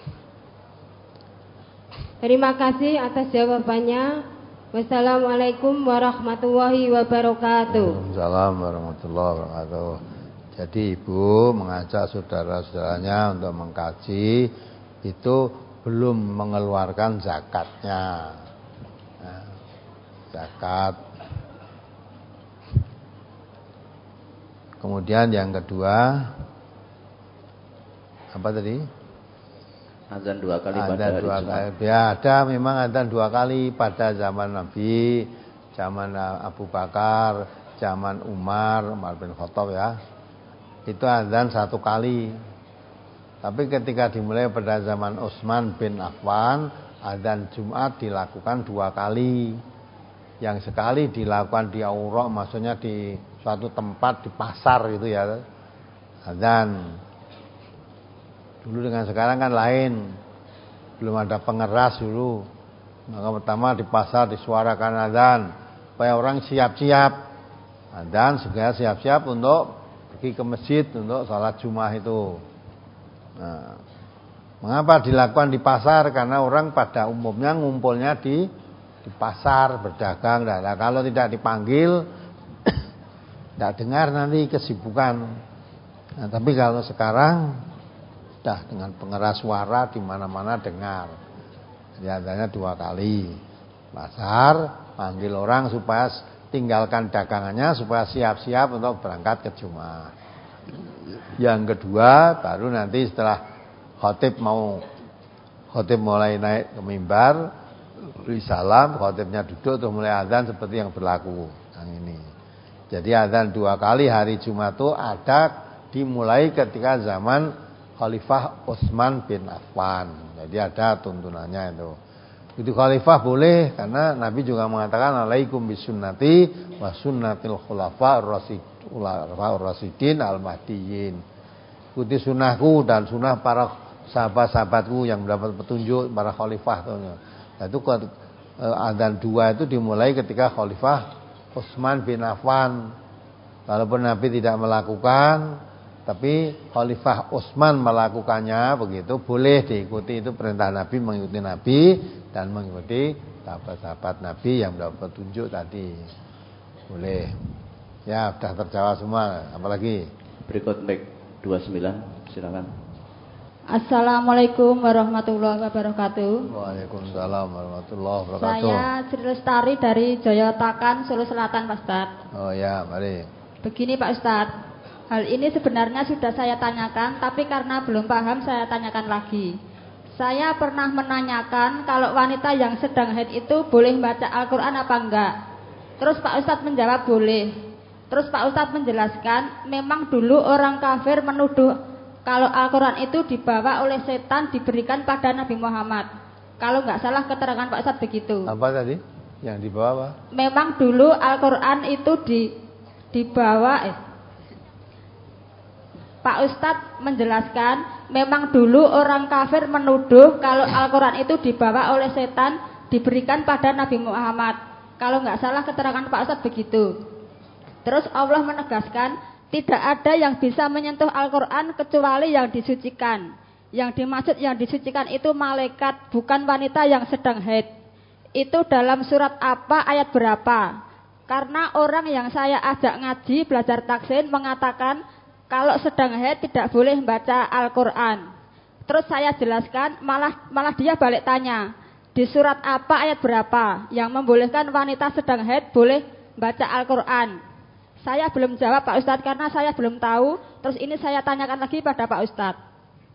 Terima kasih atas jawabannya. Wassalamualaikum warahmatullahi wabarakatuh. Waalaikumsalam warahmatullahi wabarakatuh. Jadi ibu mengajak saudara-saudaranya untuk mengkaji, itu belum mengeluarkan zakatnya. Nah, zakat. Kemudian yang kedua, apa tadi? Azan dua kali pada Azan hari dua Jumat. kali. Ya, ada memang azan dua kali pada zaman Nabi, zaman Abu Bakar, zaman Umar, Umar bin Khattab ya. Itu azan satu kali. Tapi ketika dimulai pada zaman Utsman bin Affan, adzan Jumat dilakukan dua kali. Yang sekali dilakukan di aura, maksudnya di suatu tempat di pasar gitu ya. Adzan. Dulu dengan sekarang kan lain. Belum ada pengeras dulu. Maka pertama di pasar disuarakan adzan, supaya orang siap-siap. Adzan segera siap-siap untuk pergi ke masjid untuk sholat Jumat itu. Nah, mengapa dilakukan di pasar? Karena orang pada umumnya ngumpulnya di di pasar berdagang. Nah, kalau tidak dipanggil, tidak dengar nanti kesibukan. Nah, tapi kalau sekarang sudah dengan pengeras suara di mana-mana dengar. Biasanya dua kali pasar, panggil orang supaya tinggalkan dagangannya supaya siap-siap untuk berangkat ke Jumat. Yang kedua, baru nanti setelah khotib mau khotib mulai naik ke mimbar, beri salam, khotibnya duduk terus mulai azan seperti yang berlaku yang ini. Jadi azan dua kali hari Jumat itu ada dimulai ketika zaman Khalifah Utsman bin Affan. Jadi ada tuntunannya itu. Itu khalifah boleh karena Nabi juga mengatakan alaikum bisunnati wa sunnatil khulafaur rasyidin al-mahdiyyin. Ikuti sunnahku dan sunnah para sahabat-sahabatku yang mendapat petunjuk para khalifah itu. Nah, itu adzan dua itu dimulai ketika Khalifah Utsman bin Affan. Walaupun Nabi tidak melakukan, tapi Khalifah Utsman melakukannya, begitu boleh diikuti. Itu perintah Nabi, mengikuti Nabi dan mengikuti sahabat-sahabat Nabi yang mendapat petunjuk tadi. Boleh. Ya, sudah terjawab semua. Apalagi? Berikut mic dua puluh sembilan, silakan. Assalamualaikum warahmatullahi wabarakatuh. Waalaikumsalam warahmatullahi wabarakatuh. Saya Sri Lestari dari Joyotakan, Solo Selatan, Pak Ustaz. Oh ya, mari. Begini Pak Ustaz, hal ini sebenarnya sudah saya tanyakan, tapi karena belum paham saya tanyakan lagi. Saya pernah menanyakan kalau wanita yang sedang haid itu boleh baca Al-Quran apa enggak. Terus Pak Ustadz menjawab boleh. Terus Pak Ustadz menjelaskan memang dulu orang kafir menuduh kalau Al-Quran itu dibawa oleh setan diberikan pada Nabi Muhammad. Kalau enggak salah keterangan Pak Ustadz begitu. Apa tadi? Yang dibawa apa? Memang dulu Al-Quran itu di, dibawa eh, Pak Ustadz menjelaskan memang dulu orang kafir menuduh kalau Al-Quran itu dibawa oleh setan diberikan pada Nabi Muhammad. Kalau nggak salah keterangan Pak Ustadz begitu. Terus Allah menegaskan tidak ada yang bisa menyentuh Al-Quran kecuali yang disucikan. Yang dimaksud yang disucikan itu malaikat, bukan wanita yang sedang haid. Itu dalam surat apa, ayat berapa? Karena orang yang saya ajak ngaji belajar taksin mengatakan kalau sedang haid tidak boleh baca Al-Quran. Terus saya jelaskan, malah malah dia balik tanya, di surat apa ayat berapa yang membolehkan wanita sedang haid boleh baca Al-Quran. Saya belum jawab Pak Ustadz karena saya belum tahu. Terus ini saya tanyakan lagi pada Pak Ustadz.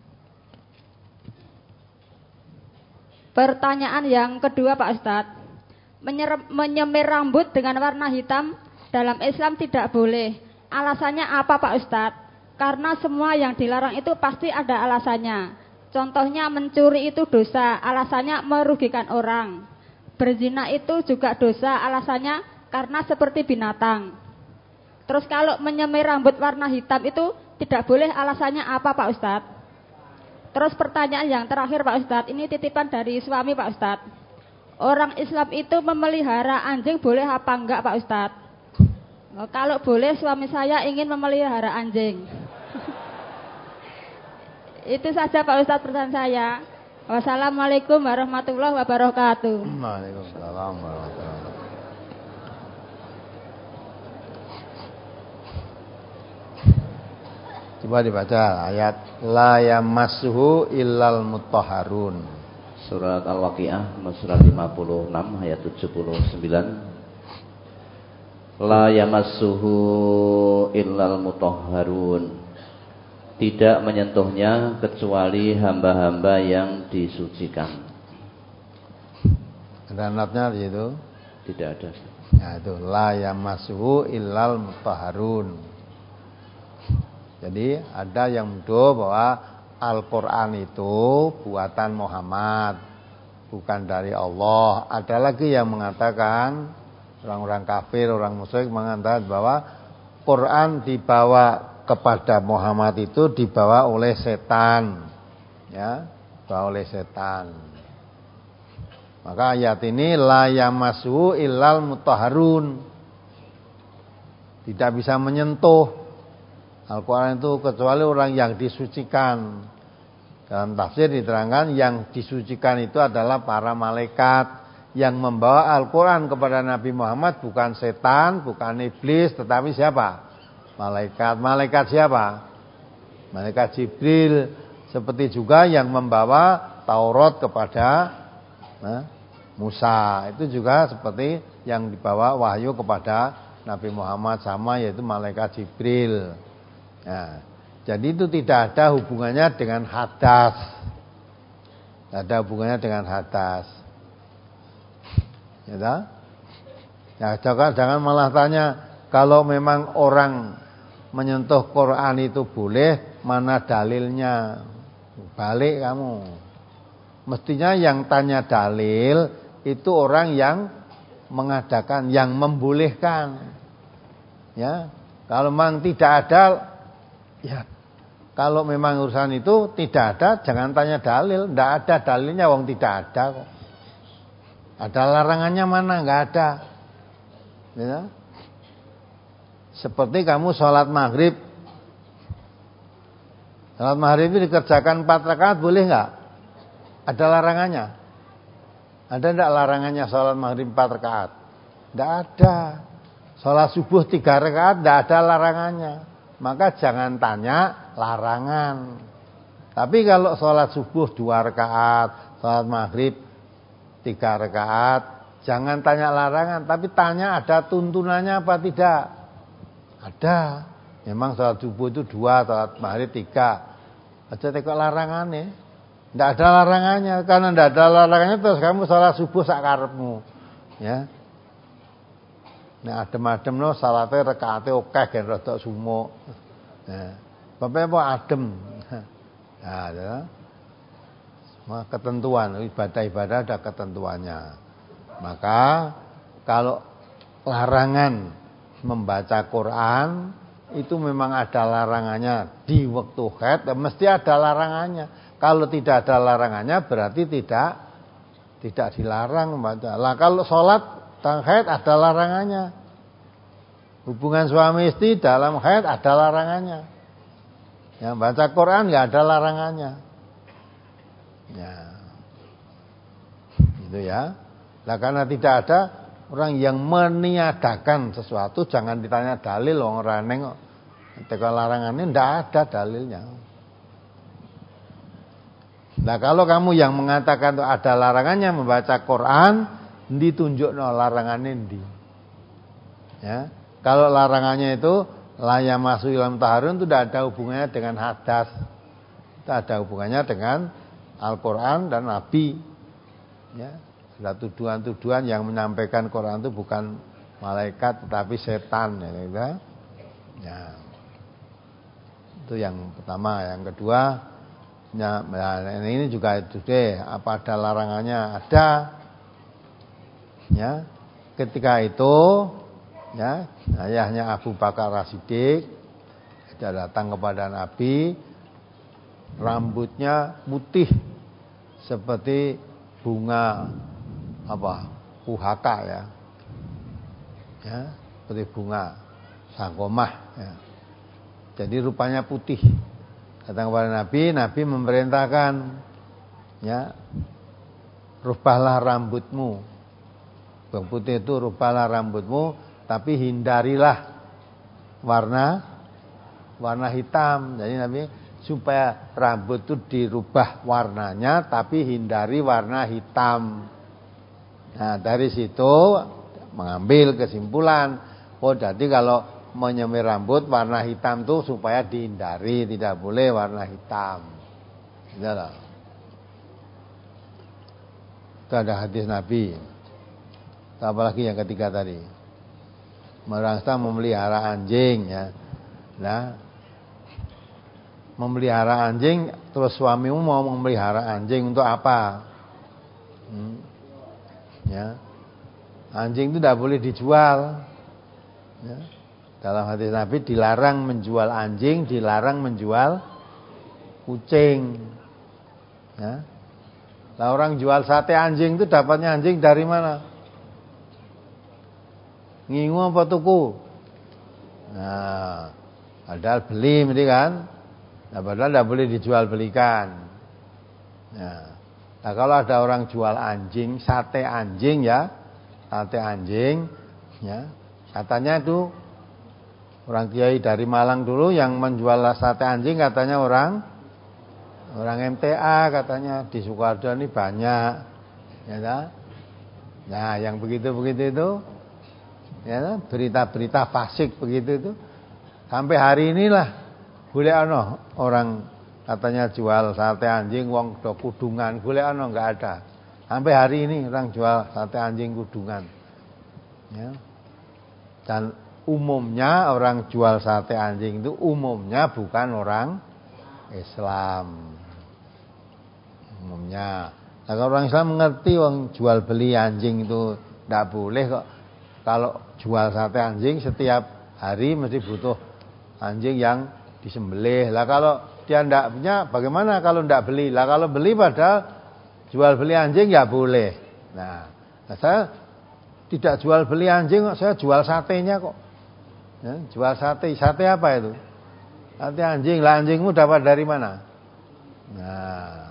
Pertanyaan yang kedua Pak Ustadz, menyemir rambut dengan warna hitam dalam Islam tidak boleh. Alasannya apa Pak Ustadz? Karena semua yang dilarang itu pasti ada alasannya. Contohnya mencuri itu dosa, alasannya merugikan orang. Berzina itu juga dosa, alasannya karena seperti binatang. Terus kalau menyemir rambut warna hitam itu tidak boleh, alasannya apa Pak Ustadz? Terus pertanyaan yang terakhir Pak Ustadz, ini titipan dari suami Pak Ustadz. Orang Islam itu memelihara anjing boleh apa enggak Pak Ustadz? Kalau boleh suami saya ingin memelihara anjing. Itu saja Pak Ustadz pertanyaan saya. Wassalamualaikum warahmatullahi wabarakatuh. Waalaikumsalam warahmatullahi wabarakatuh. Coba dibaca ayat la yamassuhu illal mutahharun. Surat Al-Waqiah surat lima puluh enam ayat tujuh puluh sembilan. La yamassuhu illal mutahharun. Tidak menyentuhnya kecuali hamba-hamba yang disucikan. Ada notnya di situ? Tidak ada. Nah itu la yamassuhu illal mutahharun. Jadi ada yang menuduh bahwa Al-Quran itu buatan Muhammad, bukan dari Allah. Ada lagi yang mengatakan, orang-orang kafir, orang musyrik mengatakan bahwa Quran dibawa kepada Muhammad itu dibawa oleh setan, ya, dibawa oleh setan. Maka ayat ini la yamassu illal mutahharun, tidak bisa menyentuh Al-Quran itu kecuali orang yang disucikan. Dalam tafsir diterangkan yang disucikan itu adalah para malaikat. Yang membawa Al-Quran kepada Nabi Muhammad bukan setan, bukan iblis, tetapi siapa? Malaikat. Malaikat siapa? Malaikat Jibril. Seperti juga yang membawa Taurat kepada nah, Musa. Itu juga seperti yang dibawa wahyu kepada Nabi Muhammad sama, yaitu malaikat Jibril. Nah, jadi itu tidak ada hubungannya dengan hadas. Tidak ada hubungannya dengan hadas. Ya, ya jangan, jangan malah tanya kalau memang orang menyentuh Quran itu boleh, mana dalilnya? Balik kamu. Mestinya yang tanya dalil itu orang yang mengadakan, yang membolehkan. Ya, kalau memang tidak ada, ya, kalau memang urusan itu tidak ada, jangan tanya dalil. Tidak ada dalilnya, wong tidak ada kok. Ada larangannya mana? Enggak ada. Ya. Seperti kamu sholat maghrib. Sholat maghrib itu dikerjakan empat rakaat, boleh enggak? Ada larangannya? Ada enggak larangannya sholat maghrib empat rakaat? Enggak ada. Sholat subuh tiga rakaat, enggak ada larangannya. Maka jangan tanya larangan. Tapi kalau sholat subuh dua rakaat, sholat maghrib tiga rakaat, jangan tanya larangan, tapi tanya ada tuntunannya apa tidak. Ada. Memang sholat subuh itu dua, sholat maghrib tiga. Aja tekok larangannya. Tidak ada larangannya. Karena tidak ada larangannya terus kamu sholat subuh sakarepmu. Ya. Nah adem-adem no salatnya rekaatnya oke kan rada sumo. Nah, bapak apa adem. Nah, ada. Semua ketentuan ibadah-ibadah ada ketentuannya. Maka kalau larangan membaca Quran itu memang ada larangannya di waktu haid, mesti ada larangannya. Kalau tidak ada larangannya berarti tidak tidak dilarang membaca. Lah kalau sholat dan haid ada larangannya. Hubungan suami istri dalam haid ada larangannya. Yang baca Quran nggak ada larangannya. Ya, gitu ya. Nah karena tidak ada orang yang meniadakan sesuatu, jangan ditanya dalil orang neng kok. Tekan larangannya ndak ada dalilnya. Nah kalau kamu yang mengatakan itu ada larangannya membaca Quran, ditunjukno larangannya ndi. Ya. Kalau larangannya itu la yamassu illal mutahharun itu tidak ada hubungannya dengan hadas. Itu ada hubungannya dengan Al-Quran dan Nabi. Ya. Ada tuduhan-tuduhan yang menyampaikan Quran itu bukan malaikat tetapi setan. Ya, gitu. Ya. Itu yang pertama. Yang kedua, ya, ini juga itu deh. Apa ada larangannya? Ada. Ya. Ketika itu, ya, ayahnya Abu Bakar As-Siddiq datang kepada Nabi, rambutnya putih seperti bunga apa puhaka ya, ya seperti bunga sangkomah ya. Jadi rupanya putih. Datang kepada Nabi, Nabi memerintahkan, ya, rubahlah rambutmu. Bang putih itu rubahlah rambutmu, tapi hindarilah warna warna hitam. Jadi Nabi supaya rambut itu dirubah warnanya tapi hindari warna hitam. Nah, dari situ mengambil kesimpulan, oh jadi kalau menyemir rambut warna hitam tuh supaya dihindari, tidak boleh warna hitam. Itulah. Itu ada hadis Nabi. Apalagi yang ketiga tadi, merasa memelihara anjing ya. Nah, memelihara anjing, terus suamimu mau memelihara anjing untuk apa? Hmm. Ya. Anjing itu tidak boleh dijual. Ya. Dalam hadis Nabi dilarang menjual anjing, dilarang menjual kucing. Ya. Lah orang jual sate anjing itu dapatnya anjing dari mana? Ngingu apa tuku? Nah, padahal beli mesti kan? Nah, padahal tidak boleh dijual belikan. Nah, nah, kalau ada orang jual anjing, sate anjing ya, sate anjing, ya, katanya itu orang kiai dari Malang dulu yang menjual sate anjing katanya orang orang M T A katanya di Sukoharjo ini banyak, ya kan? Nah, yang begitu-begitu itu, ya, berita-berita fasik begitu itu, sampai hari inilah golek ana orang katanya jual sate anjing wong do kudungan, golek ana enggak ada. Sampai hari ini orang jual sate anjing kudungan. Ya. Dan umumnya orang jual sate anjing itu umumnya bukan orang Islam. Umumnya. Nah, kalau orang Islam mengerti orang jual beli anjing itu tidak boleh kok. Kalau jual sate anjing setiap hari mesti butuh anjing yang disembelih. Lah kalau dia tidak punya bagaimana kalau tidak beli? Lah kalau beli padahal jual beli anjing ya boleh. Nah, nah saya tidak jual beli anjing kok, saya jual satenya kok. Ya, jual sate, sate apa itu? Sate anjing. Lah anjingmu dapat dari mana? Nah,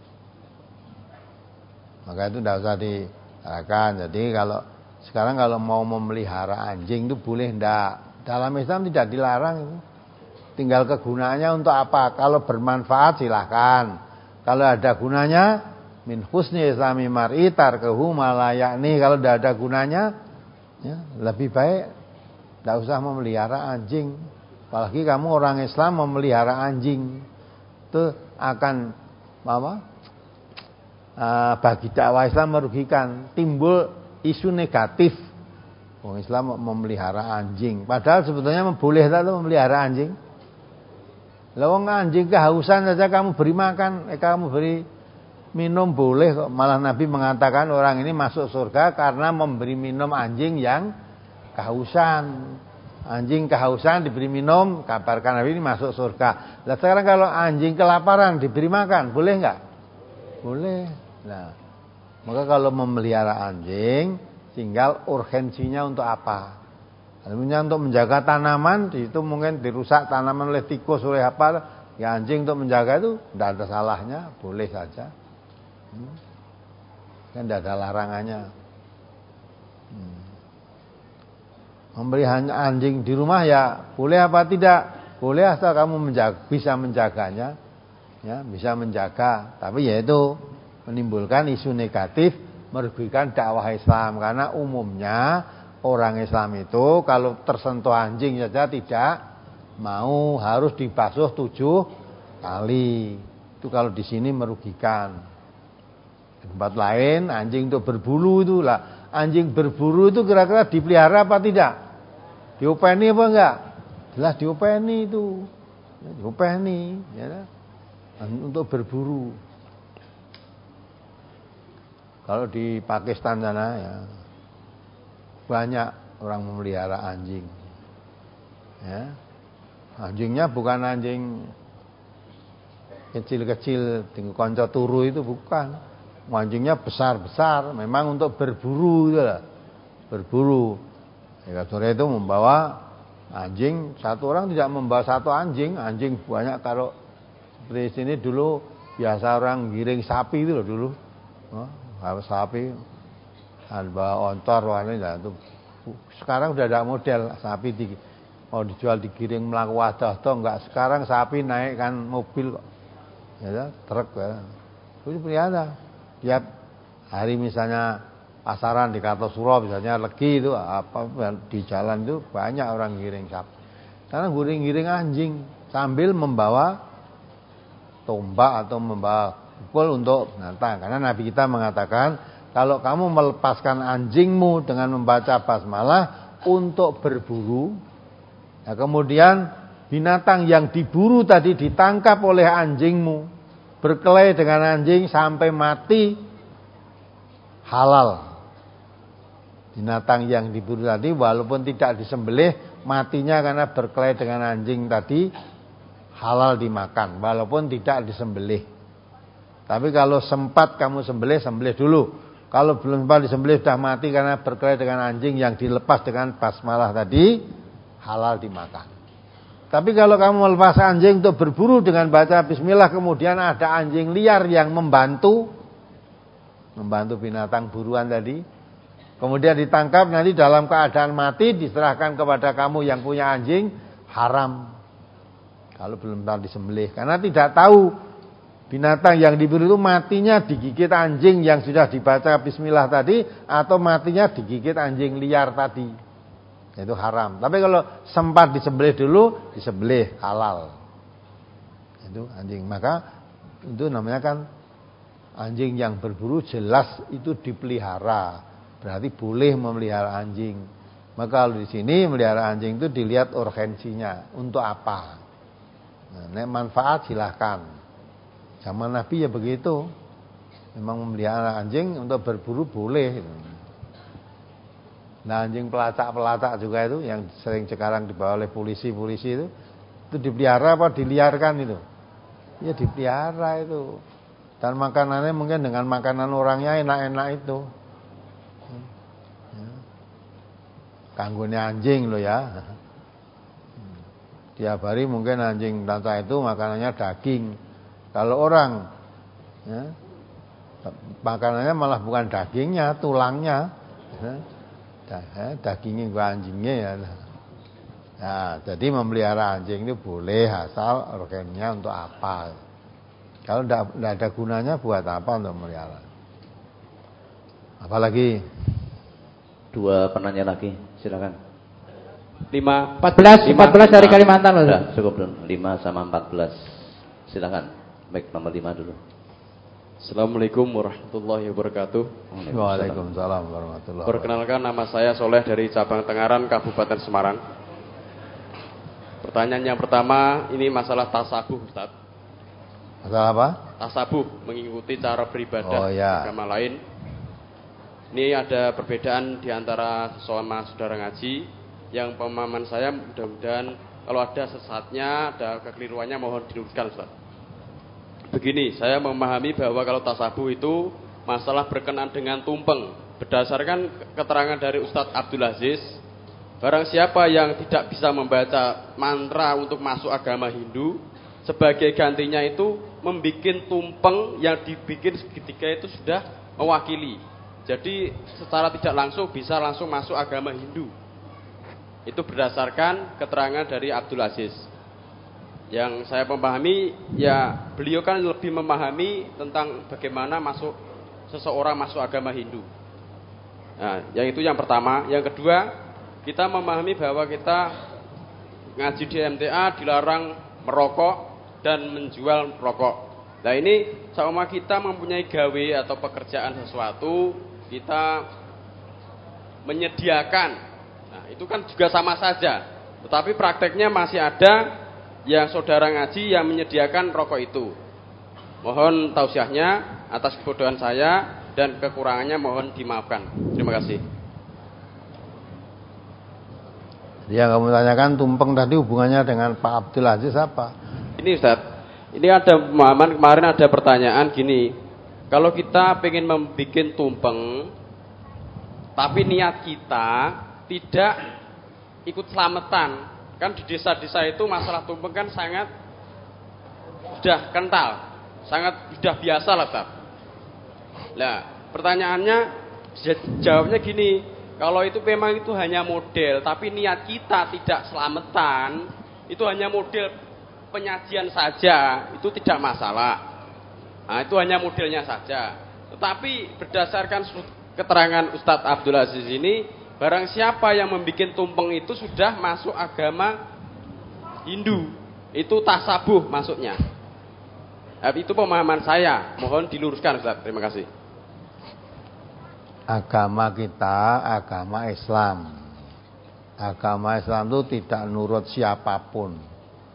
maka itu tidak usah diarahkan. Jadi kalau sekarang kalau mau memelihara anjing itu boleh ndak? Dalam Islam tidak dilarang itu. Tinggal kegunaannya untuk apa? Kalau bermanfaat silahkan. Kalau ada gunanya, min husni islami mar'i tarkuhu ma la ya'ni. Kalau tidak ada gunanya, ya, lebih baik tidak usah memelihara anjing. Apalagi kamu orang Islam memelihara anjing, itu akan apa? Uh, bagi dakwah Islam merugikan, timbul isu negatif. Orang Islam memelihara anjing, padahal sebetulnya boleh tak memelihara anjing? Lawang anjing kehausan saja kamu beri makan, eh, kamu beri minum boleh kok. Malah Nabi mengatakan orang ini masuk surga karena memberi minum anjing yang kehausan. Anjing kehausan diberi minum, kabarkan Nabi ini masuk surga. Nah sekarang kalau anjing kelaparan diberi makan, boleh enggak? Boleh. Nah, maka kalau memelihara anjing, tinggal urgensinya untuk apa? Artinya untuk menjaga tanaman, itu mungkin dirusak tanaman oleh tikus, oleh apa? Ya anjing untuk menjaga itu tidak ada salahnya, boleh saja. Hmm. Kan tidak ada larangannya. Hmm. Memelihara anjing di rumah ya boleh apa tidak? Boleh asal kamu menjaga, bisa menjaganya, ya bisa menjaga. Tapi ya itu menimbulkan isu negatif, merugikan dakwah Islam karena umumnya orang Islam itu kalau tersentuh anjing saja tidak mau, harus dibasuh tujuh kali. Itu kalau di sini merugikan. Di tempat lain anjing untuk berbulu itu lah. Anjing berburu itu kira-kira dipelihara apa tidak? Diopeni apa enggak? Jelas diopeni itu. Diopeni, ya, untuk berburu. Kalau di Pakistan sana ya banyak orang memelihara anjing. Ya. Anjingnya bukan anjing kecil-kecil tinggal konco turu itu bukan. Anjingnya besar-besar, memang untuk berburu gitu lah. Berburu. Ya, sore itu membawa anjing, satu orang tidak membawa satu anjing, anjing banyak. Kalau seperti sini dulu biasa orang giring sapi itu loh dulu. Oh, sapi bawa ontor warnanya itu. Sekarang sudah ada model sapi di, mau dijual digiring melaku wadah toh enggak. Sekarang sapi naikkan mobil kok. Ya, truk ya. Itu ada. Tiap hari misalnya pasaran di Kartosuro misalnya Legi itu apa di jalan itu banyak orang giring sapi. Karena giring-giring anjing sambil membawa tombak atau membawa pukul untuk binatang. Karena Nabi kita mengatakan kalau kamu melepaskan anjingmu dengan membaca basmalah untuk berburu, ya kemudian binatang yang diburu tadi ditangkap oleh anjingmu, berkelahi dengan anjing sampai mati, halal. Binatang yang diburu tadi walaupun tidak disembelih, matinya karena berkelahi dengan anjing tadi, halal dimakan walaupun tidak disembelih. Tapi kalau sempat kamu sembelih, sembelih dulu. Kalau belum sempat disembelih sudah mati karena berkelahi dengan anjing yang dilepas dengan basmalah tadi, halal dimakan. Tapi kalau kamu melepas anjing untuk berburu dengan baca bismillah, kemudian ada anjing liar yang membantu membantu binatang buruan tadi, kemudian ditangkap, nanti dalam keadaan mati diserahkan kepada kamu yang punya anjing, haram kalau belum tahu disembelih, karena tidak tahu binatang yang diburu itu matinya digigit anjing yang sudah dibaca bismillah tadi atau matinya digigit anjing liar tadi. Itu haram. Tapi kalau sempat disembelih dulu, disembelih halal. Itu anjing. Maka itu namanya kan anjing yang berburu jelas itu dipelihara. Berarti boleh memelihara anjing. Maka kalau di sini melihara anjing itu dilihat urgensinya untuk apa. Nah, nek manfaat silahkan. Zaman Nabi ya begitu. Memang memelihara anjing untuk berburu boleh. Nah, anjing pelacak-pelacak juga itu yang sering sekarang dibawa oleh polisi-polisi itu, itu dipelihara apa diliarkan itu? Ya dipelihara itu. Dan makanannya mungkin dengan makanan orangnya enak-enak itu. Ya. Kanggone anjing loh ya. Tiap hari mungkin anjing pelacak itu makanannya daging. Kalau orang ya, makanannya malah bukan dagingnya, tulangnya. Ya. Dagingnya gua anjingnya ya. Nah, jadi memelihara anjing itu boleh asal organnya untuk apa. Kalau tidak ada gunanya buat apa untuk memelihara. Apalagi dua penanya lagi, silakan. lima empat belas empat belas dari Kalimantan loh. Sudah cukup belum? lima sama empat belas. Silakan. Baik, nomor lima dulu. Assalamualaikum warahmatullahi wabarakatuh. Waalaikumsalam warahmatullahi wabarakatuh. Perkenalkan, nama saya Soleh dari cabang Tengaran, Kabupaten Semarang. Pertanyaan yang pertama, ini masalah tasabuh, Ustaz. Masalah apa? Tasabuh, mengikuti cara beribadah oh, ya. agama lain. Ini ada perbedaan di antara sesama saudara ngaji. Yang pemahaman saya mudah-mudahan kalau ada sesatnya, ada kekeliruannya mohon diluruskan, Ustaz. Begini, saya memahami bahwa kalau tasabuh itu masalah berkenaan dengan tumpeng. Berdasarkan keterangan dari Ustadz Abdul Aziz, barang siapa yang tidak bisa membaca mantra untuk masuk agama Hindu, sebagai gantinya itu membikin tumpeng yang dibikin segitiga itu sudah mewakili. Jadi secara tidak langsung bisa langsung masuk agama Hindu. Itu berdasarkan keterangan dari Abdul Aziz. Yang saya memahami, ya beliau kan lebih memahami tentang bagaimana masuk seseorang masuk agama Hindu. Nah, yang itu yang pertama. Yang kedua, kita memahami bahwa kita ngaji di M T A dilarang merokok dan menjual rokok. Nah ini sama kita mempunyai gawe atau pekerjaan sesuatu, kita menyediakan. Nah itu kan juga sama saja. Tetapi prakteknya masih ada yang saudara ngaji yang menyediakan rokok itu. Mohon tausiahnya atas kebodohan saya dan kekurangannya mohon dimaafkan. Terima kasih. Yang kamu tanyakan tumpeng tadi hubungannya dengan Pak Abdul Aziz apa? Ini Ustaz, ini ada pemahaman kemarin ada pertanyaan gini. Kalau kita pengen membuat tumpeng, tapi niat kita tidak ikut selamatan. Kan di desa-desa itu masalah tumpeng kan sangat sudah kental, sangat sudah biasa lah, Ustaz. Nah, pertanyaannya jawabnya gini, kalau itu memang itu hanya model, tapi niat kita tidak selamatan, itu hanya model penyajian saja, itu tidak masalah. Nah, itu hanya modelnya saja. Tetapi berdasarkan keterangan Ustadz Abdul Aziz ini, barang siapa yang membuat tumpeng itu sudah masuk agama Hindu. Itu tasabuh masuknya. Nah, itu pemahaman saya. Mohon diluruskan, Ustaz. Terima kasih. Agama kita agama Islam. Agama Islam itu tidak nurut siapapun.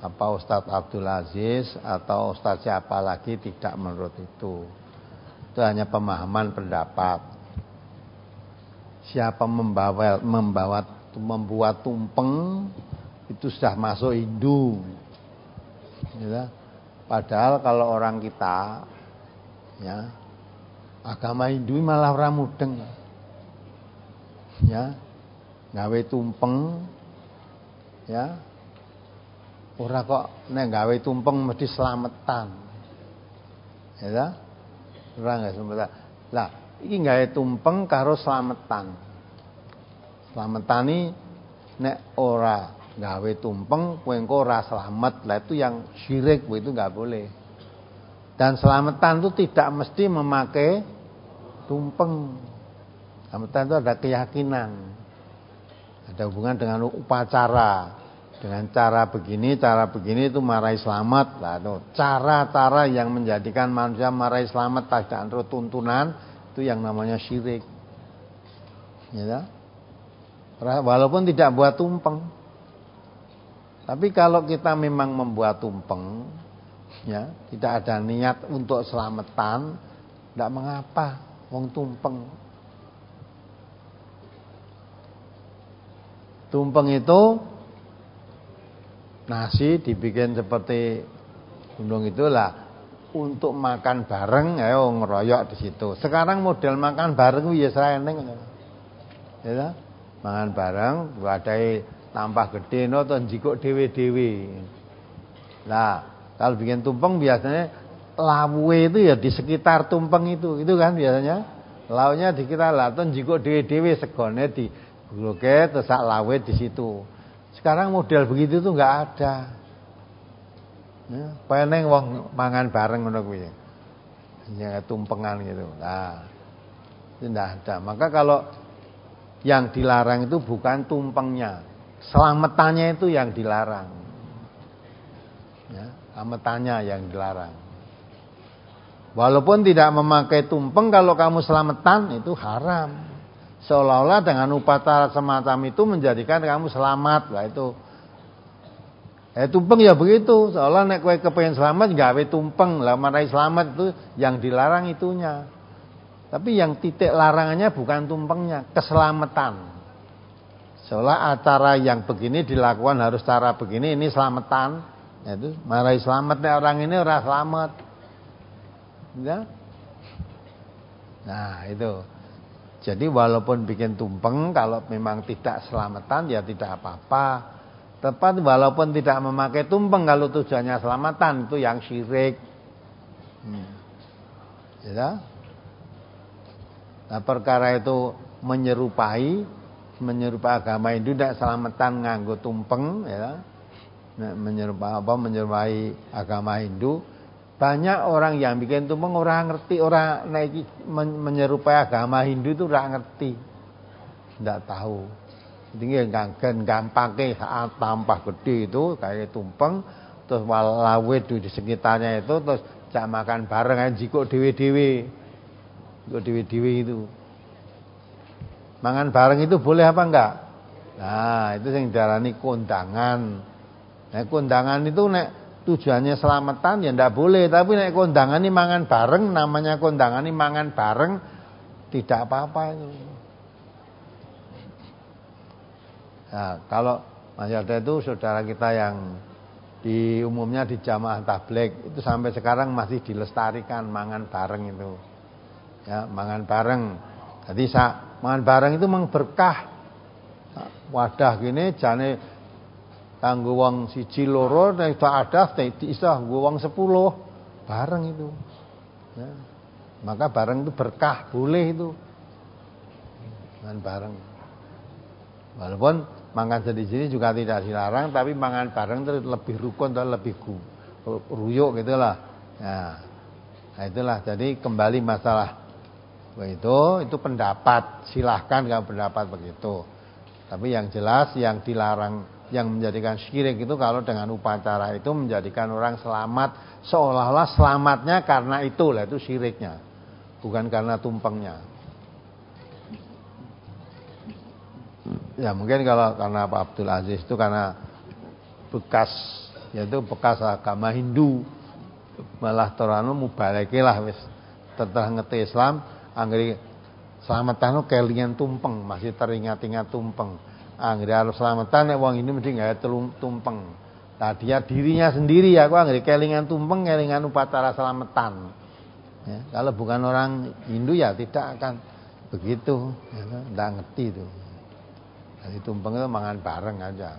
apa Ustadz Abdul Aziz atau Ustadz siapa lagi tidak menurut itu. Itu hanya pemahaman pendapat. Siapa membawa membawa membuat tumpeng itu sudah masuk Hindu. Ya. Padahal kalau orang kita ya agama Hindu malah orang mudeng. Ya. Gawe tumpeng ya. Ora kok nek gawe tumpeng mesti slametan. Ya. Ora nggak slametan. Lah, iki gawe tumpeng karo slametan. Slametan iki nek ora gawe tumpeng kowe engko ora slamet. Lah itu yang syirik, itu enggak boleh. Dan selamatan itu tidak mesti memakai tumpeng. Selamatan itu ada keyakinan. Ada hubungan dengan upacara. Dengan cara begini, cara begini itu marahi selamat. Lah itu cara-cara yang menjadikan manusia marahi selamat tidak menurut tuntunan itu yang namanya syirik. Ya. Walaupun tidak buat tumpeng. Tapi kalau kita memang membuat tumpeng, ya, tidak ada niat untuk selamatan, tidak mengapa, wong tumpeng. Tumpeng itu nasi dibikin seperti gunung itulah untuk makan bareng, ayo ngeroyok di situ. Sekarang model makan bareng ya seneng. Ya, makan bareng, wadai tambah gede no atau jikuk dewe-dewe. Nah, kalau bikin tumpeng biasanya lawe itu ya di sekitar tumpeng itu, itu kan biasanya. Launya di sekitar lah, atau jikuk dewe-dewe segone di bloke terus lawe di situ. Sekarang model begitu tuh nggak ada. Ya, peneng wong mangan bareng ngono kuwi. Ya tumpengan gitu. Nah, itu enggak ada. Maka kalau yang dilarang itu bukan tumpengnya, selamatannya itu yang dilarang. Ya, selamatannya yang dilarang. Walaupun tidak memakai tumpeng, kalau kamu selamatan itu haram. Seolah-olah dengan upacara semacam itu menjadikan kamu selamat. Lah itu. Eh tumpeng ya begitu. Seolah nek kowe kepengin selamat gawe tumpeng. Lah marai selamat itu yang dilarang itunya. Tapi yang titik larangannya bukan tumpengnya, keselamatan. Seolah acara yang begini dilakukan harus cara begini, ini selamatan. Ya itu marai selamat nek orang ini ora selamat. Ya. Nah, itu. Jadi walaupun bikin tumpeng, kalau memang tidak selamatan ya tidak apa-apa. Tepat walaupun tidak memakai tumpeng, kalau tujuannya selamatan itu yang syirik. Hmm. Ya. Nah, perkara itu menyerupai menyerupai agama Hindu, tidak selamatan nganggo tumpeng, ya. Nah, menyerupai apa? Menyerupai agama Hindu. Banyak orang yang bikin tumpeng orang ngerti, orang naik menyerupai agama Hindu itu orang ngerti, tidak tahu. Tinggi kangen gampangke saat tambah gede itu kayak tumpeng, terus lawe di sekitarnya itu, terus jak makan bareng aja jikuk dewe-dewe, jikuk dewe-dewe itu. Mangan bareng itu boleh apa enggak? Nah itu yang diarani kondangan. Nah kondangan itu nek tujuannya selamatan ya ndak boleh, tapi nek kondangan ini mangan bareng, namanya kondangan ini mangan bareng tidak apa-apa itu. Nah, kalau masih ada itu saudara kita yang di umumnya di jamaah tabligh itu sampai sekarang masih dilestarikan mangan bareng itu. Ya, mangan bareng. Jadi sa, mangan bareng itu memang berkah. Wadah gini jane kanggo wong siji loro nek ada iso nggo wong sepuluh bareng itu. Ya. Maka bareng itu berkah, boleh itu. Mangan bareng. Walaupun makan sendiri juga tidak dilarang, tapi makan bareng itu lebih rukun dan lebih gu, ruyuk gitulah. Nah, nah itulah. Jadi kembali masalah itu itu pendapat, silahkan kalau pendapat begitu. Tapi yang jelas yang dilarang, yang menjadikan syirik itu kalau dengan upacara itu menjadikan orang selamat, seolah-olah selamatnya karena itulah itu syiriknya, bukan karena tumpengnya. Ya mungkin kalau karena Pak Abdul Aziz itu karena bekas yaitu bekas agama Hindu. Malah teranu mubaleke lah wis setelah ngerti Islam anggere slametan kelingan tumpeng, masih teringat-ingat tumpeng. Anggere arep slametan nek wong ini mesti gawe tumpeng. Nah dia dirinya sendiri ya aku anggere kelingan tumpeng, kelingan upacara slametan. Ya, kalau bukan orang Hindu ya tidak akan begitu, ya, enggak ngerti itu. Jadi tumpeng itu mangan bareng aja.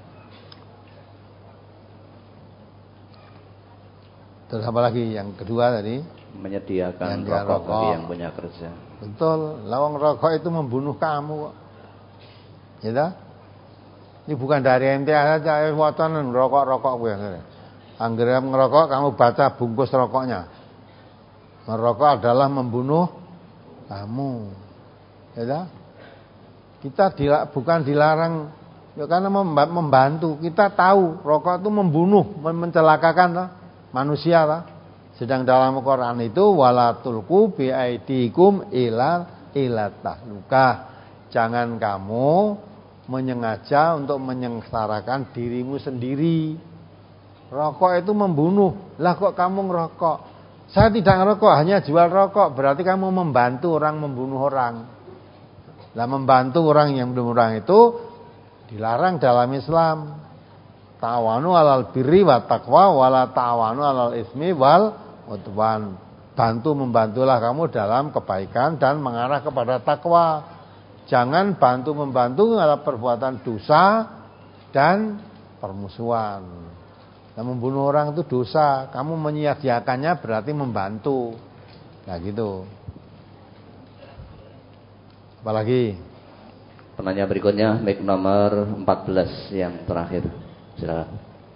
Terus apa lagi? Yang kedua tadi menyediakan rokok, rokok bagi yang punya kerja. Betul, lawang rokok itu membunuh kamu kok. Ya dah? Ini bukan dari M T A saja, watanan rokok-rokok gue. Anggere ngerokok kamu baca bungkus rokoknya. Merokok adalah membunuh kamu. Ya dah? Kita dilak, bukan dilarang ya karena membantu. Kita tahu rokok itu membunuh, mencelakakan toh. Manusia lah. Sedang dalam Al-Quran itu wala tulqu bi aidikum ila ila tahlukah. Jangan kamu menyengaja untuk menyengsarakan dirimu sendiri. Rokok itu membunuh. Lah kok kamu ngerokok? Saya tidak ngerokok, hanya jual rokok. Berarti kamu membantu orang membunuh orang. Lah membantu orang yang membunuh orang itu dilarang dalam Islam. Ta'awanu alal birri wa taqwa wala ta'awanu alal ismi wal udwan. Bantu membantulah kamu dalam kebaikan dan mengarah kepada takwa. Jangan bantu membantu dalam perbuatan dosa dan permusuhan. Nah, membunuh orang itu dosa. Kamu menyia-nyiakannya berarti membantu. Nah gitu. Apalagi? Penanya berikutnya mic nomor empat belas yang terakhir. Silakan.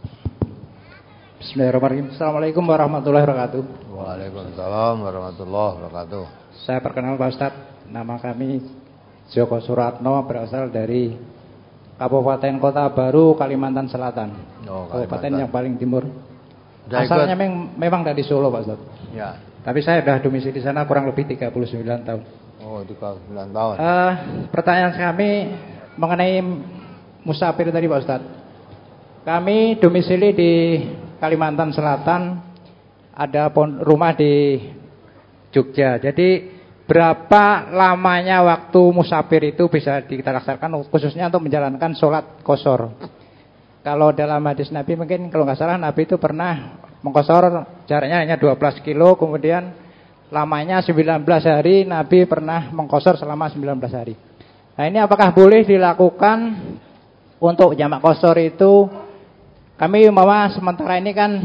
Bismillahirrahmanirrahim. Assalamualaikum warahmatullahi wabarakatuh. Waalaikumsalam warahmatullahi wabarakatuh. Saya perkenal Pak Ustadz. Nama kami Joko Suratno, berasal dari Kabupaten Kota Baru, Kalimantan Selatan. Oh, Kabupaten yang paling timur. Udah asalnya mem memang dari Solo Pak Ustadz. Ya. Tapi saya sudah domisili di sana kurang lebih tiga puluh sembilan tahun. Oh, tiga puluh sembilan tahun. Uh, pertanyaan kami mengenai musafir tadi Pak Ustadz. Kami domisili di Kalimantan Selatan, ada rumah di Jogja. Jadi berapa lamanya waktu musafir itu bisa kita laksanakan khususnya untuk menjalankan sholat qashar? Kalau dalam hadis Nabi mungkin kalau nggak salah Nabi itu pernah mengqashar jaraknya hanya dua belas kilo, kemudian lamanya sembilan belas hari, Nabi pernah mengqashar selama sembilan belas hari. Nah ini apakah boleh dilakukan untuk jamak qashar itu? Kami mama sementara ini kan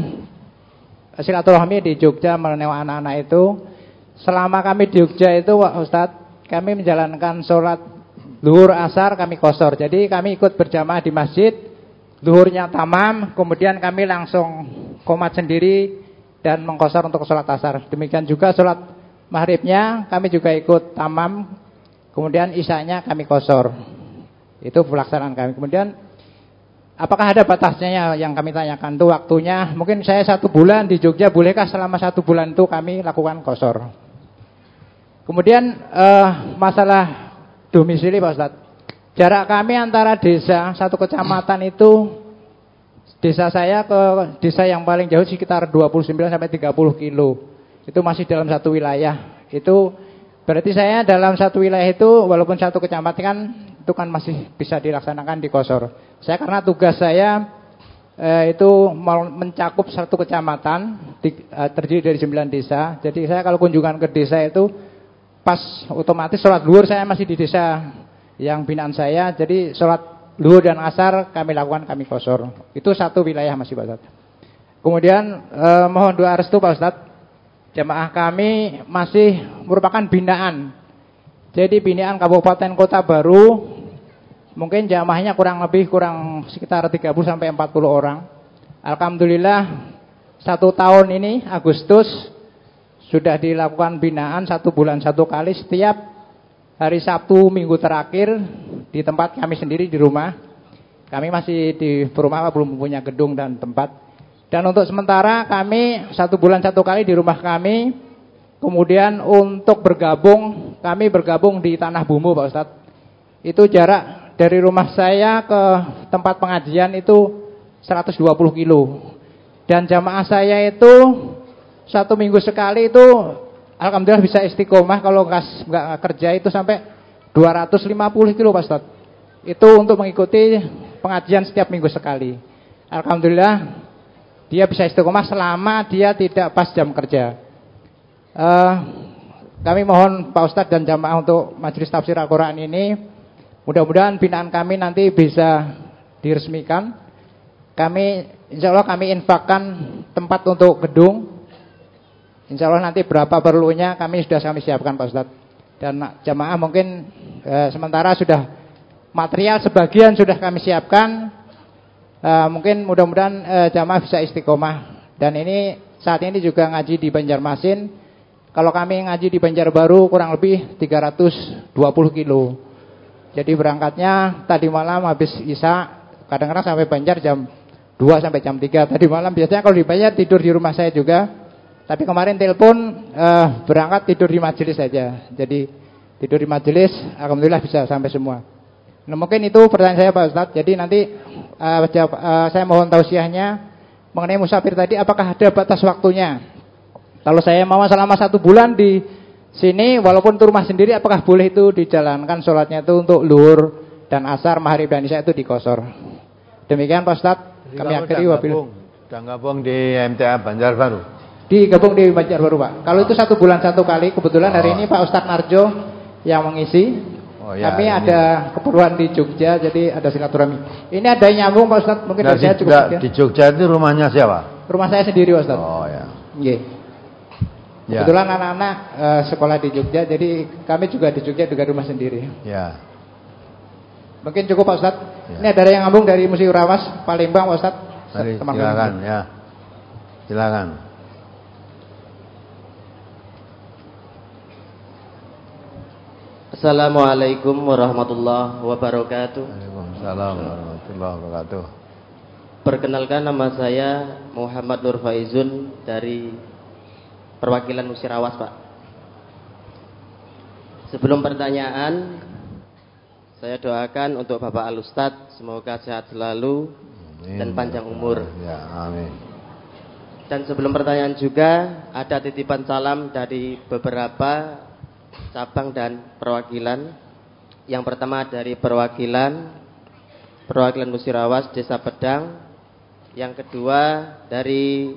silaturahmi di Jogja menewang anak-anak itu. Selama kami di Jogja itu Pak Ustadz, kami menjalankan sholat zuhur asar kami qashar. Jadi kami ikut berjamaah di masjid, zuhurnya tamam, kemudian kami langsung qomat sendiri dan mengqashar untuk sholat asar. Demikian juga sholat maghribnya kami juga ikut tamam, kemudian isyanya kami qashar. Itu pelaksanaan kami. Kemudian apakah ada batasnya yang kami tanyakan itu waktunya? Mungkin saya satu bulan di Jogja, bolehkah selama satu bulan itu kami lakukan qashar? Kemudian uh, masalah domisili Pak Ustadz. Jarak kami antara desa satu kecamatan itu, desa saya ke desa yang paling jauh sekitar dua puluh sembilan sampai tiga puluh kilo. Itu masih dalam satu wilayah. Itu berarti saya dalam satu wilayah itu walaupun satu kecamatan kan itu kan masih bisa dilaksanakan di qashar. Saya karena tugas saya eh, itu mencakup satu kecamatan di, eh, terdiri dari sembilan desa. Jadi saya kalau kunjungan ke desa itu pas otomatis sholat zuhur saya masih di desa yang binaan saya. Jadi sholat zuhur dan asar kami lakukan kami qashar. Itu satu wilayah masih Pak Ustadz. Kemudian eh, mohon doa restu Pak Ustadz. Jamaah kami masih merupakan binaan. Jadi binaan Kabupaten Kota Baru. Mungkin jamaahnya kurang lebih kurang sekitar tiga puluh sampai empat puluh orang. Alhamdulillah satu tahun ini Agustus sudah dilakukan binaan satu bulan satu kali setiap hari Sabtu minggu terakhir di tempat kami sendiri di rumah. Kami masih di rumah belum punya gedung dan tempat. Dan untuk sementara kami satu bulan satu kali di rumah kami. Kemudian untuk bergabung kami bergabung di Tanah Bumbu Pak Ustadz. Itu jarak dari rumah saya ke tempat pengajian itu seratus dua puluh kilo. Dan jamaah saya itu satu minggu sekali itu alhamdulillah bisa istiqomah. Kalau nggak kerja itu sampai dua ratus lima puluh kilo Pak Ustadz. Itu untuk mengikuti pengajian setiap minggu sekali. Alhamdulillah dia bisa istiqomah selama dia tidak pas jam kerja. uh, Kami mohon Pak Ustadz dan jamaah untuk majelis tafsir Al-Quran ini, mudah-mudahan binaan kami nanti bisa diresmikan. Kami insya Allah kami infakkan tempat untuk gedung. Insya Allah nanti berapa perlunya kami sudah kami siapkan Pak Ustadz. Dan jamaah mungkin eh, sementara sudah material sebagian sudah kami siapkan. eh, Mungkin mudah-mudahan eh, jamaah bisa istiqomah. Dan ini saat ini juga ngaji di Banjarmasin. Kalau kami ngaji di Banjarbaru kurang lebih tiga ratus dua puluh kilo. Jadi berangkatnya tadi malam habis Isya, kadang-kadang sampai Banjar jam dua sampai jam tiga tadi malam. Biasanya kalau di Banjar tidur di rumah saya juga. Tapi kemarin telepon eh, berangkat tidur di majelis saja. Jadi tidur di majelis, alhamdulillah bisa sampai semua. Nah, mungkin itu pertanyaan saya Pak Ustadz. Jadi nanti eh, jawab, eh, saya mohon tausiahnya mengenai musafir tadi, apakah ada batas waktunya? Kalau saya mau selama satu bulan di sini, walaupun itu rumah sendiri, apakah boleh itu dijalankan sholatnya itu untuk luhur dan asar, maghrib dan isya itu dikosor? Demikian Pak Ustadz. Kami akhiri wabillahi. Dan gabung di M T A Banjarbaru. Digabung di Banjarbaru Pak. Kalau itu satu bulan satu kali. Kebetulan hari ini Pak Ustadz Narjo yang mengisi. Oh, ya, kami ini ada keperluan di Jogja, jadi ada silaturahmi. Ini ada yang nyambung Pak Ustadz. Mungkin nah, dari saya cukup di, di Jogja itu rumahnya siapa? Rumah saya sendiri Pak Ustadz. Oh ya. Yeah. Ya. Kebetulan anak-anak uh, sekolah di Jogja, jadi kami juga di Jogja juga rumah sendiri. Ya. Mungkin cukup Pak Ustadz. Ya. Ini ada yang ngambung dari Musirawas, Palembang Pak Ustadz. Mari, silakan ya. Silakan. Assalamualaikum warahmatullahi wabarakatuh. Waalaikumsalam warahmatullahi wabarakatuh. Perkenalkan, nama saya Muhammad Nur Faizun dari perwakilan Musirawas Pak. Sebelum pertanyaan, saya doakan untuk Bapak Al-Ustadz semoga sehat selalu amin, dan panjang umur. Ya, amin. Dan sebelum pertanyaan juga ada titipan salam dari beberapa cabang dan perwakilan. Yang pertama dari perwakilan perwakilan Musirawas Desa Pedang. Yang kedua dari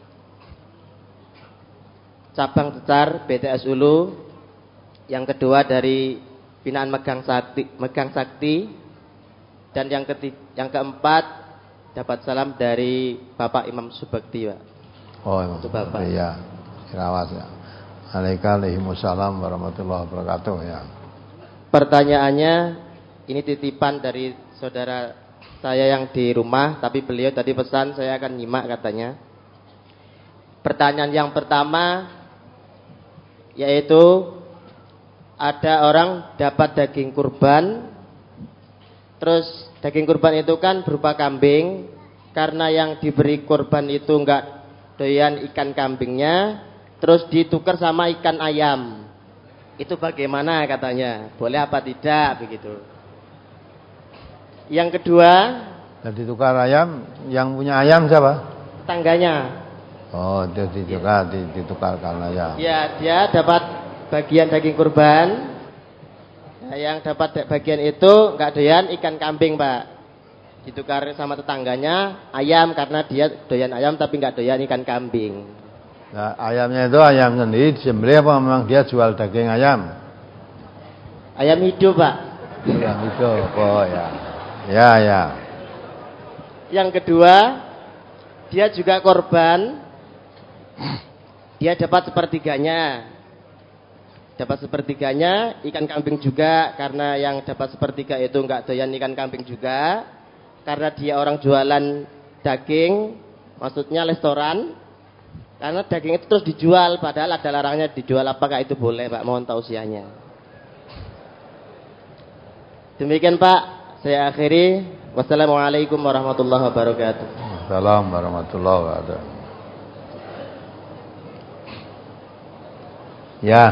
cabang Tecar B T S Ulu. Yang kedua dari binaan Megang Sakti, Megang Sakti. Dan yang ketiga, yang keempat dapat salam dari Bapak Imam Subakti Pak. Oh, Imam Subakti ya. Musirawas ya. Waalaikumsalam warahmatullahi wabarakatuh ya. Pertanyaannya, ini titipan dari saudara saya yang di rumah, tapi beliau tadi pesan saya akan nyimak katanya. Pertanyaan yang pertama yaitu ada orang dapat daging kurban, terus daging kurban itu kan berupa kambing, karena yang diberi kurban itu enggak doyan ikan kambingnya, terus ditukar sama ikan ayam. Itu bagaimana katanya? Boleh apa tidak begitu? Yang kedua, dan ditukar ayam, yang punya ayam siapa? Tetangganya. Oh, dia ditukar, ditukarkan ayam. Ya, dia dapat bagian daging kurban. Nah, yang dapat bagian itu enggak doyan ikan kambing, Pak. Ditukar sama tetangganya ayam karena dia doyan ayam tapi enggak doyan ikan kambing. Nah, ayamnya itu ayam sendiri disembelih apa memang dia jual daging ayam? Ayam hidup, Pak. Ayam hidup. Oh ya. Ya, ya. Yang kedua, dia juga korban. Dia dapat sepertiganya. Dapat sepertiganya ikan kambing juga, karena yang dapat sepertiga itu enggak doyan ikan kambing juga. Karena dia orang jualan daging, maksudnya restoran. Karena daging itu terus dijual, padahal ada larangnya dijual. Apakah itu boleh, Pak? Mohon tausiahnya. Demikian, Pak. Saya akhiri. Wassalamualaikum warahmatullahi wabarakatuh. Assalamualaikum warahmatullahi wabarakatuh. Ya,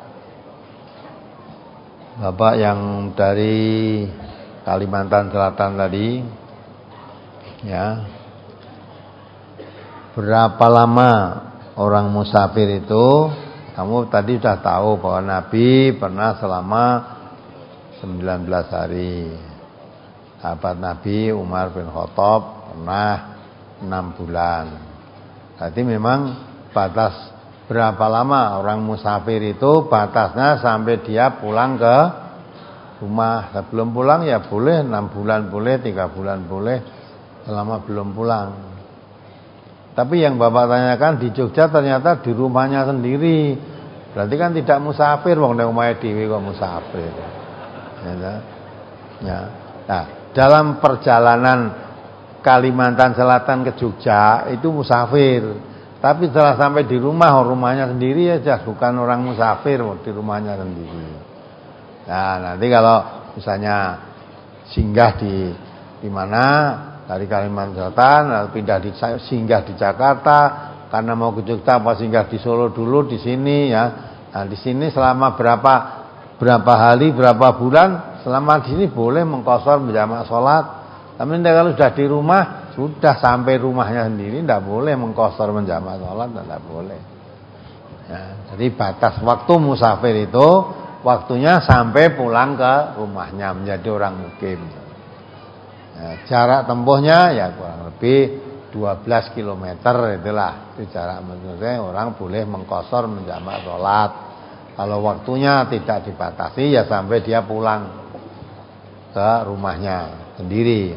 Bapak yang dari Kalimantan Selatan tadi, ya, berapa lama orang musafir itu? Kamu tadi sudah tahu bahwa Nabi pernah selama sembilan belas hari. Sahabat Nabi Umar bin Khattab pernah enam bulan. Berarti memang batas berapa lama orang musafir itu batasnya sampai dia pulang ke rumah. Sebelum pulang ya boleh enam bulan boleh, tiga bulan boleh, selama belum pulang. Tapi yang Bapak tanyakan di Jogja ternyata di rumahnya sendiri. Berarti kan tidak musafir, wong nek omahe dhewe kok musafir. Ya. Ya. Nah, dalam perjalanan Kalimantan Selatan ke Jogja itu musafir. Tapi setelah sampai di rumah, rumahnya sendiri aja, bukan orang musafir, di rumahnya sendiri. Nah, nanti kalau misalnya singgah di di mana dari Kalimantan Selatan, lalu pindah di singgah di Jakarta, karena mau ke Jogja apa singgah di Solo dulu di sini ya. Nah, di sini selama berapa berapa hari, berapa bulan, selama di sini boleh mengqashar menjamak salat. Tapi kalau sudah di rumah, sudah sampai rumahnya sendiri tidak boleh mengqashar menjamak salat, tidak boleh. Ya, jadi batas waktu musafir itu waktunya sampai pulang ke rumahnya menjadi orang mukim. Ya, jarak tempuhnya ya kurang lebih dua belas kilometer itulah. Itu jarak maksudnya orang boleh mengqashar menjamak salat. Kalau waktunya tidak dibatasi ya sampai dia pulang ke rumahnya sendiri.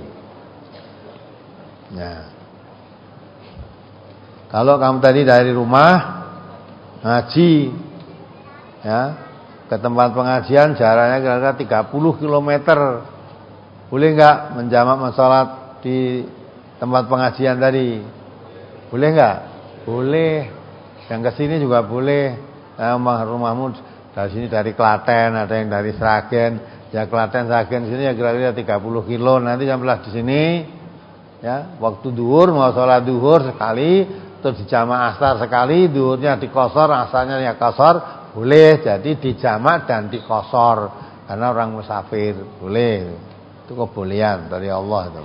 Ya. Kalau kamu tadi dari rumah ngaji ya ke tempat pengajian jaraknya kira-kira tiga puluh kilometer. Boleh enggak menjamak salat di tempat pengajian tadi? Boleh enggak? Boleh. Yang ke sini juga boleh. Nah, rumah rumahmu dari sini dari Klaten, ada yang dari Sragen. Ya Klaten Sragen sini ya kira-kira tiga puluh kilo. Nanti sampai di sini ya, waktu duhur mau sholat duhur sekali, terus dijamak asar sekali, duhurnya dikosor, asarnya ya kosor, boleh. Jadi dijamak dan dikosor karena orang musafir, boleh. Itu kebolehan dari Allah itu.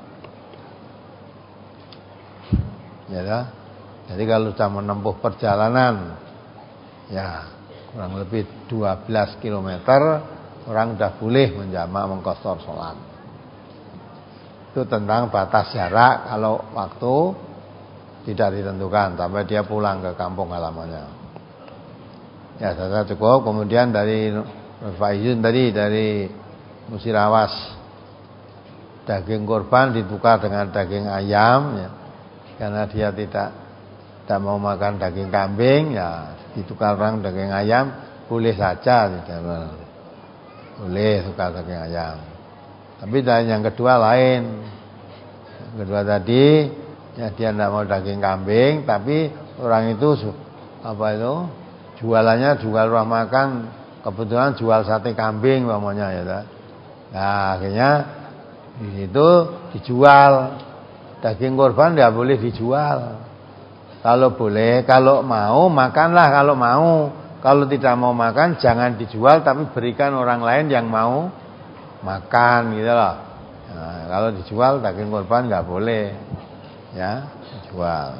Ya dah. Jadi kalau sudah menempuh perjalanan ya kurang lebih dua belas kilometer orang sudah boleh menjamak mengqashar salat. Itu tentang batas jarak kalau waktu tidak ditentukan sampai dia pulang ke kampung halamannya. Ya, saya cukup. Kemudian dari Pak Izun tadi dari Musirawas, daging kurban ditukar dengan daging ayam ya. Karena dia tidak tidak mau makan daging kambing ya, ditukar orang daging ayam boleh saja, tidak boleh tukar daging ayam. Tapi yang kedua lain. Yang kedua tadi ya dia tidak mau daging kambing, tapi orang itu apa itu jualannya jual rumah makan, kebetulan jual sate kambing namanya ya. Nah, akhirnya di situ dijual daging kurban, tidak boleh dijual. Kalau boleh, kalau mau makanlah kalau mau. Kalau tidak mau makan jangan dijual, tapi berikan orang lain yang mau makan gitu loh. Nah, kalau dijual daging kurban nggak boleh, ya dijual.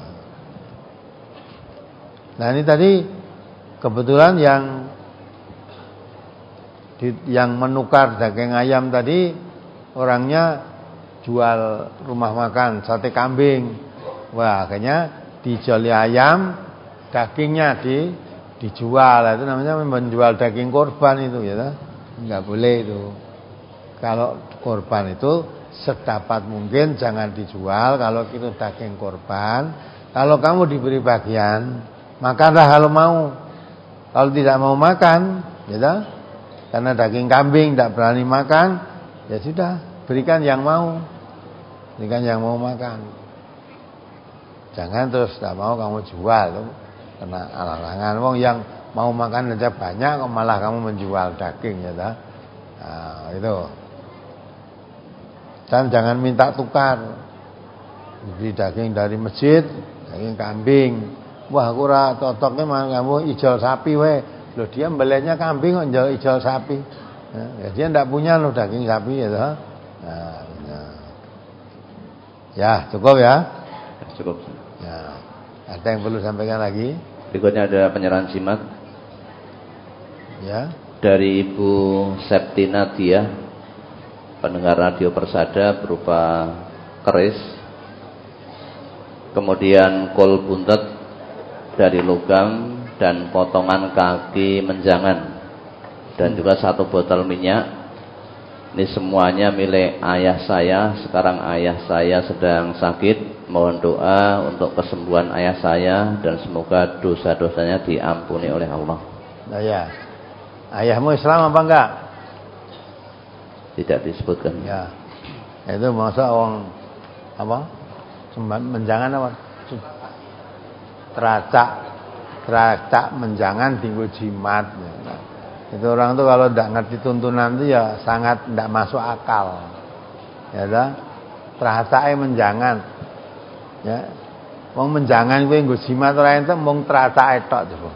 Nah ini tadi kebetulan yang di, yang menukar daging ayam tadi orangnya jual rumah makan sate kambing. Wah akhirnya dijual ayam, dagingnya di dijual. Itu namanya menjual daging kurban itu ya, nggak boleh itu. Kalau kurban itu sedapat mungkin jangan dijual. Kalau itu daging kurban, kalau kamu diberi bagian, makanlah kalau mau. Kalau tidak mau makan, ya, karena daging kambing tidak berani makan, ya sudah berikan yang mau, berikan yang mau makan. Jangan terus tidak mau kamu jual, karena alang-alangan. Wong yang mau makan aja banyak, kok malah kamu menjual daging ya, dah. Nah, itu. Dan jangan minta tukar. Beli daging dari masjid, daging kambing. Wah, aku ora cocoknya mah kamu ijol sapi we. Loh dia belinya kambing kok jual ijol sapi. Ya, dia tidak punya loh daging sapi ya, dah. Nah, nah. Ya, cukup ya. Cukup. Ya. Ada yang perlu sampaikan lagi? Berikutnya ada penyerahan jimat. Ya. Dari Ibu Septina Dia, pendengar radio Persada berupa keris. Kemudian kol buntet dari logam dan potongan kaki menjangan. Dan juga satu botol minyak. Ini semuanya milik ayah saya. Sekarang ayah saya sedang sakit. Mohon doa untuk kesembuhan ayah saya dan semoga dosa-dosanya diampuni oleh Allah. Nah ya. Ayahmu Islam apa enggak? Tidak disebutkan. Ya. Itu masa orang apa? Menjangan apa? Teracak. Teracak menjangan tinggal jimat. Nah, itu orang tuh kalau tidak ngerti tuntunan itu ya sangat tidak masuk akal. Ya dah. Teracake menjangan. Ya. Wong menjangan kuwi nggo jimat ora ente mung teracake tok coba.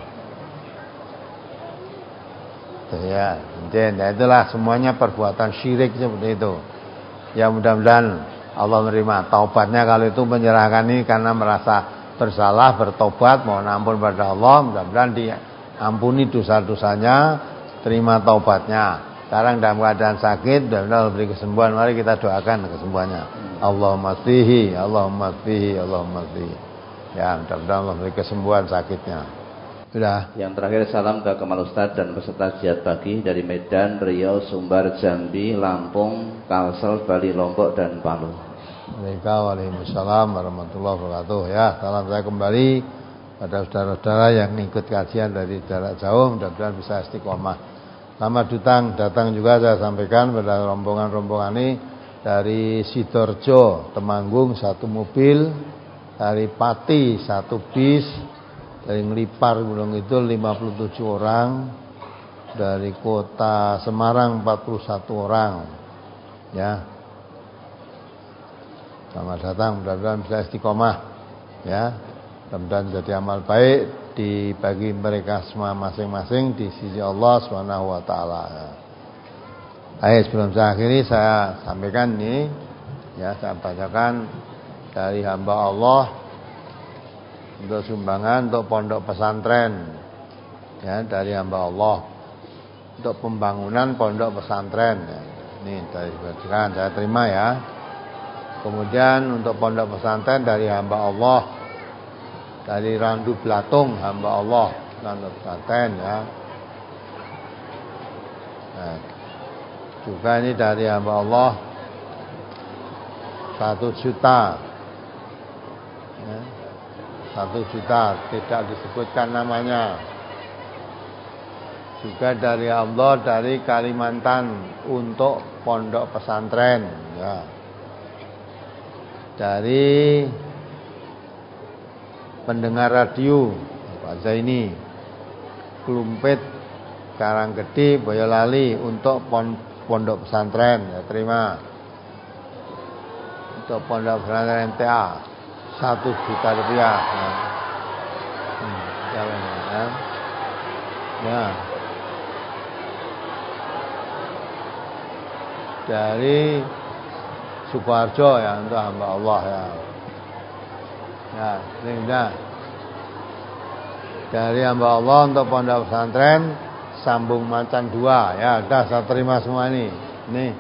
Ya, nah itulah semuanya perbuatan syirik seperti itu. Ya mudah-mudahan Allah menerima taubatnya kalau itu menyerahkan ini karena merasa bersalah, bertobat, mohon ampun pada Allah, mudah-mudahan diampuni dosa-dosanya, terima taubatnya. Sekarang dalam keadaan sakit, mudah-mudahan Allah beri kesembuhan. Mari kita doakan kesembuhannya. Allahumma fihi, Allahumma fihi, Allahumma fihi. Ya, mudah-mudahan Allah beri kesembuhan sakitnya. Sudah. Yang terakhir salam ke Kamal Ustadz dan peserta jihad pagi dari Medan, Riau, Sumbar, Jambi, Lampung, Kalsel, Bali, Lombok dan Palu. Waalaikumsalam warahmatullahi wabarakatuh. Ya, salam saya kembali pada saudara-saudara yang ikut kajian dari jarak jauh, mudah-mudahan bisa istiqomah. Selamat datang, datang juga saya sampaikan pada rombongan-rombongan ini dari Sidoarjo, Temanggung satu mobil, dari Pati satu bis. Dari Ngelipar Gunung Kidul lima puluh tujuh orang, dari kota Semarang empat puluh satu orang. Ya. Selamat datang, mudah-mudahan bisa istiqomah. Ya. Mudah-mudahan jadi amal baik dibagi mereka semua masing-masing di sisi Allah Subhanahu wa taala. Baik, sebelum saya akhiri saya sampaikan ini, ya, saya bacakan dari hamba Allah untuk sumbangan untuk pondok pesantren, ya, dari hamba Allah untuk pembangunan pondok pesantren. Ya, ini dari bagian saya terima ya. Kemudian untuk pondok pesantren dari hamba Allah dari Randu Blatung, hamba Allah Randu pesantren ya. Nah, juga ini dari hamba Allah satu juta. Ya. Satu juta, tidak disebutkan namanya. Juga dari Allah dari Kalimantan untuk pondok pesantren ya. Dari pendengar radio Pak Zaini Klumpit Karanggede Boyolali untuk pondok pesantren ya, terima. Untuk pondok pesantren M T A satu juta rupiah. Nah. Hmm, jalan, ya. Ya. Dari Sukoharjo ya untuk hamba Allah ya. Ya, ini dah. Dari hamba Allah untuk pondok pesantren Sambung Macan dua ya, dah saya terima semua ini. Nih.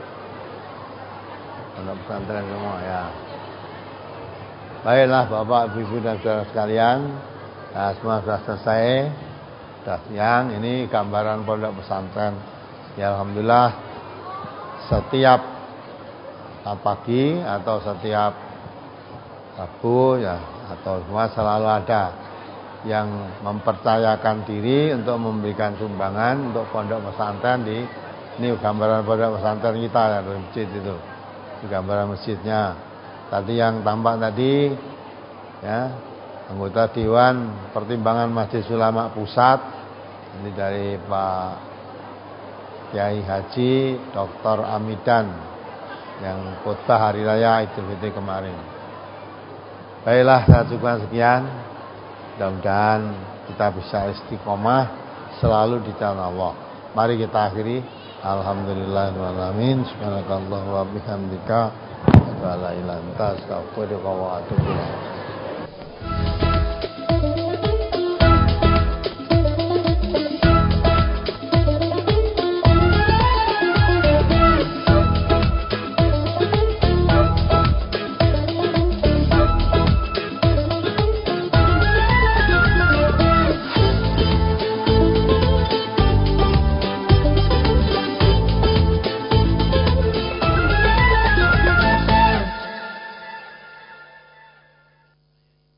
Pondok pesantren semua ya. Baiklah Bapak, Ibu dan saudara sekalian, nah, semua sudah selesai, sudah siang. Ini gambaran pondok pesantren. Ya alhamdulillah, setiap pagi atau setiap Rabu ya atau semua selalu ada yang mempercayakan diri untuk memberikan sumbangan untuk pondok pesantren di ini gambaran pondok pesantren kita ya, di masjid itu. Di gambaran masjidnya. Tadi yang tampak tadi ya, anggota Dewan Pertimbangan Majelis Ulama Pusat, ini dari Pak Kiai Haji Doktor Amidan yang khutbah hari raya Idul Fitri kemarin. Baiklah, saya cukupkan sekian. Mudah-mudahan kita bisa istiqomah selalu di jalan Allah. Mari kita akhiri. Alhamdulillahirabbil alamin. Subhanakallahumma wa bihamdika, wa la ilaha illa anta, astaghfiruka wa atubu ilaik.